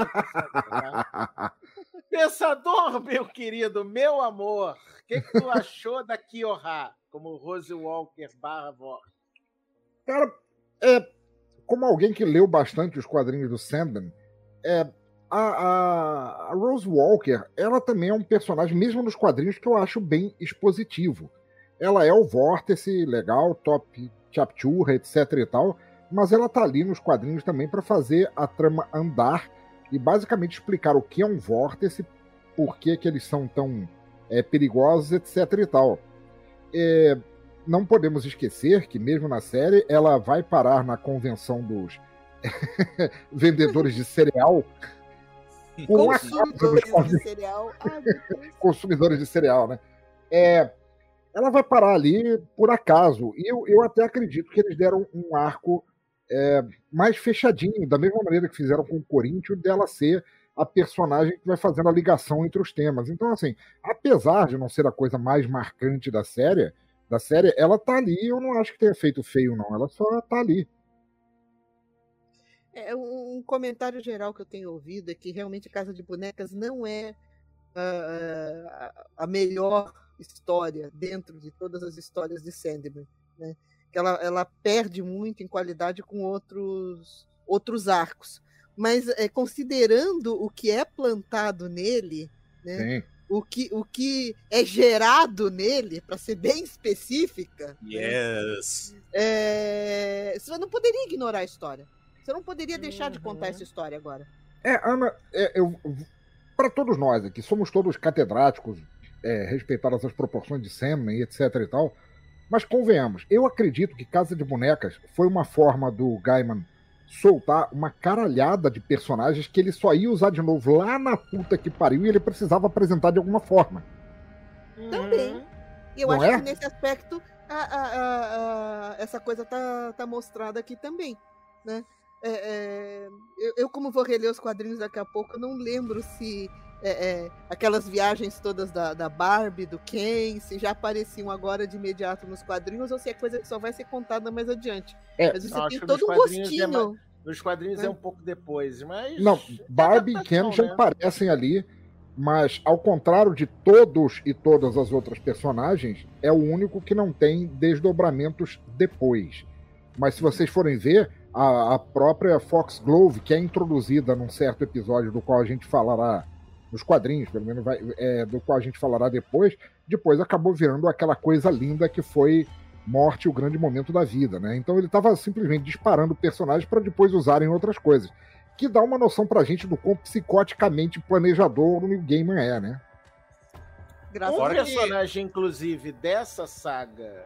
Pensador, meu querido, meu amor, o que, que tu achou da Kyoha como Rose Walker barra Vought? Cara, é, como alguém que leu bastante os quadrinhos do Sandman, é, a, a, a Rose Walker, ela também é um personagem, mesmo nos quadrinhos, que eu acho bem expositivo. Ela é o vórtice legal, top chapchurra, etc e tal, mas ela tá ali nos quadrinhos também para fazer a trama andar e basicamente explicar o que é um vórtice, por que, que eles são tão é, perigosos, etc e tal. É, não podemos esquecer que mesmo na série ela vai parar na convenção dos vendedores de cereal. Por um Consumidores de cereal. Ah, consumidores de cereal, né? É, ela vai parar ali por acaso. E eu, eu até acredito que eles deram um arco É, mais fechadinho, da mesma maneira que fizeram com o Corinthians, dela ser a personagem que vai fazendo a ligação entre os temas. Então, assim, apesar de não ser a coisa mais marcante da série, da série, ela tá ali, eu não acho que tenha feito feio, não. Ela só tá ali. É, um comentário geral que eu tenho ouvido é que realmente Casa de Bonecas não é uh, a melhor história dentro de todas as histórias de Sandman, né? Ela, ela perde muito em qualidade com outros, outros arcos. Mas é, considerando o que é plantado nele, né, o, que, o que é gerado nele, para ser bem específica, yes. né, é, você não poderia ignorar a história. Você não poderia deixar uhum. de contar essa história agora. É, Ana, é, eu, para todos nós aqui, somos todos catedráticos, é, respeitadas as proporções de Sandman e etc e tal. Mas convenhamos, eu acredito que Casa de Bonecas foi uma forma do Gaiman soltar uma caralhada de personagens que ele só ia usar de novo lá na puta que pariu e ele precisava apresentar de alguma forma. Também. E eu Não acho é? que nesse aspecto a, a, a, a, essa coisa tá, tá mostrada aqui também, né? É, é, eu, eu, como vou reler os quadrinhos daqui a pouco, eu não lembro se é, é, aquelas viagens todas da, da Barbie, do Ken, se já apareciam agora de imediato nos quadrinhos ou se é coisa que só vai ser contada mais adiante. É, mas você acho tem que todo nos um quadrinhos é gostinho. mais- Nos quadrinhos é. É. um pouco depois, mas... Não, Barbie e Ken já aparecem ali, mas ao contrário de todos e todas as outras personagens, é o único que não tem desdobramentos depois. Mas se vocês forem ver, a, a própria Foxglove, que é introduzida num certo episódio do qual a gente falará nos quadrinhos, pelo menos vai, é, do qual a gente falará depois, depois acabou virando aquela coisa linda que foi Morte, o grande momento da vida, né? Então ele estava simplesmente disparando personagens para depois usarem outras coisas, que dá uma noção pra gente do quão psicoticamente planejador o Neil Gaiman é, né? Graças Um a Deus. personagem, inclusive, dessa saga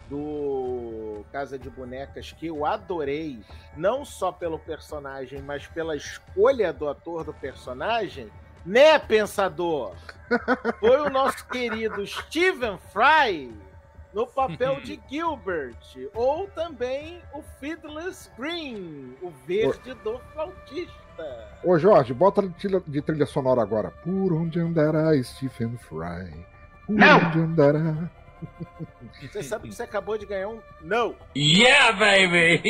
do Casa de Bonecas que eu adorei, não só pelo personagem, mas pela escolha do ator do personagem, né, pensador? Foi o nosso querido Stephen Fry no papel de Gilbert, ou também o Fiddler's Green, o verde do flautista. Ô Jorge, bota de trilha, de trilha sonora agora. Por onde andará Stephen Fry? Por Não! onde andará? Você sabe que você acabou de ganhar um... Não! Yeah, baby!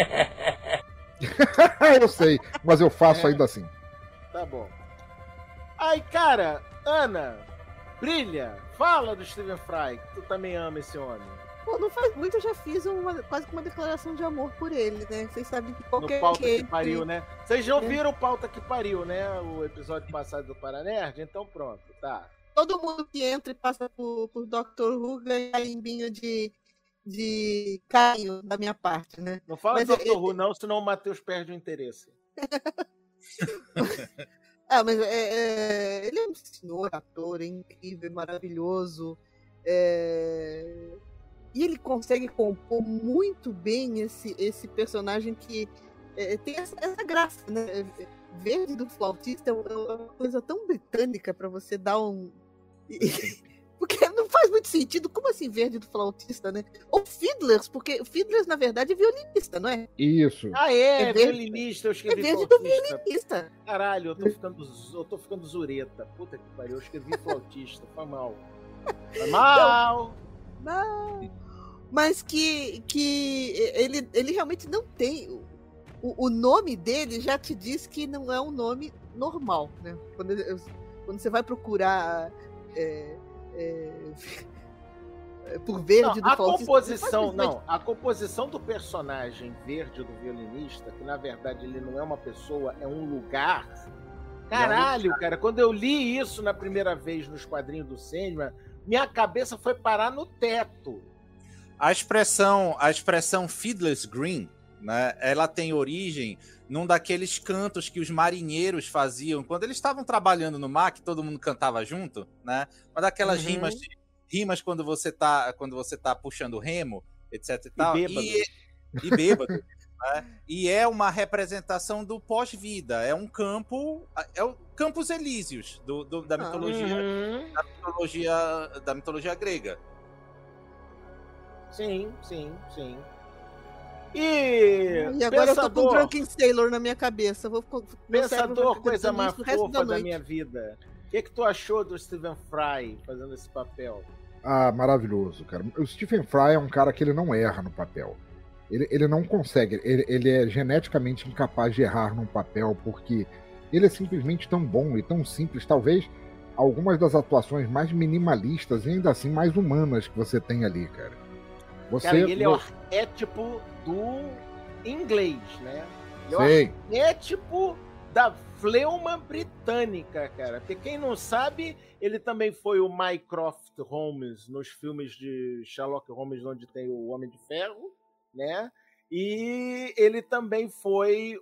Eu sei, mas eu faço É. ainda assim. Tá bom. Ai, cara, Ana, brilha, fala do Stephen Fry, que tu também ama esse homem. Pô, não faz muito, eu já fiz uma, quase que uma declaração de amor por ele, né? Vocês sabem que No qualquer Pauta que gente- Pariu, né? Vocês já ouviram o Pauta que Pariu, né? O episódio passado do Paranerd? Então pronto, tá. todo mundo que entra e passa por, por doutor Who ganha limbinho de, de carinho da minha parte, né? Não fala Mas doutor é- Who, não, senão o Matheus perde o interesse. Ah, mas é, é, ele é um senhor ator, é incrível, é maravilhoso. é, E ele consegue compor muito bem esse, esse personagem que é, tem essa, essa graça, né? Verde do flautista é uma coisa tão britânica para você dar um. Porque não faz muito sentido. Como assim verde do flautista, né? Ou Fiddlers, porque Fiddlers, na verdade, é violinista, não é? Isso. Ah, é, É verde- violinista, eu É escrevi verde do flautista. violinista. Caralho, eu tô ficando, eu tô ficando zureta. Puta que pariu, eu escrevi flautista, foi mal. Foi mal! Não. Mas que, que ele, ele realmente não tem. O, o nome dele já te diz que não é um nome normal, né? Quando, ele- quando você vai procurar é, é, é, por verde Não, do a flautista, composição, não faz não, a composição do personagem verde do violinista, que na verdade ele não é uma pessoa, é um lugar. Caralho, cara, quando eu li isso na primeira vez nos quadrinhos do Sandman, minha cabeça foi parar no teto. A expressão, a expressão Fiddler's Green, né, ela tem origem num daqueles cantos que os marinheiros faziam quando eles estavam trabalhando no mar, que todo mundo cantava junto, né? Uma daquelas Uhum. rimas, de- rimas quando você tá, quando você tá puxando remo, etc e tal. bêbado. E, e bêbado. Né? E é uma representação do pós-vida. É um campo, é o Campos Elíseos do, do- da Ah. mitologia, Uhum. da mitologia, da mitologia grega. Sim, sim, sim. E, E agora eu tô com pensador, Drunken Sailor na minha cabeça. Vou, meu cérebro vai pensador, ficar coisa pensando mais isso o resto fofa da, noite. minha vida. O que, que tu achou do Stephen Fry fazendo esse papel? Ah, maravilhoso, cara. O Stephen Fry é um cara que ele não erra no papel. Ele, ele não consegue, ele, ele é geneticamente incapaz de errar num papel, porque ele é simplesmente tão bom e tão simples. Talvez algumas das atuações mais minimalistas e ainda assim mais humanas que você tem ali, cara. Você, Cara, ele é o arquétipo do inglês, né? Ele é o Sei. arquétipo da fleuma britânica, cara. Porque quem não sabe, ele também foi o Mycroft Holmes nos filmes de Sherlock Holmes, onde tem o Homem de Ferro, né? E ele também foi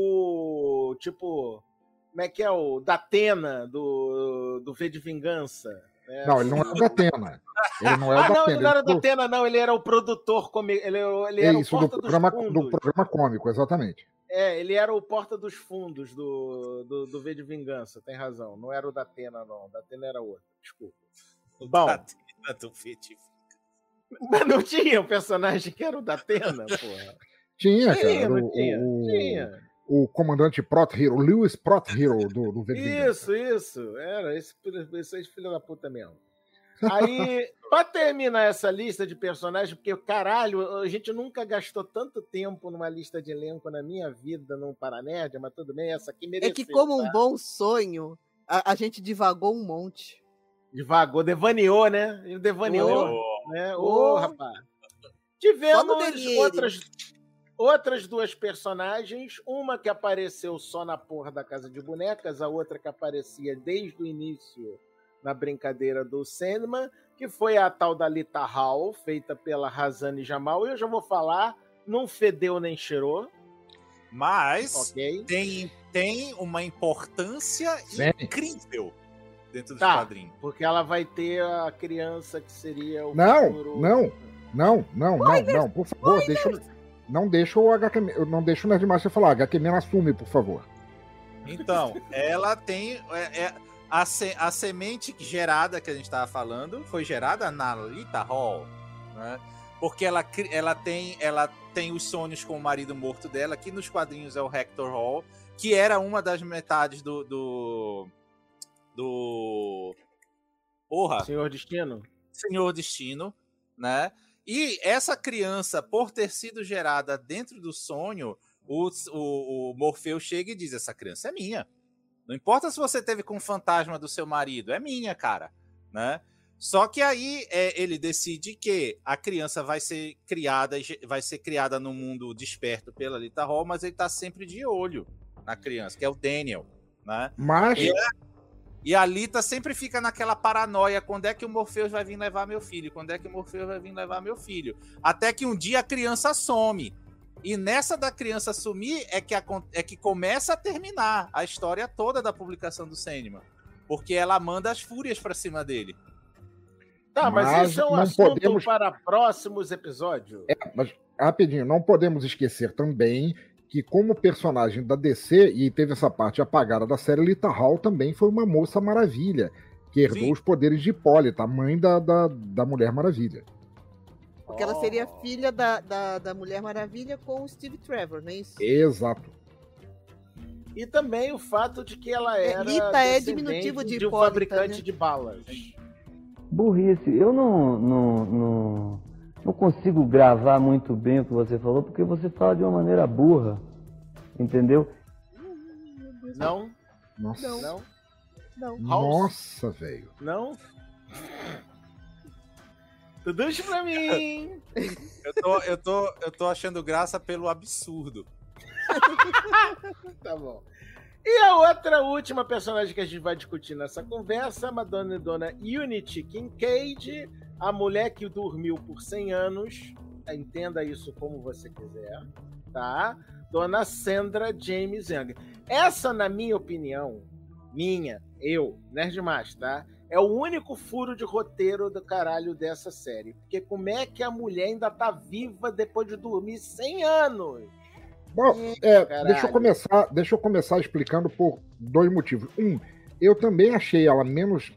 o, tipo, como é que é? O Datena do, do V de Vingança. Né? Não, ele não é o Datena. Ele não é o Ah, não, Datena. ele não era Ele- Datena, não. Ele era o produtor, comi- ele, ele É era isso, o do porta programa, dos do fundos. programa cômico, exatamente. É, ele era o porta dos fundos do, do, do V de Vingança, tem razão. Não era o Datena, não. O Datena era outro, desculpa. Bom, Datena do Fete. mas não tinha um personagem que era o Datena, porra. Tinha, cara. Tinha, era não o, tinha? o, Tinha. o comandante Prot Hero, o Lewis Prot Hero do, do V de Vingança. Isso, isso. Era esse, esse filho da puta mesmo. Aí, pra terminar essa lista de personagens, porque, caralho, a gente nunca gastou tanto tempo numa lista de elenco na minha vida, num Paranerd, mas tudo bem, essa aqui mereceu. É que como um tá? bom sonho, a, a gente divagou um monte. Devagou, devaneou, né? Ele devaneou, né? Ô, Ô. rapaz. Só no Tivemos delírio. outras, outras duas personagens, uma que apareceu só na porra da Casa de Bonecas, a outra que aparecia desde o início na brincadeira do Sandman, que foi a tal da Lita Hall, feita pela Razane Jamal, e eu já vou falar, não fedeu nem cheirou, Mas ok? tem, tem uma importância Sim. incrível dentro dos Tá. quadrinhos. Porque ela vai ter a criança que seria o Não, futuro... não, não, não, não, não, por favor, deixa, eu- não deixa o H Q, eu não deixa o Nerdmaster falar, H Q Man assume, por favor. Então, ela tem. É, é- a, se- a semente gerada que a gente estava falando foi gerada na Lita Hall, né? Porque ela, cri- ela, tem, ela tem os sonhos com o marido morto dela, que nos quadrinhos é o Hector Hall, que era uma das metades do. do. do porra, Senhor Destino? Senhor Destino, né? E essa criança, por ter sido gerada dentro do sonho, o, o, o Morfeu chega e diz: essa criança é minha. Não importa se você teve com o fantasma do seu marido, é minha, cara, né? Só que aí é, ele decide que a criança vai ser criada, vai ser criada no mundo desperto pela Lita Hall, mas ele tá sempre de olho na criança, que é o Daniel, né? Mas, E E a Lita sempre fica naquela paranoia, quando é que o Morpheus vai vir levar meu filho? Quando é que o Morpheus vai vir levar meu filho? Até que um dia a criança some. E nessa da criança sumir é que, a, é que começa a terminar a história toda da publicação do Sandman. Porque ela manda as fúrias pra cima dele. Tá, mas, mas isso é um assunto podemos... para próximos episódios. É, mas, rapidinho, não podemos esquecer também que como personagem da D C, e teve essa parte apagada da série, Lita Hall também foi uma moça maravilha, que herdou Sim. os poderes de Hipólita, a mãe da, da, da Mulher Maravilha. Porque ela seria filha da, da, da Mulher Maravilha com o Steve Trevor, não é isso? Exato. E também o fato de que ela era Lita é diminutivo de, de um Hipólita, fabricante né? de balas. Burrice. Eu não, não, não, não consigo gravar muito bem o que você falou, porque você fala de uma maneira burra. Entendeu? Não? Nossa. Não? Não. Nossa, velho. Não? Tu deixa pra mim. Eu tô, eu, tô, eu tô achando graça pelo absurdo. Tá bom. E a outra última personagem que a gente vai discutir nessa conversa, a Madonna e Dona Unity Kincaid, a mulher que dormiu por cem anos, entenda isso como você quiser, tá? Dona Sandra James Young. Essa, na minha opinião, minha, eu, Nerdmaster, tá? É o único furo de roteiro do caralho dessa série. Porque como é que a mulher ainda tá viva depois de dormir cem anos? Bom, é, deixa, eu começar, deixa eu começar explicando por dois motivos. Um, eu também achei ela menos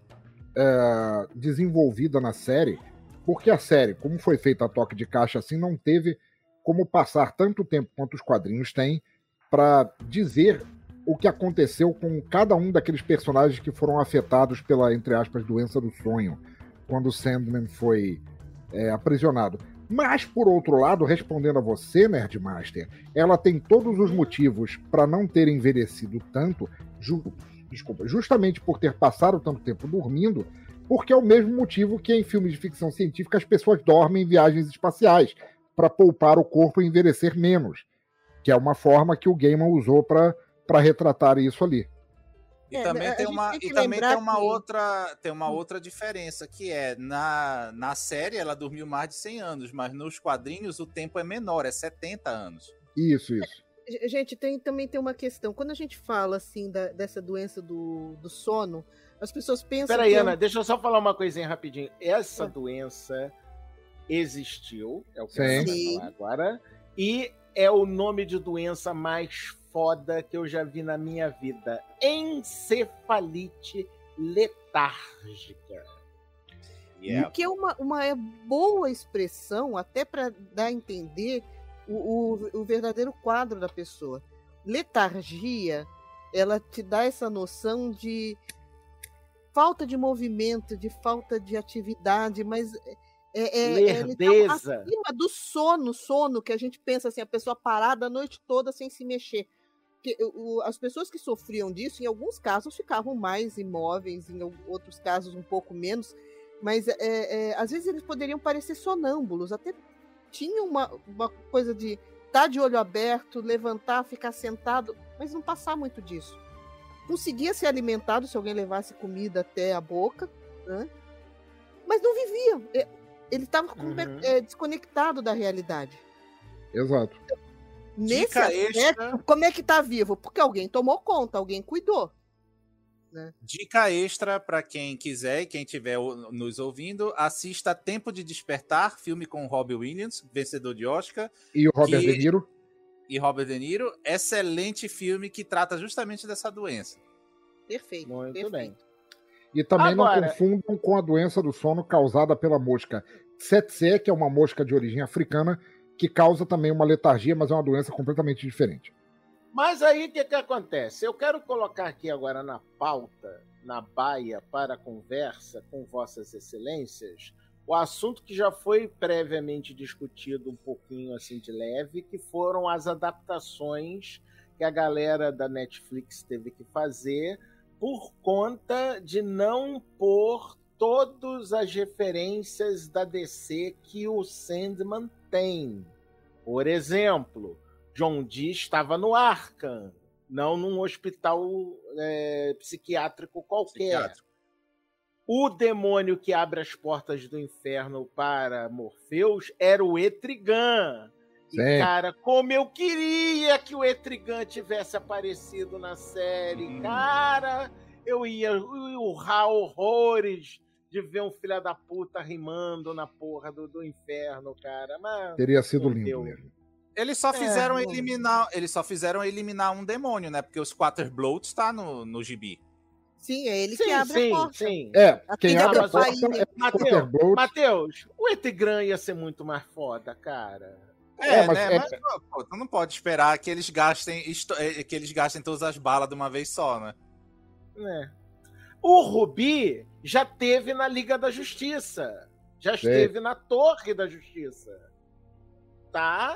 é, desenvolvida na série, porque a série, como foi feita a toque de caixa assim, não teve como passar tanto tempo quanto os quadrinhos têm para dizer o que aconteceu com cada um daqueles personagens que foram afetados pela, entre aspas, doença do sonho, quando o Sandman foi é, aprisionado. Mas, por outro lado, respondendo a você, Nerdmaster, ela tem todos os motivos para não ter envelhecido tanto, ju desculpa, justamente por ter passado tanto tempo dormindo, porque é o mesmo motivo que em filmes de ficção científica as pessoas dormem em viagens espaciais, para poupar o corpo e envelhecer menos, que é uma forma que o Gaiman usou para retratar isso ali. E é, também tem uma, tem e também tem uma que... outra tem uma outra diferença, que é na, na série ela dormiu mais de cem anos, mas nos quadrinhos o tempo é menor, é setenta anos. Isso, isso. É, gente, tem, também tem uma questão. Quando a gente fala assim da, dessa doença do, do sono, as pessoas pensam... Peraí, que Ana, é um... deixa eu só falar uma coisinha rapidinho. Essa é. doença existiu, é o que eu vou falar agora, e é o nome de doença mais foda que eu já vi na minha vida. Encefalite letárgica. Yeah. Que é uma, uma boa expressão, até para dar a entender o, o, o verdadeiro quadro da pessoa. Letargia, ela te dá essa noção de falta de movimento, de falta de atividade, mas... É, é, Lerdeza. É acima do sono, sono, que a gente pensa assim, a pessoa parada a noite toda sem se mexer. Que, o, as pessoas que sofriam disso, em alguns casos, ficavam mais imóveis, em outros casos um pouco menos, mas é, é, às vezes eles poderiam parecer sonâmbulos, até tinham uma, uma coisa de estar de olho aberto, levantar, ficar sentado, mas não passar muito disso. Conseguia ser alimentado se alguém levasse comida até a boca, né? Mas não viviam. Ele estava uhum. é, desconectado da realidade. Exato. Nesse Dica aspecto, extra... como é que tá vivo? Porque alguém tomou conta, alguém cuidou. Né? Dica extra para quem quiser e quem estiver nos ouvindo, assista Tempo de Despertar, filme com Robin Williams, vencedor de Oscar. E o Robert que... De Niro. E Robert De Niro. Excelente filme que trata justamente dessa doença. Perfeito. Muito perfeito. bem. E também Agora... não confundam com a doença do sono causada pela mosca tsetse, que é uma mosca de origem africana, que causa também uma letargia, mas é uma doença completamente diferente. Mas aí o que, que acontece? Eu quero colocar aqui agora na pauta, na baia para conversa com vossas excelências, o assunto que já foi previamente discutido um pouquinho assim de leve, que foram as adaptações que a galera da Netflix teve que fazer por conta de não pôr todas as referências da D C que o Sandman tem. Por exemplo, John Dee estava no Arkham, não num hospital é, psiquiátrico qualquer. Psiquiátrico. O demônio que abre as portas do inferno para Morpheus era o Etrigan. E, Sim. cara, como eu queria que o Etrigan tivesse aparecido na série. Hum. Cara, eu ia urrar horrores de ver um filho da puta rimando na porra do, do inferno, cara. Mas Teria sido não lindo deu. mesmo. Eles só fizeram não- eliminar, eles só fizeram eliminar um demônio, né? Porque o Squatterbloat tá no, no gibi. Sim, é ele Sim, que abre sim, a porta. sim. É, A quem filha abre da a porta rainha. é o Mateus, Squatterbloat. Mateus, o Etrigan ia ser muito mais foda, cara. É, É, mas né? é- Mas pô, tu não pode esperar que eles gastem esto- eh, que eles gastem todas as balas de uma vez só, né? É. O Rubi já teve na Liga da Justiça. Já esteve na Torre da Justiça. Tá?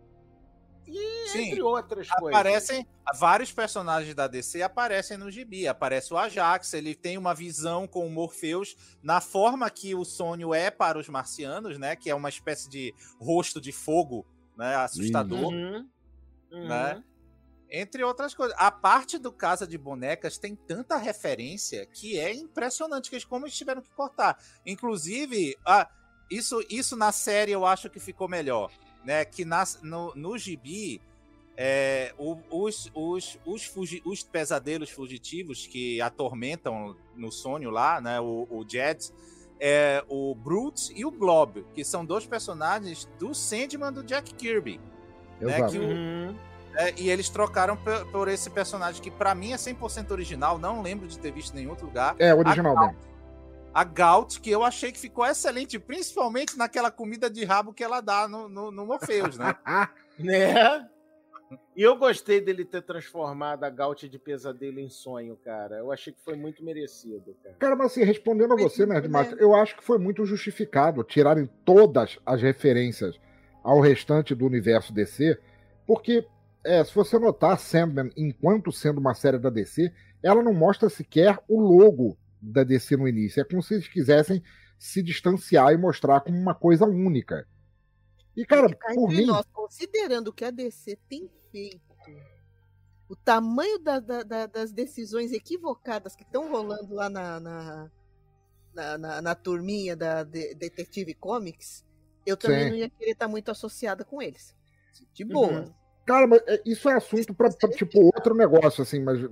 E Sim, entre outras coisas. aparecem vários personagens da D C aparecem no gibi. Aparece o Ajax, ele tem uma visão com o Morpheus na forma que o sonho é para os marcianos, né? Que é uma espécie de rosto de fogo, né? Assustador, Uhum. Uhum. né? Entre outras coisas. A parte do Casa de Bonecas tem tanta referência que é impressionante que eles, como eles tiveram que cortar. Inclusive, ah, isso, isso na série eu acho que ficou melhor, né? Que nas, no, no gibi, é, o- os, os, os, fugi- os pesadelos fugitivos que atormentam no sonho lá, né? O, o Jed, é, o Brute e o Blob, que são dois personagens do Sandman do Jack Kirby. né, Exato. que o- Uhum. É, e eles trocaram por, por esse personagem que pra mim é cem por cento original, não lembro de ter visto em nenhum outro lugar. É, original a, mesmo. A Gaut, que eu achei que ficou excelente, principalmente naquela comida de rabo que ela dá no, no, no Morpheus, né? Né? E eu gostei dele ter transformado a Gaut de pesadelo em sonho, cara. Eu achei que foi muito merecido, cara. Cara, mas assim, respondendo a Foi você, muito, Nerdmaster, né? eu acho que foi muito justificado tirarem todas as referências ao restante do universo D C, porque, é, se você notar, Sandman, enquanto sendo uma série da D C, ela não mostra sequer o logo da D C no início. É como se eles quisessem se distanciar e mostrar como uma coisa única. E, cara, E cá por entre mim... nós, considerando o que a D C tem feito, o tamanho da- da- da- das decisões equivocadas que estão rolando lá na, na, na, na- na turminha da De- Detective Comics, eu também Sim. não ia querer estar muito associada com eles. De boa. Uhum. Cara, mas é, isso é assunto pra, pra, tipo, outro negócio, assim, mas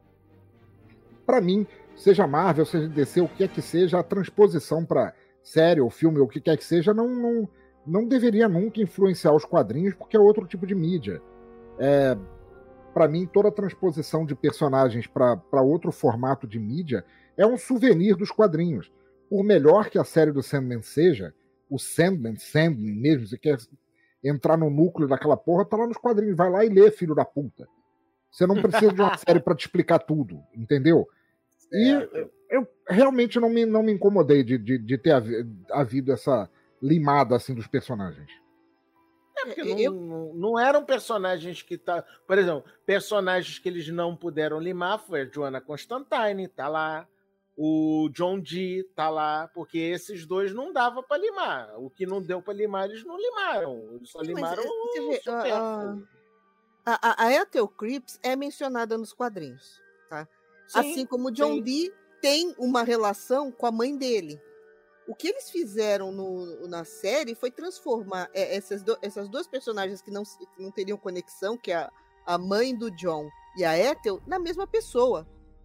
pra mim, seja Marvel, seja D C, o que é que seja, a transposição pra série ou filme, ou o que quer que seja, não, não, não deveria nunca influenciar os quadrinhos, porque é outro tipo de mídia. É, para mim, toda transposição de personagens para outro formato de mídia é um souvenir dos quadrinhos. Por melhor que a série do Sandman seja, o Sandman, Sandman mesmo, você quer entrar no núcleo daquela porra, tá lá nos quadrinhos, vai lá e lê, filho da puta. Você não precisa de uma série para te explicar tudo, entendeu? E eu, eu realmente não me, não me incomodei de, de, de ter havi- havido essa limada assim dos personagens. É porque Eu- não, eu- não, não eram personagens que tá. Por exemplo, personagens que eles não puderam limar foi a Joanna Constantine, tá lá. O John Dee tá lá, porque esses dois não dava pra limar. O que não deu pra limar, eles não limaram. Eles só Sim, mas, limaram é, o você vê, supérfluo. A, a, a Ethel Cripps é mencionada nos quadrinhos, tá? Sim, Assim como o John sim. Dee tem uma relação com a mãe dele. O que eles fizeram no- na série foi transformar é, essas, do- essas duas personagens que não, se- que não teriam conexão, que é a, a mãe do John e a Ethel, na mesma pessoa.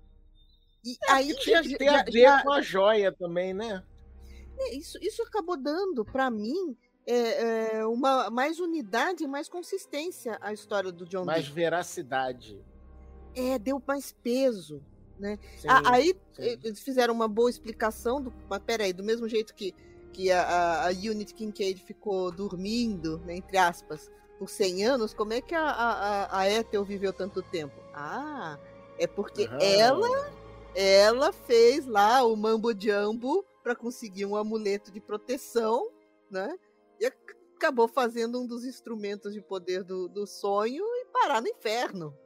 E aí Que tinha já- que ter já- a ver já- com a joia também, né? é, isso, isso acabou dando, para mim, é, é, uma, mais unidade e mais consistência à história do John Mais Dee. veracidade. É, deu mais peso, né? Sim, A- aí sim. eles fizeram uma boa explicação, do, mas peraí, do mesmo jeito que, que a, a- a Unit Kincaid ficou dormindo, né, entre aspas, por cem anos, como é que a, a, a Ethel viveu tanto tempo? Ah, é porque Aham. ela, ela fez lá o mambo jumbo para conseguir um amuleto de proteção, né? E ac- acabou fazendo um dos instrumentos de poder do, do sonho e parar no inferno.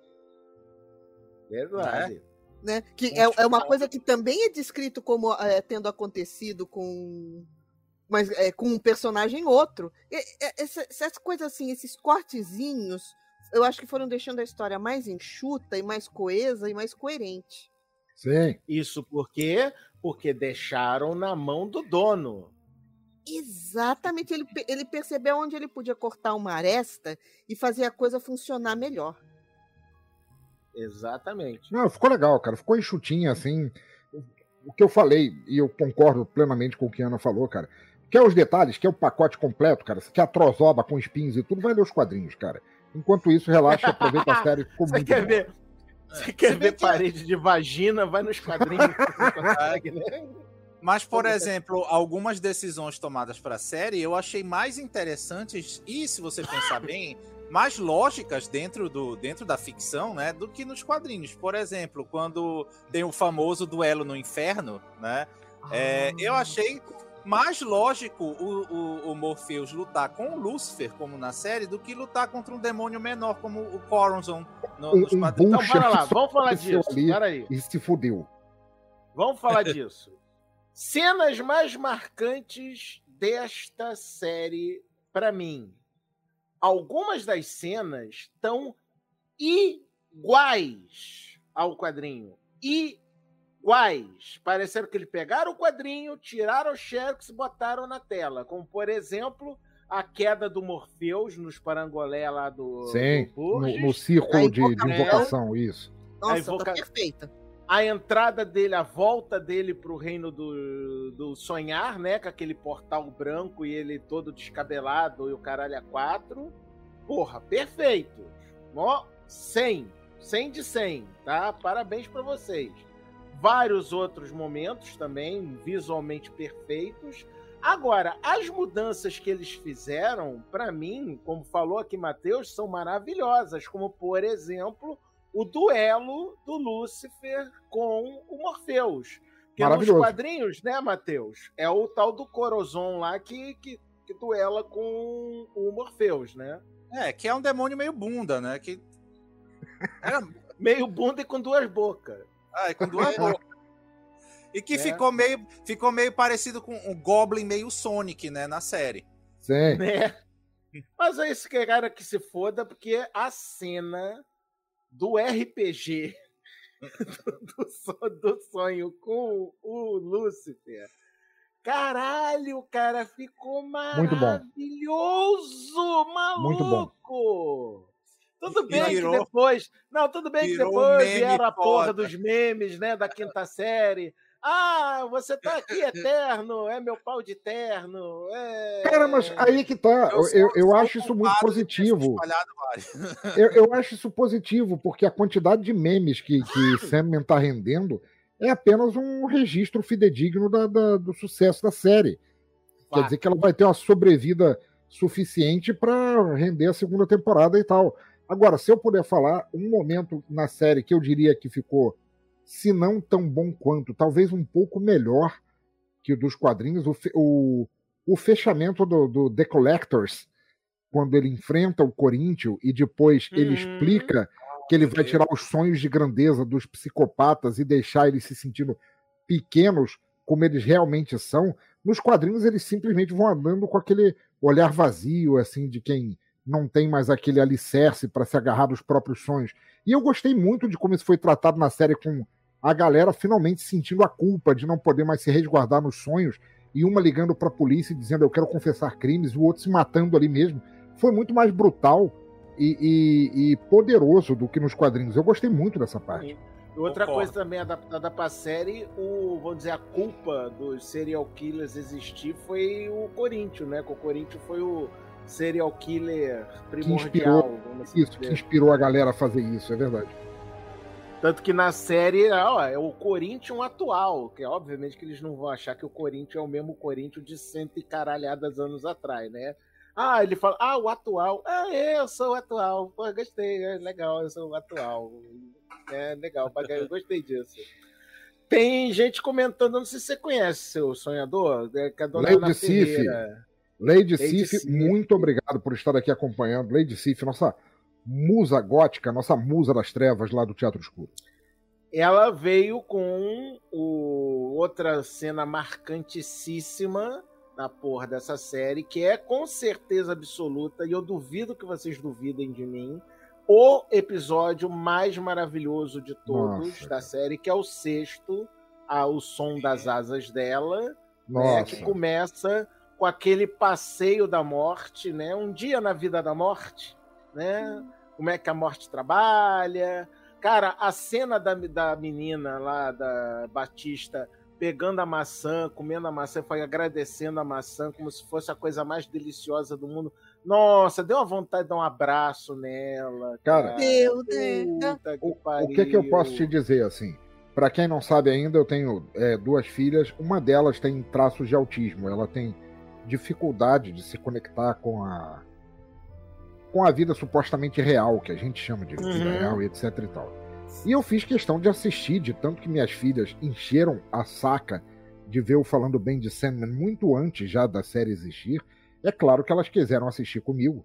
Verdade. Né? Que é, é uma coisa que também é descrito como é, tendo acontecido com, mas, é, com um personagem outro. E- e- essa, essas coisas assim, esses cortezinhos eu acho que foram deixando a história mais enxuta e mais coesa e mais coerente. Sim. Isso por quê? Porque deixaram na mão do dono. Exatamente, ele, ele percebeu onde ele podia cortar uma aresta e fazer a coisa funcionar melhor. Exatamente. Não, ficou legal, cara. Ficou enxutinho, assim. O que eu falei, e eu concordo plenamente com o que a Ana falou, cara. Quer os detalhes, quer o pacote completo, cara. Se quer a trozoba com espinhos e tudo, vai ler os quadrinhos, cara. Enquanto isso, relaxa e aproveita a série. Ficou Você muito quer bom. ver, você quer ver parede de vagina? Vai nos quadrinhos que você consegue, né? Mas, por exemplo, algumas decisões tomadas para a série eu achei mais interessantes e, se você pensar bem, mais lógicas dentro, do, dentro da ficção, né, do que nos quadrinhos. Por exemplo, quando tem o famoso duelo no inferno, né, é, eu achei mais lógico o, o, o Morpheus lutar com o Lúcifer, como na série, do que lutar contra um demônio menor, como o Corazon no, Um, nos um quadrinhos. Então, bora lá, vamos falar apareceu disso. ali Para aí. E se fudeu. Vamos falar disso. Cenas mais marcantes desta série, para mim. Algumas das cenas estão iguais ao quadrinho. Iguais. Pareceram que eles pegaram o quadrinho, tiraram o Xerox e botaram na tela. Como, por exemplo, a queda do Morpheus nos parangolé lá do, Sim, do Burgess. no, no círculo de, de invocação. invocação, isso. Nossa, Aí, invoca- tá perfeita. A entrada dele, a volta dele pro reino do, do sonhar, né? Com aquele portal branco e ele todo descabelado e o caralho a quatro. Porra, perfeito. Ó, cem. cem de cem, tá? Parabéns pra vocês. Vários outros momentos também, visualmente perfeitos. Agora, as mudanças que eles fizeram, pra mim, como falou aqui Matheus, são maravilhosas. Como, por exemplo, o duelo do Lúcifer com o Morpheus. Porque nos Maravilhoso. quadrinhos, né, Matheus? É o tal do Corazon lá que, que, que duela com o Morpheus, né? É, que é um demônio meio bunda, né? Que... Era... Meio bunda e com duas bocas. Ah, com duas bocas. E que É. ficou, meio, ficou meio parecido com um Goblin meio Sonic, né? Na série. Sim. Né? Mas é esse cara que se foda, porque a cena do R P G do, do, so- do sonho com o Lúcifer. Caralho, cara, ficou Muito bom. maravilhoso, maluco. Muito bom. Tudo E bem virou- que depois, não, tudo bem que virou depois meme vieram a porra foda. dos memes, né, da quinta série. Ah, você tá aqui eterno, é meu pau de terno. É... Cara, mas aí que tá. Eu, eu, eu sou acho isso muito culpado de ter positivo. espalhado vários. Eu, eu acho isso positivo, porque a quantidade de memes que, que Sandman tá rendendo é apenas um registro fidedigno da, da- do sucesso da série. Quer Fato. dizer que ela vai ter uma sobrevida suficiente para render a segunda temporada e tal. Agora, se eu puder falar, um momento na série que eu diria que ficou, se não tão bom quanto, talvez um pouco melhor que o dos quadrinhos, o, fe- o, o fechamento do, do The Collectors, quando ele enfrenta o Corinthians e depois ele Uhum. explica que ele vai tirar os sonhos de grandeza dos psicopatas e deixar eles se sentindo pequenos como eles realmente são. Nos quadrinhos eles simplesmente vão andando com aquele olhar vazio, assim, de quem não tem mais aquele alicerce para se agarrar dos próprios sonhos. E eu gostei muito de como isso foi tratado na série, com a galera finalmente sentindo a culpa de não poder mais se resguardar nos sonhos, e uma ligando para a polícia e dizendo eu quero confessar crimes, e o outro se matando ali mesmo. Foi muito mais brutal e, e- e poderoso do que nos quadrinhos. Eu gostei muito dessa parte. E outra Concordo. coisa também adaptada pra série, o, vamos dizer, a culpa dos serial killers existir foi o Corinthians, né? Que o Corinthians foi o serial killer primordial. inspirou vamos assim Isso, que dizer. inspirou a galera a fazer isso, é verdade. Tanto que na série, ó, é o Corinthians atual, que obviamente que eles não vão achar que o Corinthians é o mesmo Corinthians de cento e caralhadas anos atrás, né? Ah, ele fala, ah, o atual. Ah, eu sou o atual. Pô, gostei, é legal, eu sou o atual. É legal, eu gostei disso. Tem gente comentando, não sei se você conhece, seu sonhador, é que a dona Lady Ana Sif. Ferreira. Lady, Lady Sif, Sif. muito obrigado por estar aqui acompanhando. Lady Sif, nossa musa gótica, nossa musa das trevas lá do Teatro Escuro. Ela veio com o, outra cena marcantíssima na porra dessa série, que é com certeza absoluta, e eu duvido que vocês duvidem de mim, o episódio mais maravilhoso de todos Nossa, da série, que é o sexto, a, o som das asas dela, né, Nossa. que começa com aquele passeio da morte, né? Um dia na vida da morte, né? Como é que a morte trabalha. Cara, a cena da, da menina lá, da Batista, pegando a maçã, comendo a maçã, foi agradecendo a maçã como se fosse a coisa mais deliciosa do mundo. Nossa, deu uma vontade de dar um abraço nela. Cara, Meu Deus. Puta que O, pariu. o que que eu posso te dizer, assim? Pra quem não sabe ainda, eu tenho é, duas filhas. Uma delas tem traços de autismo. Ela tem dificuldade de se conectar com a com a vida supostamente real, que a gente chama de vida Uhum. real e etc e tal. E eu fiz questão de assistir, de tanto que minhas filhas encheram a saca de ver eu falando bem de Sandman muito antes já da série existir. É claro que elas quiseram assistir comigo.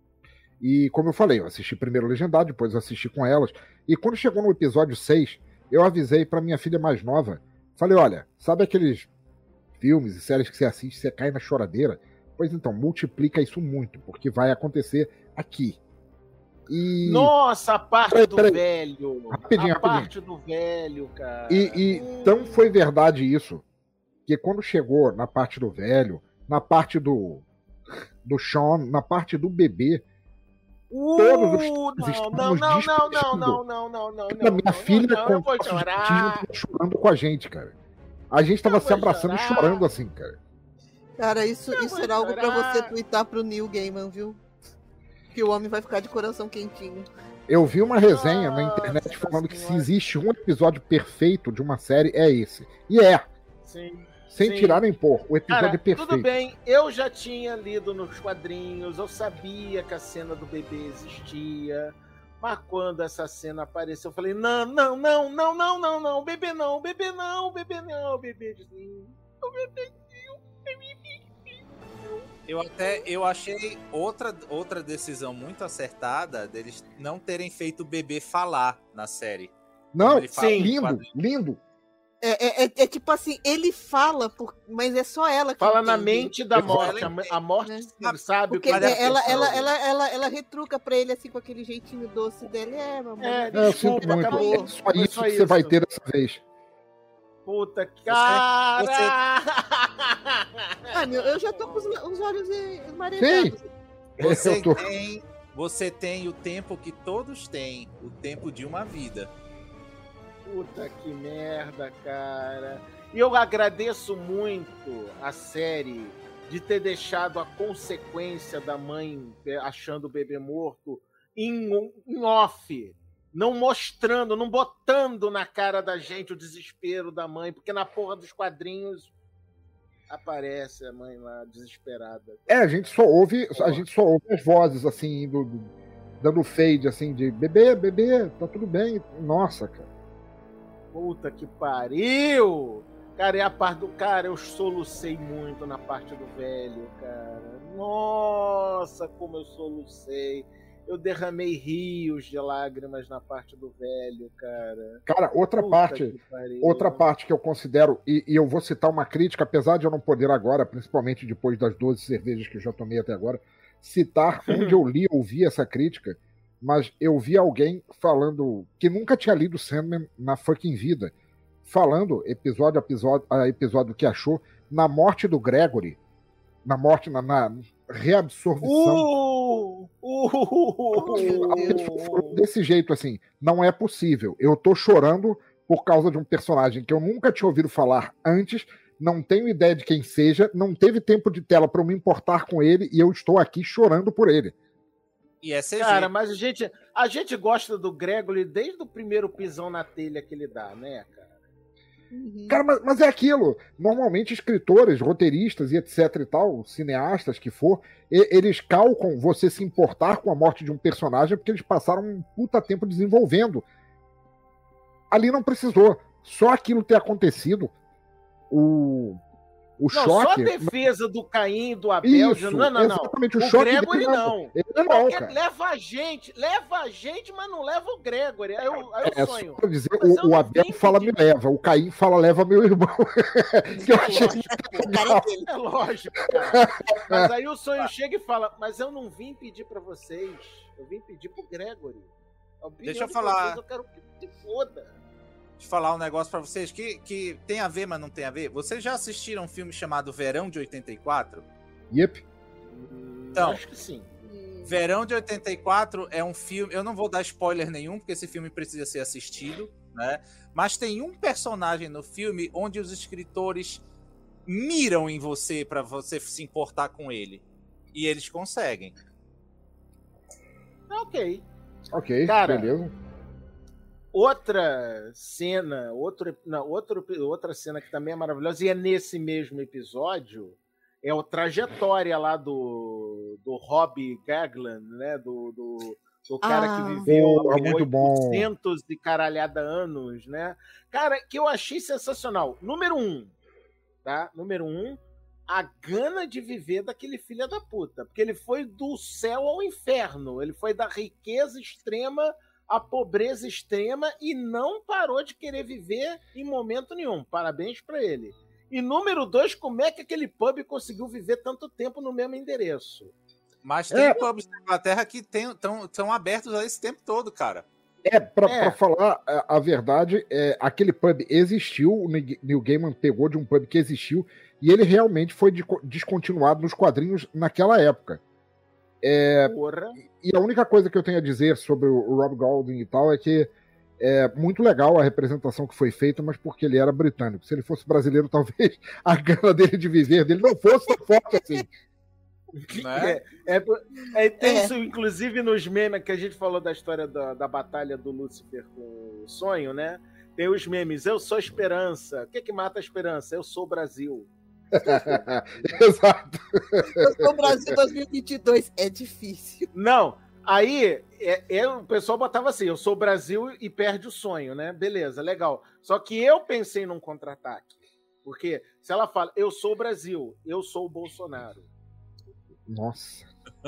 E como eu falei, eu assisti primeiro legendado, depois eu assisti com elas. E quando chegou no episódio seis, eu avisei pra minha filha mais nova. Falei, olha, sabe aqueles filmes e séries que você assiste, você cai na choradeira? Pois então, multiplica isso muito, porque vai acontecer aqui. E, Nossa, a parte Peraí, do peraí. velho. Rapidinho, a rapidinho. parte do velho, cara. e, e tão foi verdade isso, que quando chegou na parte do velho, na parte do, do Sean, na parte do bebê, Uh, todos os não, três não, estamos não, não, não, discutindo. não, não, não, não, Cara, minha não, filha não, com eu vou traços de chorar. autismo tava chorando com a gente, cara. A gente tava Eu se vou abraçando chorar. e chorando assim, cara. Cara, isso, Eu isso vou era algo pra chorar. você twittar pro Neil Gaiman, viu? Que o homem vai ficar de coração quentinho. Eu vi uma resenha na Nossa internet falando que se Senhora. existe um episódio perfeito de uma série, é esse. E é. Sim. Sem Sim. tirar nem pôr. O episódio Cara, é perfeito. tudo bem, eu já tinha lido nos quadrinhos, eu sabia que a cena do bebê existia, mas quando essa cena apareceu, eu falei, não, não, não, não, não, não, não, bebê não, bebê não, bebê não, bebezinho, o bebezinho, bebezinho. Eu até eu achei outra, outra decisão muito acertada deles não terem feito o bebê falar na série. Não, Ele fala sim. no lindo, quadrinho. lindo. É, é, é, é tipo assim, ele fala, por... mas é só ela que Fala na entende. mente da Eu vou- morte, a, a morte Né? sabe Porque o que Mas é é, ela, aconteceu. ela, ela, ela, ela retruca pra ele assim com aquele jeitinho doce dele. É, mamãe. É, É, eu desculpa, sinto muito. acabou. É só Foi isso só que você vai isso. ter dessa vez. Puta que cara! Ah, meu, eu já tô com os, os olhos esmarejados. Você Eu tô- tem, você tem o tempo que todos têm, o tempo de uma vida. Puta que merda, cara. E eu agradeço muito a série de ter deixado a consequência da mãe achando o bebê morto em, em off. Não mostrando, não botando na cara da gente o desespero da mãe, porque na porra dos quadrinhos aparece a mãe lá desesperada. É, a gente só ouve, a gente só ouve as vozes assim, do, do- dando fade assim de bebê, bebê, tá tudo bem. Nossa, cara. Puta que pariu! Cara, e a parte do. Cara, eu solucei muito na parte do velho, cara. Nossa, como eu solucei. Eu derramei rios de lágrimas na parte do velho, cara. Cara, outra Puta parte, que pariu. outra parte que eu considero, e, e eu vou citar uma crítica, apesar de eu não poder agora, principalmente depois das doze cervejas que eu já tomei até agora, citar onde eu li, ouvi essa crítica, mas eu vi alguém falando que nunca tinha lido Sandman na fucking vida, falando episódio a episódio, a episódio que achou na morte do Gregory, na morte, na, na reabsorção. Uh! Oh, meu A Deus. pessoa falou desse jeito assim, não é possível. Eu tô chorando por causa de um personagem que eu nunca tinha ouvido falar antes, não tenho ideia de quem seja, não teve tempo de tela para eu me importar com ele e eu estou aqui chorando por ele. E é C G. Cara, mas a gente, a gente gosta do Gregory desde o primeiro pisão na telha que ele dá, né, cara? Uhum. Cara, mas, mas é aquilo. Normalmente escritores, roteiristas e etc e tal, cineastas que for, e- eles calcam você se importar com a morte de um personagem porque eles passaram um puta tempo desenvolvendo. Ali não precisou. Só aquilo ter acontecido, o, O não, choque. só a defesa do Caim e do Abel. Isso, não, não, não. exatamente, o, o choque Gregory dele, não. Ele não, Porque cara. leva a gente, leva a gente, mas não leva o Gregory. Aí eu, aí eu É, sonho. só pra dizer, Mas eu o, o não Abel vim fala pedir- me leva, o Caim fala leva meu irmão. Que eu É achei lógico, O cara é dele. é lógico, cara. Mas aí o sonho chega e fala, mas eu não vim pedir pra vocês, eu vim pedir pro Gregory. A opinião Deixa eu de falar. vocês, eu quero que se foda. Deixa eu falar um negócio pra vocês que, que tem a ver, mas não tem a ver. Vocês já assistiram um filme chamado Verão de oitenta e quatro? Yep. Então, Acho que sim. Verão de oitenta e quatro é um filme. Eu não vou dar spoiler nenhum, porque esse filme precisa ser assistido, né? Mas tem um personagem no filme onde os escritores miram em você pra você se importar com ele. E eles conseguem. Ok. Ok, Cara, beleza. Outra cena, outro, não, outro, outra cena que também é maravilhosa, e é nesse mesmo episódio, é o trajetória lá do, do Robbie Gaglan, né? Do, do, do cara Ah. que viveu Pô, é muito bom. oitocentos e caralhada anos, né? Cara, que eu achei sensacional. Número um, tá? Número um, a gana de viver daquele filho da puta. Porque ele foi do céu ao inferno. Ele foi da riqueza extrema à pobreza extrema e não parou de querer viver em momento nenhum. Parabéns pra ele. E número dois, como é que aquele pub conseguiu viver tanto tempo no mesmo endereço? Mas tem É. pubs na Inglaterra que estão abertos esse tempo todo, cara. É, pra, É. pra falar a, a verdade, é, aquele pub existiu, o Neil Neil Gaiman pegou de um pub que existiu e ele realmente foi de- descontinuado nos quadrinhos naquela época. Porra. E a única coisa que eu tenho a dizer sobre o Rob Golding e tal é que é muito legal a representação que foi feita, mas porque ele era britânico. Se ele fosse brasileiro, talvez a gana dele de viver dele não fosse tão forte assim. Né? É, é, é, tem É. isso, inclusive, nos memes que a gente falou da história da, da batalha do Lúcifer com o sonho, né? Tem os memes, eu sou a esperança. O que que mata a esperança? Eu sou o Brasil. Exato. Eu sou o Brasil dois mil e vinte e dois. É difícil. Não, aí é, é, o pessoal botava assim, eu sou o Brasil e perde o sonho, né? Beleza, legal. Só que eu pensei num contra-ataque. Porque se ela fala, eu sou o Brasil, eu sou o Bolsonaro. Nossa,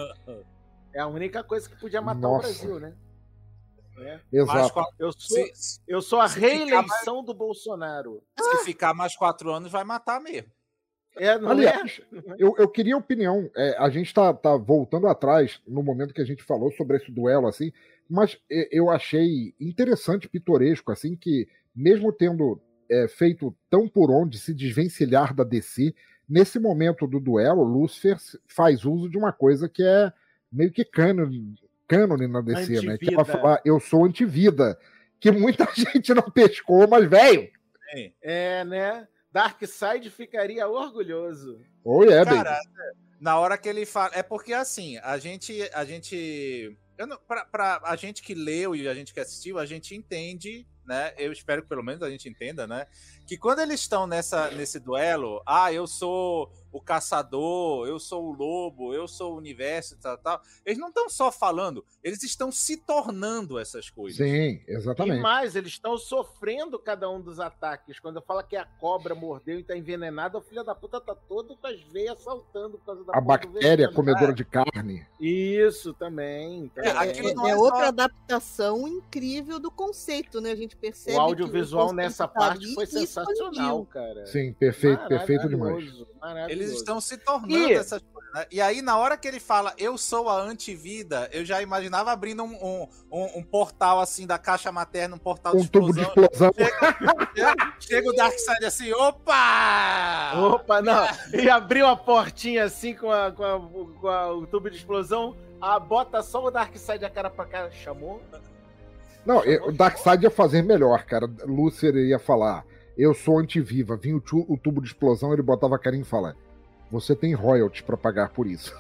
É a única coisa que podia matar Nossa. o Brasil, né? É. Mais exato. quatro- Eu sou, se, eu sou a se ficar reeleição do Bolsonaro. se ficar mais quatro anos, vai matar mesmo. É, não Aliás, eu, eu queria opinião. É, a gente tá, tá voltando atrás no momento que a gente falou sobre esse duelo, assim, mas e- eu achei interessante, pitoresco, assim, que mesmo tendo é, feito tão por onde se desvencilhar da D C, nesse momento do duelo, Lúcifer faz uso de uma coisa que é meio que cânone, cânone na D C, né? Que ela Antivida. fala, eu sou antivida, que muita gente não pescou, mas, velho, É, né? Darkseid ficaria orgulhoso. oi, é, bem. Cara, na hora que ele fala. É porque assim, a gente. A gente. Eu não, pra, pra a gente que leu e a gente que assistiu, a gente entende, né? Eu espero que pelo menos a gente entenda, né? Que quando eles estão nessa, nesse duelo, ah, eu sou o caçador, eu sou o lobo, eu sou o universo, tal, tal. Eles não estão só falando, eles estão se tornando essas coisas. Sim, E exatamente. mais, eles estão sofrendo cada um dos ataques. Quando eu falo que a cobra mordeu e tá envenenada, o filho da puta tá todo com as veias saltando por causa da A porra do bactéria veneno. comedora de carne. Isso também. É, É, aquilo é- não é é só- outra adaptação incrível do conceito, né? A gente percebe O audiovisual que o conceito nessa tá parte ali foi e sensacional, expandiu. cara. Sim, perfeito, perfeito demais. Maravilhoso, maravilhoso. Eles estão se tornando E- essas coisas, né? E aí, na hora que ele fala, eu sou a antivida, eu já imaginava abrindo um, um, um- um portal assim da caixa materna, um portal de Um tubo de explosão. explosão. Chega, chega o Darkseid assim, opa! Opa, não. E abriu a portinha assim com, a, com, a- com a- o tubo de explosão, a bota só o Darkseid a cara pra cara. Chamou? Não, eu- o Darkseid ia fazer melhor, cara. Lúcifer ia falar, eu sou antiviva. Vinha o, tu- o tubo de explosão, ele botava a carinha e fala, você tem royalties pra pagar por isso.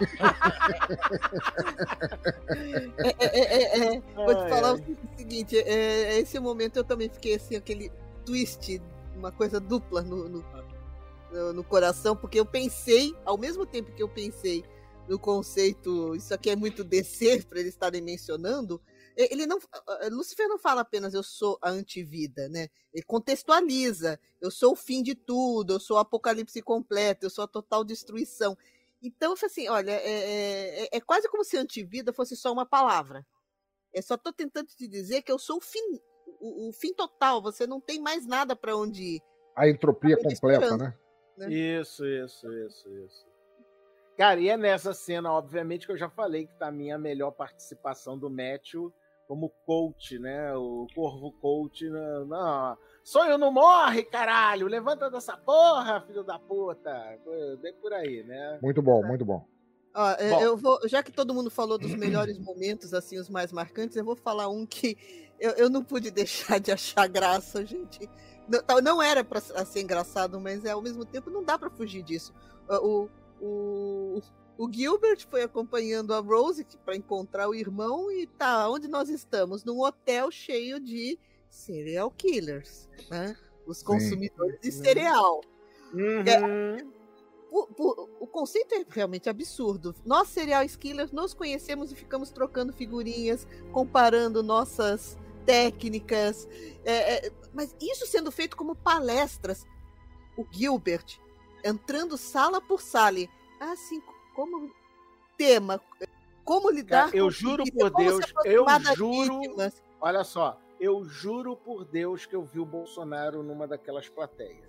É, é, é, é. Vou te Ai, falar ai. o seguinte, é, esse momento eu também fiquei assim, aquele twist, uma coisa dupla no, no, no- no coração, porque eu pensei, ao mesmo tempo que eu pensei no conceito, isso aqui é muito D C, para eles estarem mencionando, Ele não, Lúcifer não fala apenas eu sou a antivida, né? Ele contextualiza. Eu sou o fim de tudo, eu sou o apocalipse completo, eu sou a total destruição. Então, assim, olha, é, é, é quase como se antivida fosse só uma palavra. Eu só estou tentando te dizer que eu sou o fim, o, o fim total. Você não tem mais nada para onde ir. A entropia completa, né? né? Isso, isso, isso, isso. Cara, e é nessa cena, obviamente, que eu já falei que tá a minha melhor participação do Matthew como coach, né? O Corvo coach. Não, não. Sonho não morre, caralho! Levanta dessa porra, filho da puta! Bem por aí, né? Muito bom, muito bom. Ó, bom. Eu vou, já que todo mundo falou dos melhores momentos, assim, os mais marcantes, eu vou falar um que eu, eu não pude deixar de achar graça, gente. Não, não era pra ser engraçado, mas é, ao mesmo tempo não dá pra fugir disso. O, o, o Gilbert foi acompanhando a Rose para encontrar o irmão e tá, onde nós estamos? Num hotel cheio de serial killers, né? Os consumidores Sim. de cereal. Uhum. É, o, o, o conceito é realmente absurdo. Nós, serial killers, nos conhecemos e ficamos trocando figurinhas, comparando nossas técnicas. É, é, mas isso sendo feito como palestras. O Gilbert entrando sala por sala. Assim, como tema, como lidar Cara, eu com juro vida, por Deus, eu juro. Vítimas. Olha só. Eu juro por Deus que eu vi o Bolsonaro numa daquelas plateias.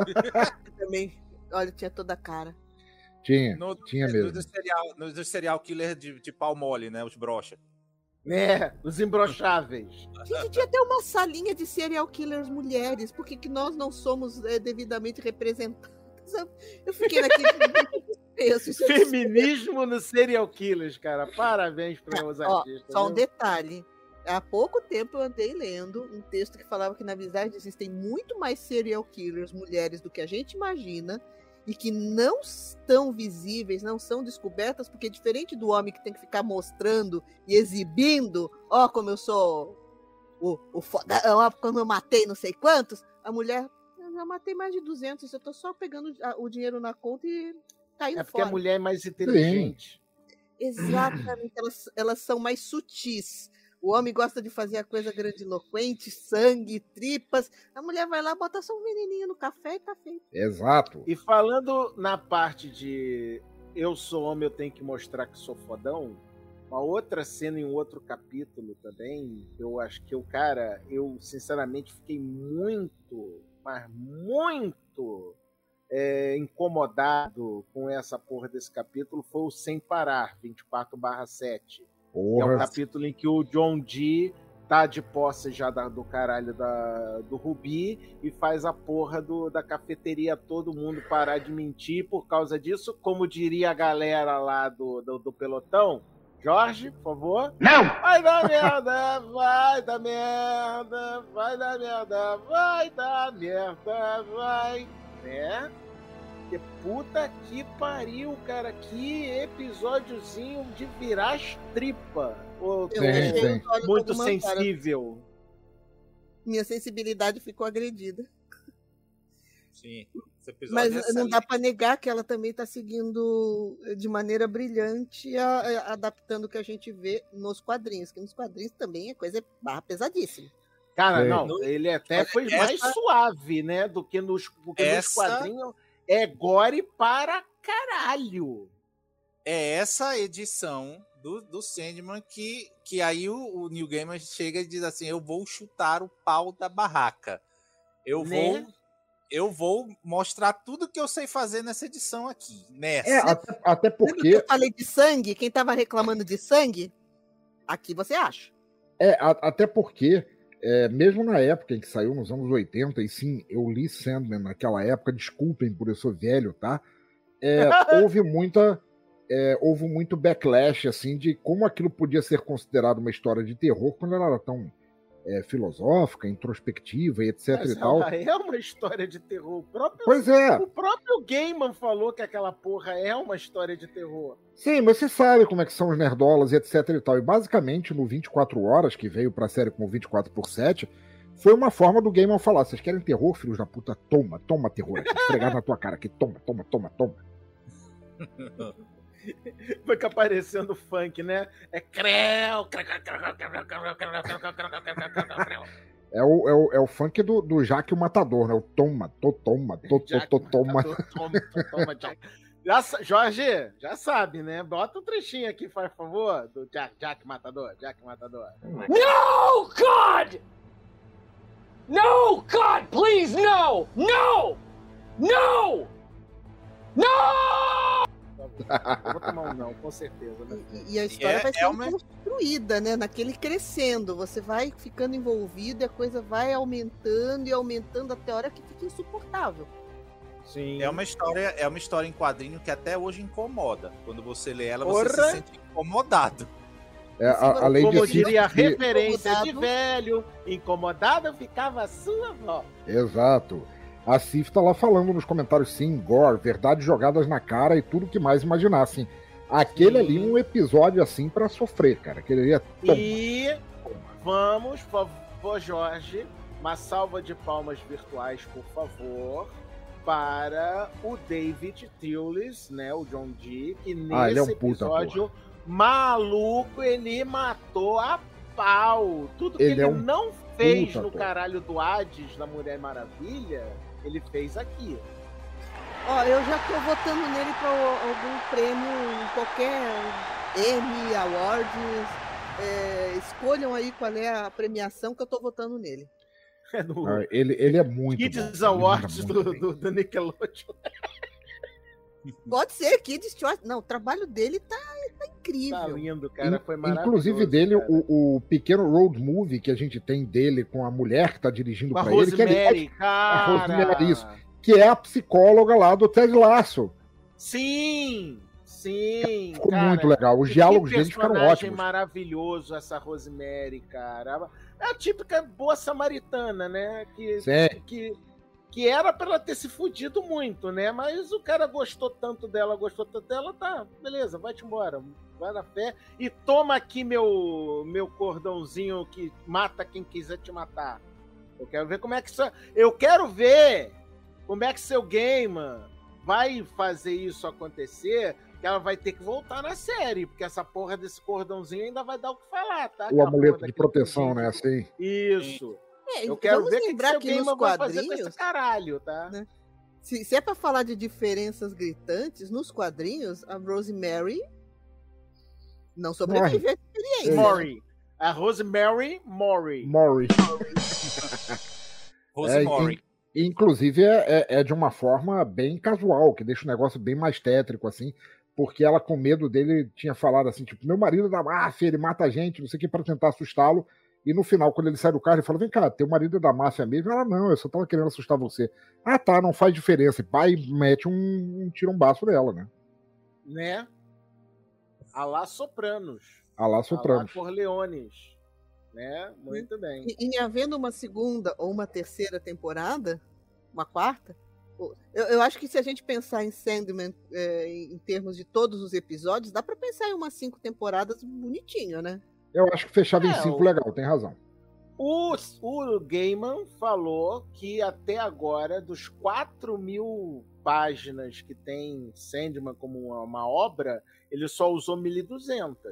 Também, olha, tinha toda a cara. Tinha, no, tinha mesmo. Nos serial, no serial killer de, de pau mole, né? Os brocha. É, os imbrocháveis. Gente, tinha até uma salinha de serial killers mulheres. Por que, que nós não somos é, devidamente representadas? Eu fiquei naquele... Feminismo no serial killers, cara. Parabéns para os artistas. Ó, só um detalhe. Há pouco tempo eu andei lendo um texto que falava que, na verdade, existem muito mais serial killers mulheres do que a gente imagina e que não estão visíveis, não são descobertas, porque diferente do homem que tem que ficar mostrando e exibindo, ó, como eu sou o, o foda, ó, como eu matei não sei quantos, a mulher, eu já matei mais de duzentos, eu tô só pegando o dinheiro na conta e tá indo fora. É porque fora. a mulher é mais inteligente. Sim. Exatamente, elas, elas são mais sutis. O homem gosta de fazer a coisa grandiloquente, sangue, tripas. A mulher vai lá, bota só um veneninho no café e tá feito. Exato. E falando na parte de eu sou homem, eu tenho que mostrar que sou fodão, uma outra cena em um outro capítulo também, eu acho que o cara, eu sinceramente fiquei muito, mas muito é, incomodado com essa porra desse capítulo, foi o Sem Parar, vinte e quatro barra sete. É o capítulo em que o John Dee tá de posse já da, do caralho da, do Rubi e faz a porra do, da cafeteria todo mundo parar de mentir por causa disso, como diria a galera lá do, do, do pelotão. Jorge, por favor. Não! Vai dar merda, vai dar merda, vai dar merda, vai dar merda, vai, né? Que puta que pariu, cara. Que episódiozinho de virar as tripas. Sim, sim. Muito sensível. Minha sensibilidade ficou agredida. Sim. Mas é não dá para negar que ela também está seguindo de maneira brilhante, a, a, adaptando o que a gente vê nos quadrinhos. Que nos quadrinhos também é coisa barra pesadíssima. Cara, Sim. não. Ele até foi essa... mais suave, né? Do que nos, porque essa... nos quadrinhos. É gore para caralho. É essa edição do, do Sandman que, que aí o, o Neil Gaiman chega e diz assim, eu vou chutar o pau da barraca. Eu né? vou eu vou mostrar tudo que eu sei fazer nessa edição aqui. Nessa. É, até, até porque... Eu falei de sangue, quem estava reclamando de sangue, aqui você acha. É, a, até porque... É, mesmo na época em que saiu, nos anos oitenta, e sim, eu li Sandman naquela época, desculpem por eu sou velho, tá? É, houve muita é, houve muito backlash, assim, de como aquilo podia ser considerado uma história de terror quando ela era tão é, filosófica, introspectiva e etc Mas e tal. É uma história de terror. O próprio, pois é. O próprio Gaiman falou que aquela porra é uma história de terror. Sim, mas você sabe como é que são os nerdolas e etc e tal. E basicamente no vinte e quatro horas, que veio pra série como vinte e quatro por sete, foi uma forma do Gaiman falar, vocês querem terror, filhos da puta? Toma, toma terror aqui, esfregado na tua cara aqui, toma, toma, toma, toma. Fica aparecendo funk, né? É creu, É o, é o, é o funk do, do Jaque o Matador, né? O toma, to, toma, to, to, to, toma. Toma, toma, Jack. Já, Jorge, já sabe, né? Bota um trechinho aqui, faz favor, do Jack, Jack Matador, Jack Matador. No, God! No, God, please, no! No! No! No! Eu vou tomar um não, com certeza. Né? E, e a história É- vai é sendo uma- construída, né? Naquele crescendo. Você vai ficando envolvido e a coisa vai aumentando e aumentando até a hora que fica insuportável. Sim. É uma história, é uma história em quadrinho que até hoje incomoda. Quando você lê ela, Porra! você se sente incomodado. É, a, além Como disso, diria a que- referência de Incomodado. velho, incomodado ficava a sua avó. Exato. A Cif tá lá falando nos comentários, sim, gore, verdades jogadas na cara e tudo que mais imaginassem. Aquele Sim. ali, um episódio assim pra sofrer, cara. Aquele ali é toma. E vamos, por favor, Jorge, uma salva de palmas virtuais, por favor, para o David Thewlis, né, o John Dee, que nesse Ah, ele é um puta, episódio maluco, ele matou a pau. Tudo que Ele ele é um não fez puta, no pô. caralho do Hades, na Mulher Maravilha, ele fez aqui. Ó, eu já tô votando nele para algum prêmio, qualquer Emmy, Awards. É, escolham aí qual é a premiação que eu tô votando nele. É no Ah, ele, ele é muito bom. Kids Ele manda Awards muito do, bem. do, do Nickelodeon. Pode ser, Kid Stewart. Não, o trabalho dele tá, tá incrível. Tá lindo, cara. Foi In- maravilhoso. Inclusive dele, cara. o, o pequeno road movie que a gente tem dele com a mulher que tá dirigindo Com a pra ele, que, aliás, Rosemary, cara. Rosemary, isso. que é a psicóloga lá do Ted Lasso. Sim, sim. Ficou cara. muito legal. Os Que diálogos deles ficaram personagem ótimos. maravilhoso essa Rosemary, cara. É a típica boa samaritana, né? Que, Sim. que, que era pra ela ter se fudido muito, né? Mas o cara gostou tanto dela, gostou tanto dela, tá, beleza, vai-te embora. Vai na fé. E toma aqui meu, meu cordãozinho que mata quem quiser te matar. Eu quero ver como é que isso. Eu quero ver como é que seu Gaiman vai fazer isso acontecer, que ela vai ter que voltar na série, porque essa porra desse cordãozinho ainda vai dar o que falar, tá? O Aquela amuleto porra de daquele proteção, né? pendente. Assim. Isso. É, Eu quero vamos ver o que que lembrar seu que Gaiman nos vai fazer com quadrinhos, esse caralho, tá? né? se, se é pra falar de diferenças gritantes, nos quadrinhos, a Rosemary não sobrevive à experiência. Mori. A Rosemary Mori. Maury. Rosemary. in- inclusive é, é- é de uma forma bem casual, que deixa o negócio bem mais tétrico, assim, porque ela, com medo dele, tinha falado assim, tipo, meu marido é da máfia, ele mata a gente, não sei o que, pra tentar assustá-lo. E no final, quando ele sai do carro, ele fala, vem cá, teu marido é da máfia mesmo? Ela, não, eu só tava querendo assustar você. Ah, tá, não faz diferença. E pai mete um, um tirambaço nela, né? Né? A lá Sopranos. A lá A lá Sopranos. Corleones. Né? Muito bem. E, em havendo uma segunda ou uma terceira temporada, uma quarta, eu, eu acho que se a gente pensar em Sandman é, em termos de todos os episódios, dá pra pensar em umas cinco temporadas bonitinho, né? Eu acho que fechava em É, cinco o- legal, tem razão. O, o Gaiman falou que até agora, dos quatro mil páginas que tem Sandman como uma, uma obra, ele só usou mil e duzentas.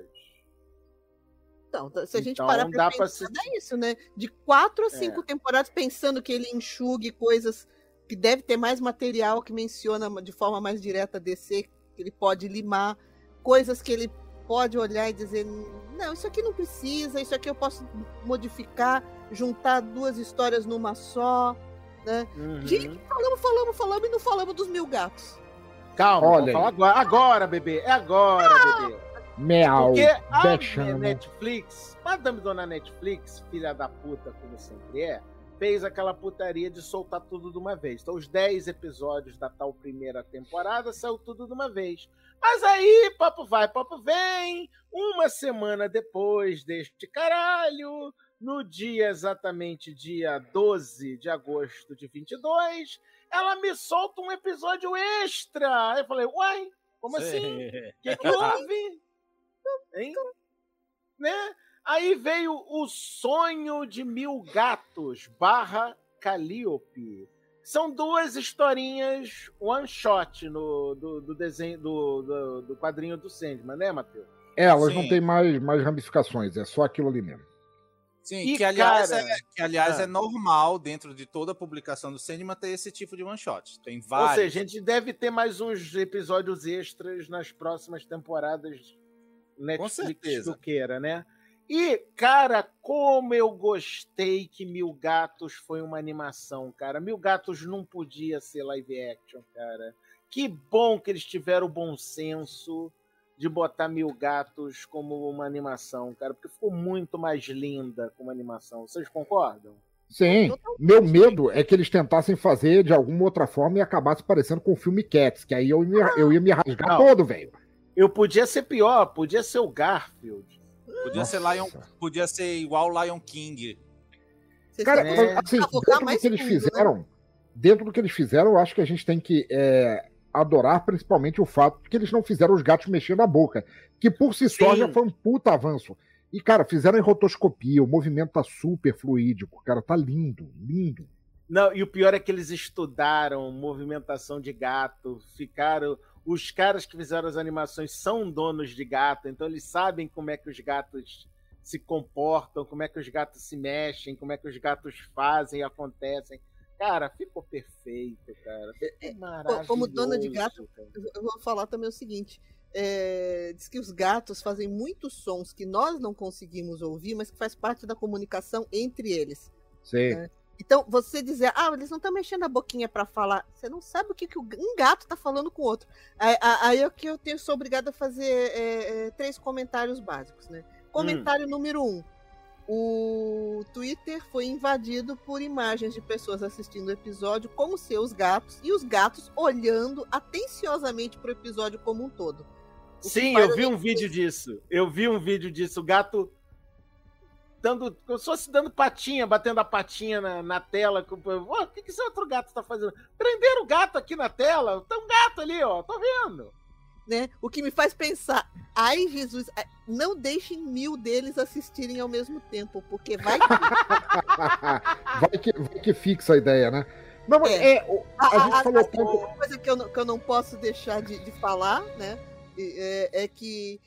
Então, se a gente Então, parar pra dá pra pensar, se- dá isso, né? De quatro a É. cinco temporadas, pensando que ele enxugue coisas que deve ter mais material que menciona de forma mais direta a D C, que ele pode limar, coisas que ele pode olhar e dizer, não, isso aqui não precisa, isso aqui eu posso modificar, juntar duas histórias numa só, né? Uhum. Gente, falamos, falamos, falamos e não falamos dos mil gatos. Calma, Olha vamos falar aí. agora. Agora, bebê. É agora, bebê. Meau, Porque a Bechamo. Netflix, Madame Dona Netflix, filha da puta, como sempre é, fez aquela putaria de soltar tudo de uma vez. Então, os dez episódios da tal primeira temporada saiu tudo de uma vez. Mas aí, papo vai, papo vem, uma semana depois deste caralho, no dia exatamente dia doze de agosto de vinte e dois, ela me solta um episódio extra. Aí eu falei, uai, como assim? O que, que houve? Hein? Né? Aí veio o Sonho de Mil Gatos, barra Calliope. São duas historinhas one shot no, do, do desenho do, do, do quadrinho do Sandman, né, Matheus? É, elas Sim. não têm mais, mais ramificações, é só aquilo ali mesmo. Sim, E, que aliás, cara, é, que, aliás ah. é normal dentro de toda a publicação do Sandman ter esse tipo de one shot. Tem Ou vários. seja, a gente deve ter mais uns episódios extras nas próximas temporadas Netflix certeza. que eu queira, né? E, cara, como eu gostei que Mil Gatos foi uma animação, cara. Mil Gatos não podia ser live action, cara. Que bom que eles tiveram o bom senso de botar Mil Gatos como uma animação, cara, porque ficou muito mais linda como animação. Vocês concordam? Sim, meu medo é que eles tentassem fazer de alguma outra forma e acabasse parecendo com o filme Cats, que aí eu, ia- eu ia me rasgar Não. todo, velho. Eu podia ser pior, podia ser o Garfield. Podia ser, Nossa. Lion, podia ser igual Lion King. Vocês Cara, estão É. assim, pra focar dentro do mais que eles fundo, né? fizeram, dentro do que eles fizeram, eu acho que a gente tem que é, adorar principalmente o fato de que eles não fizeram os gatos mexendo a boca, que por si só Sim. já foi um puta avanço. E, cara, fizeram em rotoscopia, o movimento tá super fluídico, cara, tá lindo, lindo. Não, e o pior é que eles estudaram movimentação de gato, ficaram. Os caras que fizeram as animações são donos de gato, então eles sabem como é que os gatos se comportam, como é que os gatos se mexem, como é que os gatos fazem e acontecem. Cara, ficou perfeito, cara. Ficou maravilhoso. como dona de gato, cara. Eu vou falar também o seguinte. é, diz que os gatos fazem muitos sons que nós não conseguimos ouvir, mas que faz parte da comunicação entre eles. Sim. É. Então, você dizer, ah, eles não estão mexendo a boquinha para falar, você não sabe o que, que um gato está falando com o outro. Aí, aí é que eu tenho, sou obrigada a fazer é, é, três comentários básicos, né? Comentário hum. número um. O Twitter foi invadido por imagens de pessoas assistindo o episódio como seus gatos, e os gatos olhando atenciosamente para o episódio como um todo. Sim, eu vi um vídeo disso. Eu vi um vídeo disso. O gato dando, como se fosse dando patinha, batendo a patinha na, na tela. Oh, o que, que esse outro gato tá fazendo? Prenderam o gato aqui na tela. Tem um gato ali, ó. Tô vendo. Né? O que me faz pensar, ai Jesus, não deixem mil deles assistirem ao mesmo tempo, porque vai que... vai, que, vai que fixa a ideia, né? Não, é, é a, a, a gente a, falou a, tanto... Uma coisa que eu não, que eu não posso deixar de, de falar, né, é, é que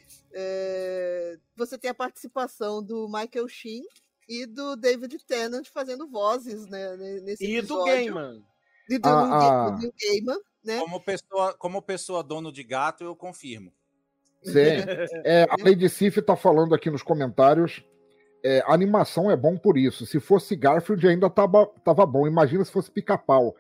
é, você tem a participação do Michael Sheen e do David Tennant fazendo vozes, né, nesse e episódio. Do Gaiman. E do, ah, do, do Gaiman. Né? Como, pessoa, como pessoa dono de gato, eu confirmo. Sim. É, a Lady Sif tá falando aqui nos comentários. É, a animação é bom por isso. Se fosse Garfield, ainda tava, tava bom. Imagina se fosse Pica-Pau.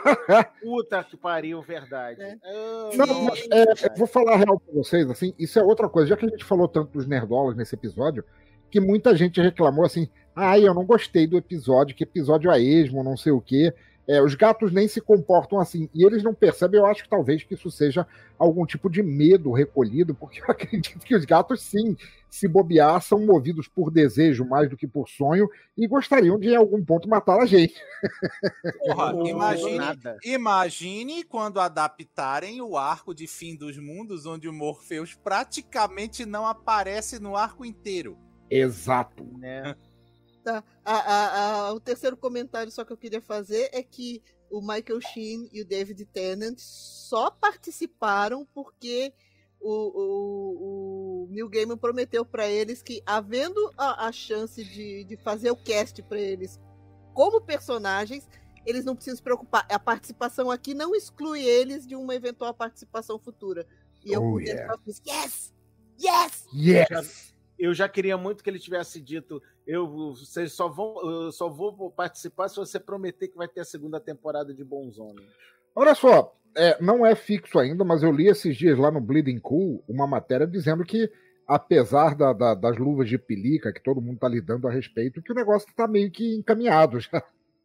Puta que pariu, verdade. É. Oh, Não, mas, é, eu vou falar a real pra vocês, assim, isso é outra coisa. Já que a gente falou tanto dos nerdolas nesse episódio, que muita gente reclamou assim, ai, ah, eu não gostei do episódio, que episódio a esmo, não sei o quê. É, os gatos nem se comportam assim, e eles não percebem. Eu acho que talvez que isso seja algum tipo de medo recolhido, porque eu acredito que os gatos, sim, se bobear, são movidos por desejo mais do que por sonho, e gostariam de, em algum ponto, matar a gente. Porra, imagine, imagine quando adaptarem o arco de Fim dos Mundos, onde o Morpheus praticamente não aparece no arco inteiro. Exato. Né? Tá. A, a, a, o terceiro comentário só que eu queria fazer é que o Michael Sheen e o David Tennant só participaram porque o, o, o Neil Gaiman prometeu para eles que, havendo a, a chance de, de fazer o cast para eles como personagens, eles não precisam se preocupar. A participação aqui não exclui eles de uma eventual participação futura. E eu, oh, por yeah. dentro, fiz, yes! Yes! Yes! Eu já queria muito que ele tivesse dito, eu, vocês só vão, eu só vou participar se você prometer que vai ter a segunda temporada de Bons Homens. Olha só, é, não é fixo ainda, mas eu li esses dias lá no Bleeding Cool uma matéria dizendo que, apesar da, da, das luvas de pelica que todo mundo está lidando a respeito, que o negócio está meio que encaminhado já.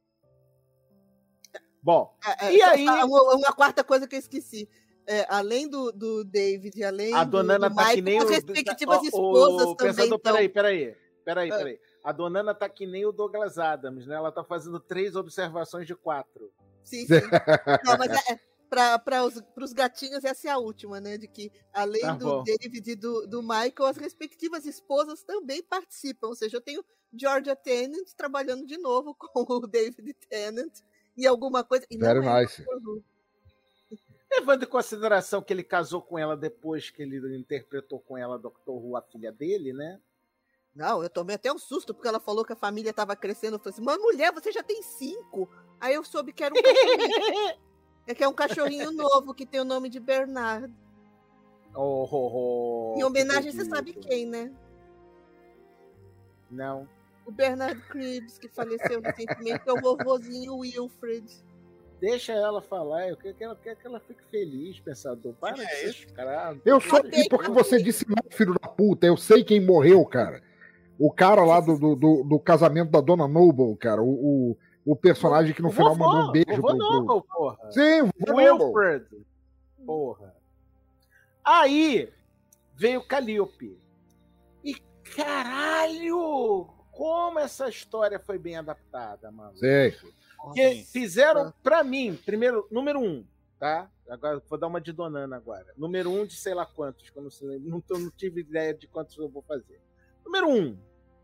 Bom, é, e é, aí... Uma, uma quarta coisa que eu esqueci. É, além do, do David, além a Donana do, do tá Michael, que nem as o, respectivas o, esposas o, também. Pensador, então... Peraí, peraí, peraí, peraí. A Donana tá que nem o Douglas Adams, né? Ela tá fazendo três observações de quatro. Sim, sim. Não, mas é, para os gatinhos essa é a última, né? De que além tá do David e do, do Michael, as respectivas esposas também participam. Ou seja, eu tenho Georgia Tennant trabalhando de novo com o David Tennant. em alguma coisa. E Very não é nice. Doctor Who. Levando em consideração que ele casou com ela depois que ele interpretou com ela doutor Who, a filha dele, né? Não, eu tomei até um susto, porque ela falou que a família estava crescendo. Eu falei assim, mas mulher, você já tem cinco. Aí eu soube que era um cachorrinho. É que é um cachorrinho novo, que tem o nome de Bernard. Oh, oh, oh, em homenagem, que você sabe quem, né? Não. O Bernard Cribbs, que faleceu recentemente, que é o vovozinho Wilfred. Deixa ela falar, eu quero que ela, quero que ela fique feliz, pensador. Para É de ser isso. escravo. Eu só vi porque você disse não, filho da puta. Eu sei quem morreu, cara. O cara lá do, do, do, do casamento da Dona Noble, cara. O, o, o personagem que no O final vovô, mandou um beijo vovô pro, Noble, pro... porra. Sim, o vovô Noble. Wilfred. Porra. Aí veio Calliope. E caralho! Como essa história foi bem adaptada, mano. Sei. Porque fizeram, pra mim, primeiro, número um, tá? Agora vou dar uma de Donana agora. Número um de sei lá quantos, que eu não, sei, não, tô- não tive ideia de quantos eu vou fazer. Número um.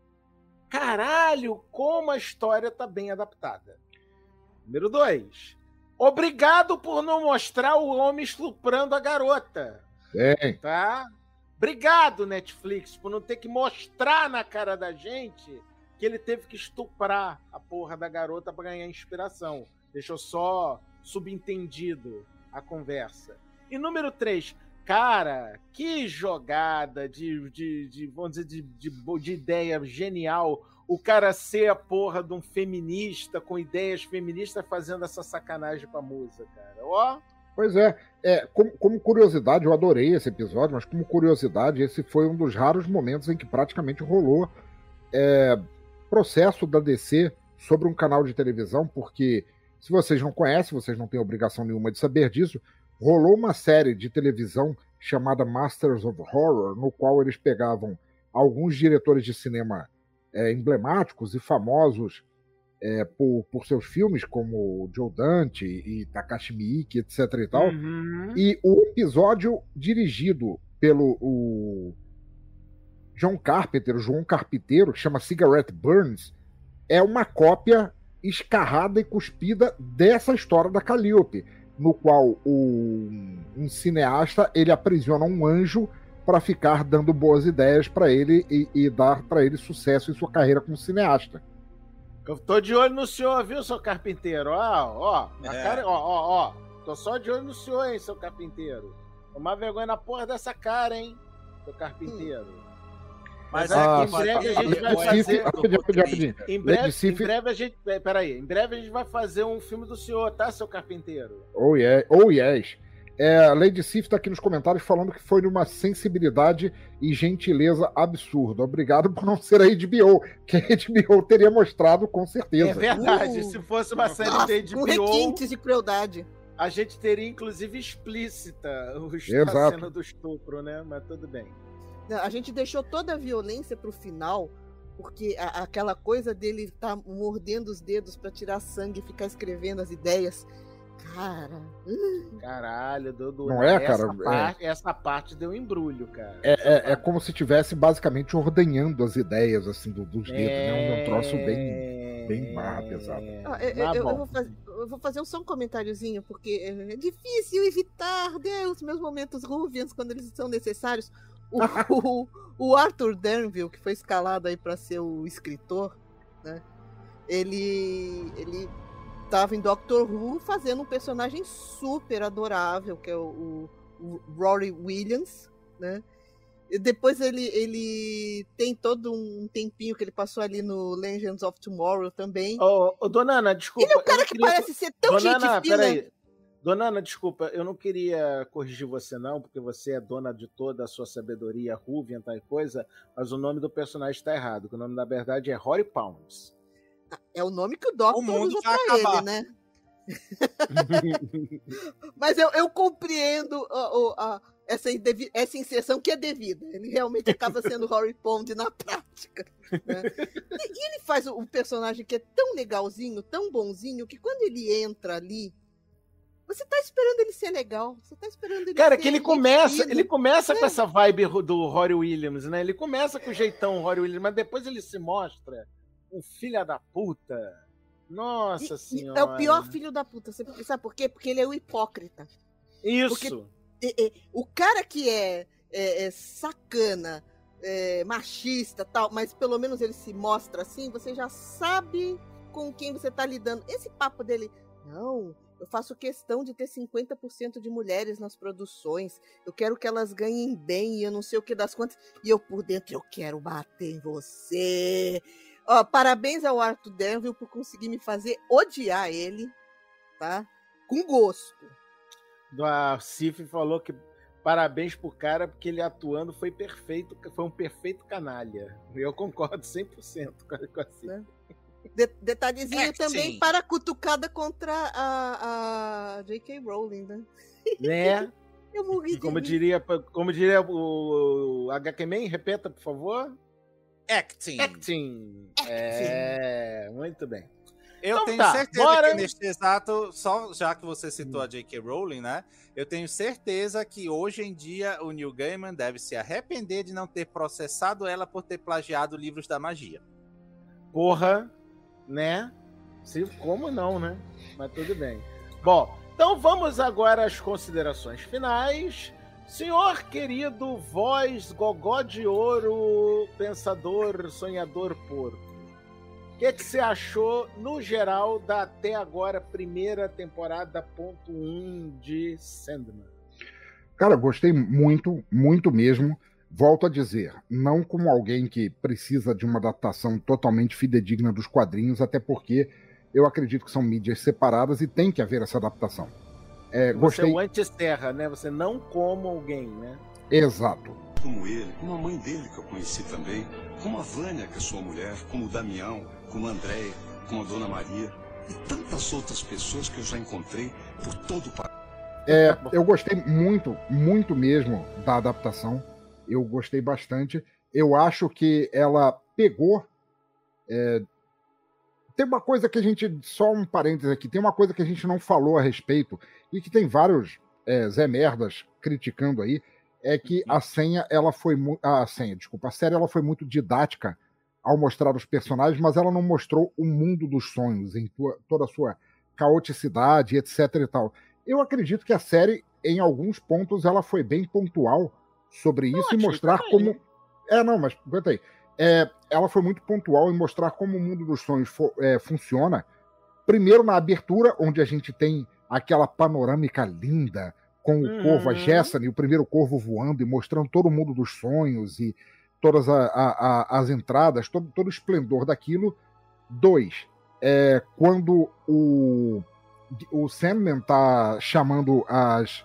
Caralho, como a história tá bem adaptada. Número dois. Obrigado por não mostrar o homem estuprando a garota. Tem. Tá? Obrigado, Netflix, por não ter que mostrar na cara da gente que ele teve que estuprar a porra da garota para ganhar inspiração. Deixou só subentendido a conversa. E número três, cara, que jogada de, de, de vamos dizer, de, de, de ideia genial. O cara ser a porra de um feminista com ideias feministas fazendo essa sacanagem com a musa, cara. Ó. Pois é, é como, como curiosidade, eu adorei esse episódio, mas como curiosidade, esse foi um dos raros momentos em que praticamente rolou é, processo da D C sobre um canal de televisão, porque se vocês não conhecem, vocês não têm obrigação nenhuma de saber disso, rolou uma série de televisão chamada Masters of Horror, no qual eles pegavam alguns diretores de cinema é, emblemáticos e famosos É, por, por seus filmes, como Joe Dante e Takashi Miike, etc e tal. Uhum. E o episódio dirigido pelo o John Carpenter, o João Carpinteiro, que chama Cigarette Burns, é uma cópia escarrada e cuspida dessa história da Calliope, no qual o, um cineasta ele aprisiona um anjo para ficar dando boas ideias para ele e, e dar para ele sucesso em sua carreira como cineasta. Eu tô de olho no senhor, viu, seu carpinteiro? Ó, ó, a É. cara, ó, ó, ó. Tô só de olho no senhor, hein, seu carpinteiro. Tomar vergonha na porra dessa cara, hein, seu carpinteiro. Mas Ah, aqui, em breve a gente vai Lady fazer... Sif- rapidinho, rapidinho, rapidinho. Em breve, Lady Sif- em breve a gente... Peraí, em breve a gente vai fazer um filme do senhor, tá, seu carpinteiro? Oh, yeah. oh yes. É, a Lady Sif tá aqui nos comentários falando que foi numa sensibilidade e gentileza absurda. Obrigado por não ser a H B O, que a H B O teria mostrado com certeza. É verdade, Uh. se fosse uma série Nossa, da com H B O, requintes de crueldade. a gente teria inclusive explícita o est- a Exato. cena do estupro, né? Mas tudo bem. Não, a gente deixou toda a violência pro final, porque a- aquela coisa dele estar mordendo os dedos pra tirar sangue e ficar escrevendo as ideias. Cara. Caralho, deu do... Não é, essa cara? Parte, Essa parte deu embrulho, cara. É, é, é como se estivesse basicamente ordenhando as ideias assim do- dos dedos, né? Um troço bem, bem barra pesada. Ah, eu, Tá eu- eu bom. vou fazer, eu vou fazer só um comentáriozinho, porque é difícil evitar, né, os meus momentos Ruvians quando eles são necessários. O, o, o Arthur Danville, que foi escalado aí para ser o escritor, né? Ele, ele tava em Doctor Who fazendo um personagem super adorável, que é o, o- o Rory Williams, né? E depois ele, ele tem todo um tempinho que ele passou ali no Legends of Tomorrow também. Ô, ô, dona Ana, desculpa. Ele é um eu cara não que queria- parece ser tão Dona Ana, gente fina. peraí. Dona Ana, desculpa, eu não queria corrigir você não, porque você é dona de toda a sua sabedoria, Ruvian, tal e coisa, mas o nome do personagem está errado, que o nome, na verdade, é Rory Pounds. É o nome que o Doctor O mundo usa vai pra acabar. ele, né? Mas eu, eu compreendo ó, ó, a- essa, indevi- essa inserção que é devida. Ele realmente acaba sendo Rory Pond na prática. Né? E, e ele faz um personagem que é tão legalzinho, tão bonzinho, que quando ele entra ali, você tá esperando ele ser legal. Você tá esperando ele Cara, ser que ele começa, divertido. ele começa com É. essa vibe do Rory Williams, né? Ele começa com o jeitão Rory Williams, mas depois ele se mostra um filho da puta, Nossa E- e senhora. É o pior filho da puta. Você sabe por quê? Porque ele é o hipócrita. Isso. Porque- É, é, o cara que é, é, é sacana, é, machista tal, mas pelo menos ele se mostra assim, você já sabe com quem você tá lidando. Esse papo dele, não, eu faço questão de ter cinquenta por cento de mulheres nas produções, eu quero que elas ganhem bem e eu não sei o que das quantas, e eu por dentro, eu quero bater em você. Ó, parabéns ao Arthur Denville por conseguir me fazer odiar ele, tá? Com gosto. A Cif falou que parabéns pro cara, porque ele atuando foi perfeito, foi um perfeito canalha. Eu concordo cem por cento com a, com a Cif. Né? De, detalhezinho É, também sim. para a cutucada contra a, a J K. Rowling, né? Né? Eu morri de Como rir. diria, como diria o H Q Man, repeta, por favor. Acting. Acting. É, muito bem. Eu Então tenho tá, certeza bora. que neste exato, só já que você citou a J K. Rowling, né? Eu tenho certeza que hoje em dia o Neil Gaiman deve se arrepender de não ter processado ela por ter plagiado livros da magia. Porra, né? Se, como não, né? Mas tudo bem. Bom, então vamos agora às considerações finais. Senhor querido, voz, gogó de ouro, pensador, sonhador porco. O que, que você achou, no geral, da até agora primeira temporada ponto um de Sandman? Cara, gostei muito, muito mesmo. Volto a dizer, não como alguém que precisa de uma adaptação totalmente fidedigna dos quadrinhos, até porque eu acredito que são mídias separadas e tem que haver essa adaptação. É, Você gostei. é o anti-serra, né? Você não como alguém, né? Exato. Como ele, como a mãe dele que eu conheci também, como a Vânia, que é sua mulher, como o Damião, como a Andréia, como a Dona Maria e tantas outras pessoas que eu já encontrei por todo o país. É, eu gostei muito, muito mesmo da adaptação. Eu gostei bastante. Eu acho que ela pegou. É, tem uma coisa que a gente. Só um parênteses aqui. Tem uma coisa que a gente não falou a respeito e que tem vários é, Zé Merdas criticando aí. É que a senha, ela foi mu- a senha, desculpa, a série ela foi muito didática ao mostrar os personagens, mas ela não mostrou o mundo dos sonhos em tua- toda a sua caoticidade, etc e tal. Eu acredito que a série, em alguns pontos, ela foi bem pontual sobre isso e achei mostrar também. como. É, não, mas aguenta aí. É, ela foi muito pontual em mostrar como o mundo dos sonhos fo- é, funciona. Primeiro na abertura, onde a gente tem aquela panorâmica linda com o Uhum. corvo, a Jessane, o primeiro corvo voando e mostrando todo o mundo dos sonhos e todas a- a- a- as entradas, todo, todo o esplendor daquilo. Dois, é, quando o, o Sandman tá chamando as,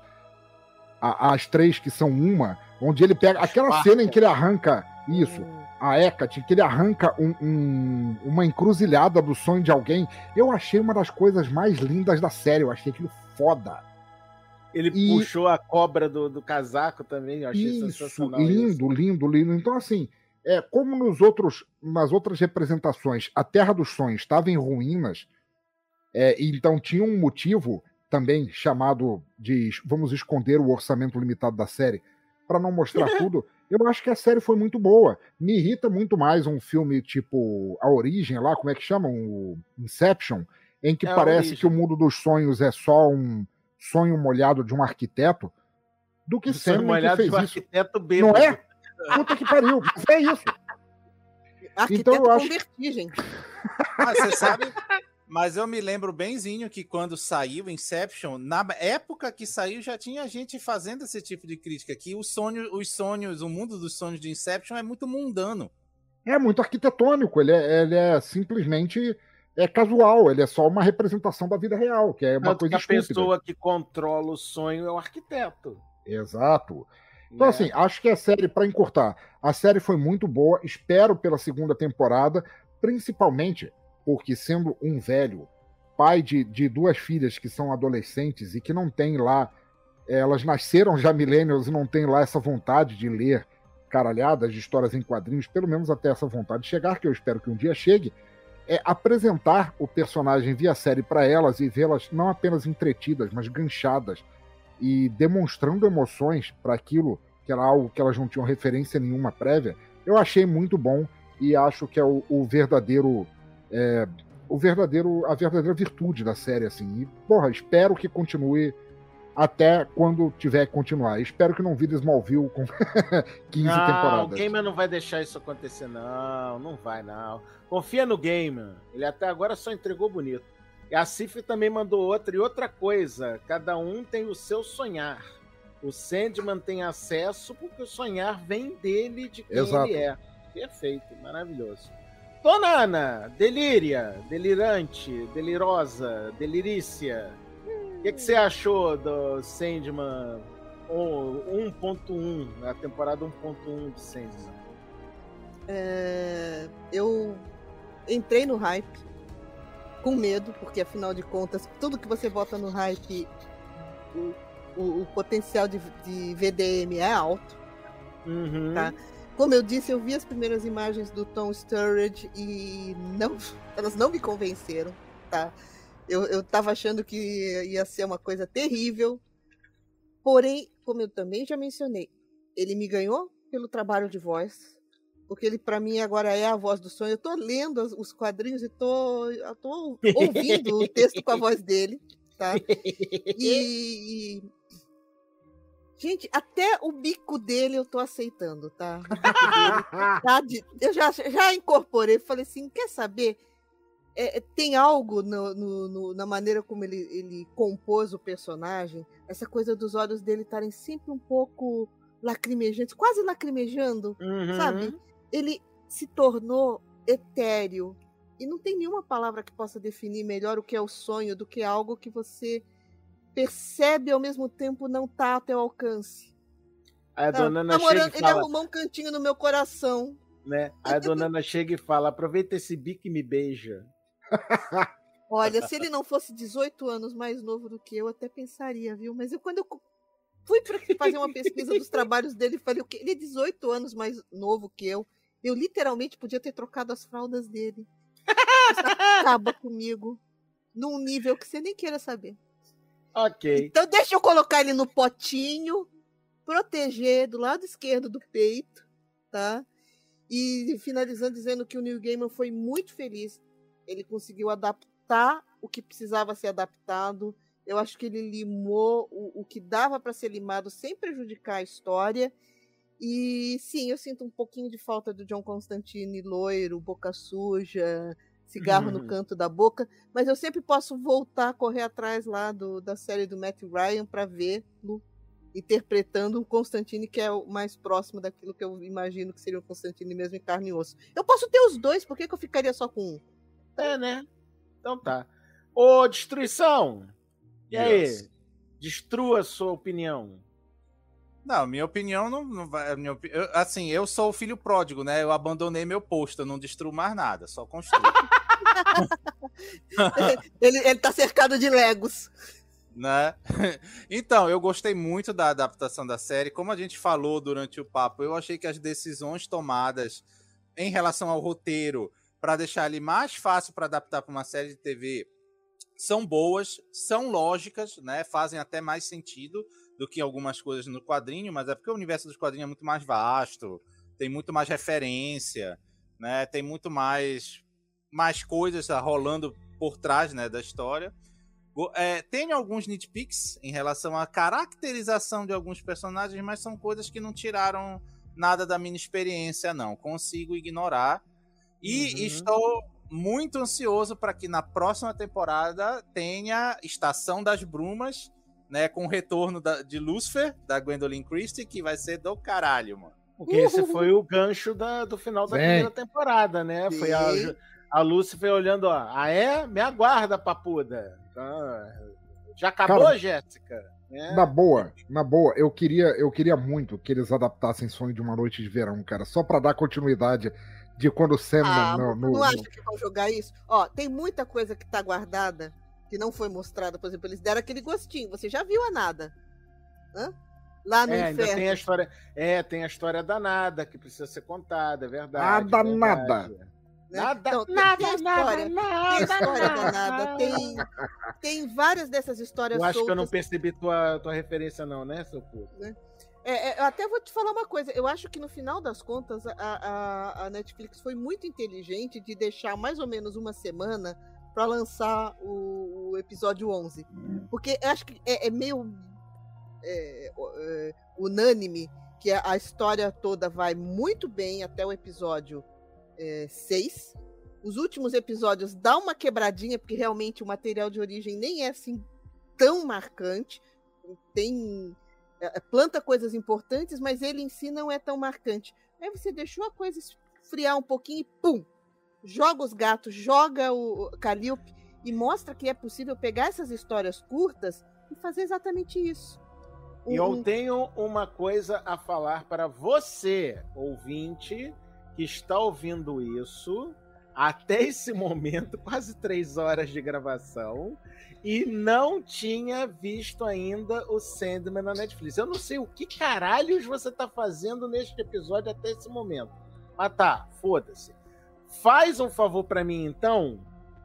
a- as três que são uma, onde ele pega aquela Esparta. cena em que ele arranca isso, a Hecate, que ele arranca um- um- uma encruzilhada do sonho de alguém. Eu achei uma das coisas mais lindas da série, eu achei aquilo foda. Ele E- puxou a cobra do, do casaco também, eu achei Isso, sensacional. lindo, lindo, lindo. Então, assim, é, como nos outros, nas outras representações, a Terra dos Sonhos estava em ruínas, é, e então tinha um motivo também chamado de vamos esconder o orçamento limitado da série para não mostrar tudo. Eu acho que a série foi muito boa. Me irrita muito mais um filme tipo A Origem, lá, como é que chamam? O Inception, em que É, A parece Origem. que o mundo dos sonhos é só um sonho molhado de um arquiteto, do que Sonho Sandman que molhado fez de um isso. arquiteto bêbado. Não é? Puta que pariu, mas é isso. Arquiteto Então eu com acho- vertigem. Mas você sabe, mas eu me lembro benzinho que quando saiu Inception, na época que saiu já tinha gente fazendo esse tipo de crítica, que os sonhos, os sonhos, o mundo dos sonhos de Inception é muito mundano. É muito arquitetônico, ele é, ele é simplesmente é casual, ele é só uma representação da vida real, que é uma Tanto que coisa a estúpida. pessoa que controla o sonho é o arquiteto. Exato. Então, né? assim, acho que a série, para encurtar, a série foi muito boa, espero pela segunda temporada, principalmente porque, sendo um velho, pai de, de duas filhas que são adolescentes e que não tem lá, elas nasceram já millennials e não tem lá essa vontade de ler caralhadas de histórias em quadrinhos, pelo menos até essa vontade chegar, que eu espero que um dia chegue, é apresentar o personagem via série para elas e vê-las não apenas entretidas, mas ganchadas e demonstrando emoções para aquilo que era algo que elas não tinham referência nenhuma prévia. Eu achei muito bom e acho que é o, o verdadeiro é, o verdadeiro, a verdadeira virtude da série, assim. E, porra, espero que continue até quando tiver que continuar. Espero que não vire Smallville com quinze não, temporadas. O Gaiman não vai deixar isso acontecer, não. Não vai, não. Confia no Gaiman. Ele até agora só entregou bonito. E a Cif também mandou outra. E outra coisa, cada um tem o seu sonhar. O Sandman tem acesso porque o sonhar vem dele, de quem Exato. ele é. Perfeito, maravilhoso. Dona Ana, delíria, delirante, delirosa, delirícia. O que, que você achou do Sandman um ponto um, a temporada um ponto um de Sandman? É, eu entrei no hype com medo, porque afinal de contas, tudo que você bota no hype, o, o, o potencial de, de V D M é alto. Uhum. Tá? Como eu disse, eu vi as primeiras imagens do Tom Sturridge e não, elas não me convenceram, tá? Eu, eu tava achando que ia ser uma coisa terrível. Porém, como eu também já mencionei, ele me ganhou pelo trabalho de voz, porque ele, para mim, agora é a voz do sonho. Eu tô lendo os quadrinhos e tô, eu tô ouvindo o texto com a voz dele, tá? E... Gente, até o bico dele eu tô aceitando, tá? O bico dele, tá de... Eu já, já incorporei, falei assim, quer saber? É, tem algo no, no, no, na maneira como ele, ele compôs o personagem, essa coisa dos olhos dele estarem sempre um pouco lacrimejantes, quase lacrimejando, uhum. sabe? Ele se tornou etéreo. E não tem nenhuma palavra que possa definir melhor o que é o sonho do que algo que você percebe e ao mesmo tempo não está ao teu alcance. A tá? dona Ana Namorando, chega e ele fala, arrumou um cantinho no meu coração. Né? A dona Ana chega e fala, aproveita esse bico e me beija. Olha, se ele não fosse dezoito anos mais novo do que eu, até pensaria, viu? Mas eu, quando eu fui para fazer uma pesquisa dos trabalhos dele, falei, o quê? Ele é dezoito anos mais novo que eu. Eu literalmente podia ter trocado as fraldas dele. Isso acaba comigo num nível que você nem queira saber. Ok. Então deixa eu colocar ele no potinho, proteger do lado esquerdo do peito, tá? E finalizando dizendo que o Neil Gaiman foi muito feliz. Ele conseguiu adaptar o que precisava ser adaptado. Eu acho que ele limou o, o que dava para ser limado sem prejudicar a história. E sim, eu sinto um pouquinho de falta do John Constantine loiro, boca suja, cigarro uhum. no canto da boca. Mas eu sempre posso voltar, correr atrás lá do, da série do Matt Ryan para vê-lo interpretando um Constantine que é o mais próximo daquilo que eu imagino que seria o Constantine mesmo em carne e osso. Eu posso ter os dois, por que, que eu ficaria só com um? É, né? Então tá. Ô, Destruição! E aí? Yes. Destrua a sua opinião. Não, minha opinião não, não vai... Minha opi... eu, assim, eu sou o filho pródigo, né? Eu abandonei meu posto, eu não destruo mais nada, só construo. ele, ele tá cercado de Legos. Né? Então, eu gostei muito da adaptação da série. Como a gente falou durante o papo, eu achei que as decisões tomadas em relação ao roteiro para deixar ele mais fácil para adaptar para uma série de T V são boas, são lógicas, né? Fazem até mais sentido do que algumas coisas no quadrinho, mas é porque o universo dos quadrinhos é muito mais vasto, tem muito mais referência, né? Tem muito mais, mais coisas rolando por trás, né, da história. É, tem alguns nitpicks em relação à caracterização de alguns personagens, mas são coisas que não tiraram nada da minha experiência, não. Consigo ignorar. E uhum. estou muito ansioso para que na próxima temporada tenha Estação das Brumas, né, com o retorno da, de Lucifer, da Gwendolyn Christie, que vai ser do caralho, mano. Porque esse foi o gancho da, do final da Sim. primeira temporada, né? Sim. Foi a, a Lucifer olhando, ó, ah é? Me aguarda, papuda. Ah, já acabou, Cara, Jéssica? É. Na boa, na boa, eu queria, eu queria muito que eles adaptassem Sonho de uma Noite de Verão, cara, só pra dar continuidade de quando o Sam... Ah, no, no, não no... acha que vão jogar isso? Ó, tem muita coisa que tá guardada, que não foi mostrada, por exemplo, eles deram aquele gostinho, você já viu a nada? Hã? Lá no é, inferno. Ainda tem a história, é, tem a história danada que precisa ser contada, é verdade. Nada, verdade. nada. Né? Nada, então, tem, nada, tem história, nada, tem história nada. danada, tem, tem várias dessas histórias Eu acho soltas. que eu não percebi tua, tua referência não, né, seu puto? Né? É, é, eu até vou te falar uma coisa, eu acho que no final das contas a, a, a Netflix foi muito inteligente de deixar mais ou menos uma semana para lançar o, o episódio onze. Porque eu acho que é, é meio é, é, unânime que a, a história toda vai muito bem até o episódio é, seis. Os últimos episódios dá uma quebradinha, porque realmente o material de origem nem é assim tão marcante. Tem, é, planta coisas importantes, mas ele em si não é tão marcante. Aí você deixou a coisa esfriar um pouquinho e pum! Joga os gatos, joga o Calliope e mostra que é possível pegar essas histórias curtas e fazer exatamente isso. E eu tenho uma coisa a falar para você, ouvinte, que está ouvindo isso até esse momento, quase três horas de gravação, e não tinha visto ainda o Sandman na Netflix. Eu não sei o que caralhos você está fazendo neste episódio até esse momento. Mas tá, foda-se. Faz um favor para mim, então.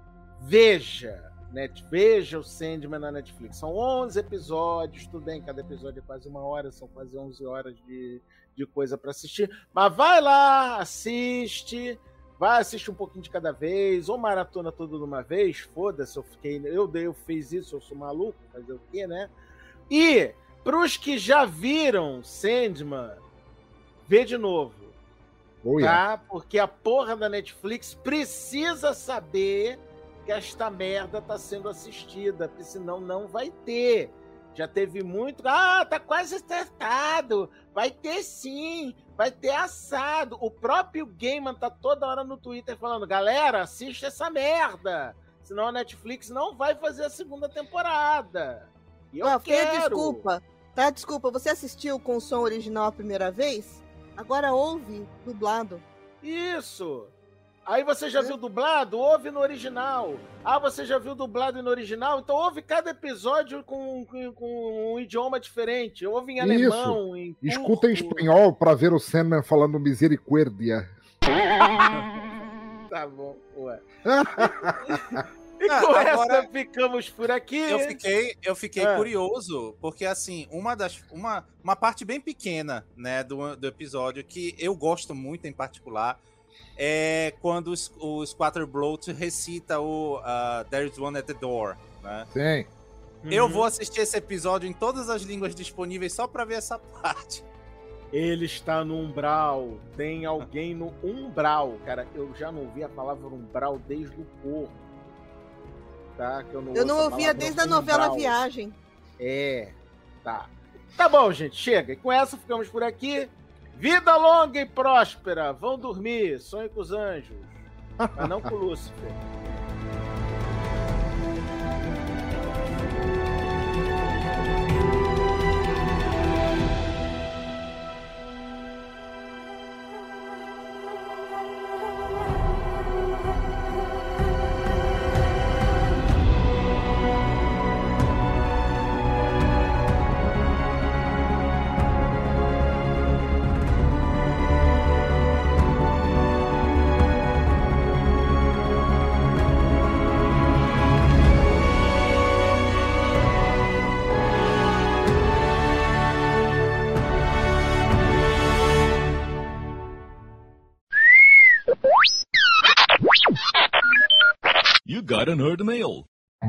Veja, net, veja o Sandman na Netflix. São onze episódios, tudo bem, cada episódio é quase uma hora, são quase onze horas de, de coisa para assistir. Mas vai lá, assiste, vai assistir um pouquinho de cada vez, ou maratona tudo de uma vez, foda-se, eu fiquei, eu, eu fiz isso, eu sou maluco, fazer o quê, né? E, pros que já viram Sandman, vê de novo. Oh, tá? yeah. Porque a porra da Netflix precisa saber que esta merda tá sendo assistida, porque senão não vai ter. Já teve muito... Ah, tá quase acertado. Vai ter sim. Vai ter assado. O próprio Gaiman tá toda hora no Twitter falando, galera, assiste essa merda. Senão a Netflix não vai fazer a segunda temporada. E eu oh, quero. Desculpa, tá? Desculpa, você assistiu com o som original a primeira vez? Agora ouve dublado. Isso. Aí você já é. viu dublado? Ouve no original. Ah, você já viu dublado e no original? Então ouve cada episódio com, com, com um idioma diferente. Ouve em Isso. alemão, em Escuta em espanhol pra ver o Sandman falando misericórdia. Tá bom, ué. E com ah, agora, essa ficamos por aqui. Eu fiquei, eu fiquei ah. curioso, porque assim, uma das uma, uma parte bem pequena, né, do, do episódio que eu gosto muito em particular é quando os, o Squatterbloat recita o uh, There's One at the Door, né? Sim. Eu uhum. vou assistir esse episódio em todas as línguas disponíveis só pra ver essa parte. Ele está no umbral. Tem alguém no umbral. Cara, eu já não ouvi a palavra umbral desde o Porto. Tá? Que eu não, eu não ouvia desde a novela umbral. Viagem. É, tá. Tá bom, gente, chega. E com essa ficamos por aqui. Vida longa e próspera. Vão dormir. Sonhe com os anjos. Mas não com o Lúcifer. Got a nerd mail.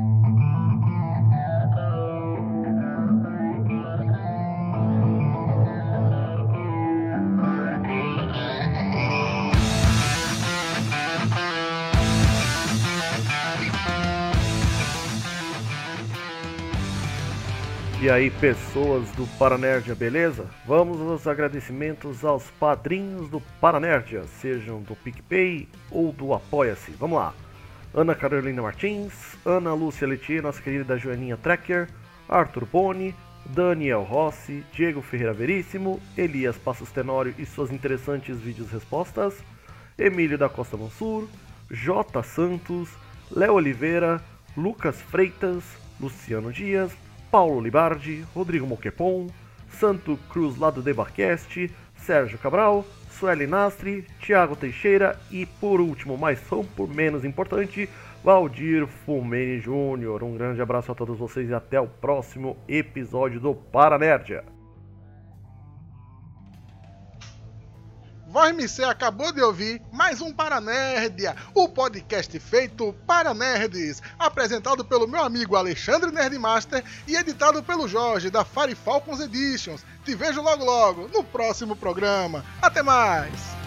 E aí, pessoas do Paranerdia, beleza? Vamos aos agradecimentos aos padrinhos do Paranerdia, sejam do PicPay ou do Apoia-se. Vamos lá. Ana Carolina Martins, Ana Lúcia Letier, nossa querida Joaninha Trekker, Arthur Boni, Daniel Rossi, Diego Ferreira Veríssimo, Elias Passos Tenório e suas interessantes vídeos-respostas, Emílio da Costa Mansur, J. Santos, Léo Oliveira, Lucas Freitas, Luciano Dias, Paulo Libardi, Rodrigo Moquepon, Santo Cruz lá do Debarcast, Sérgio Cabral, Sueli Nastri, Thiago Teixeira e, por último, mas não por menos importante, Valdir Fumene Júnior. Um grande abraço a todos vocês e até o próximo episódio do Paranerdia. Voz M C acabou de ouvir mais um Paranerdia, o podcast feito para nerds, apresentado pelo meu amigo Alexandre Nerdmaster e editado pelo Jorge da Fire Falcons Editions. Te vejo logo logo no próximo programa. Até mais!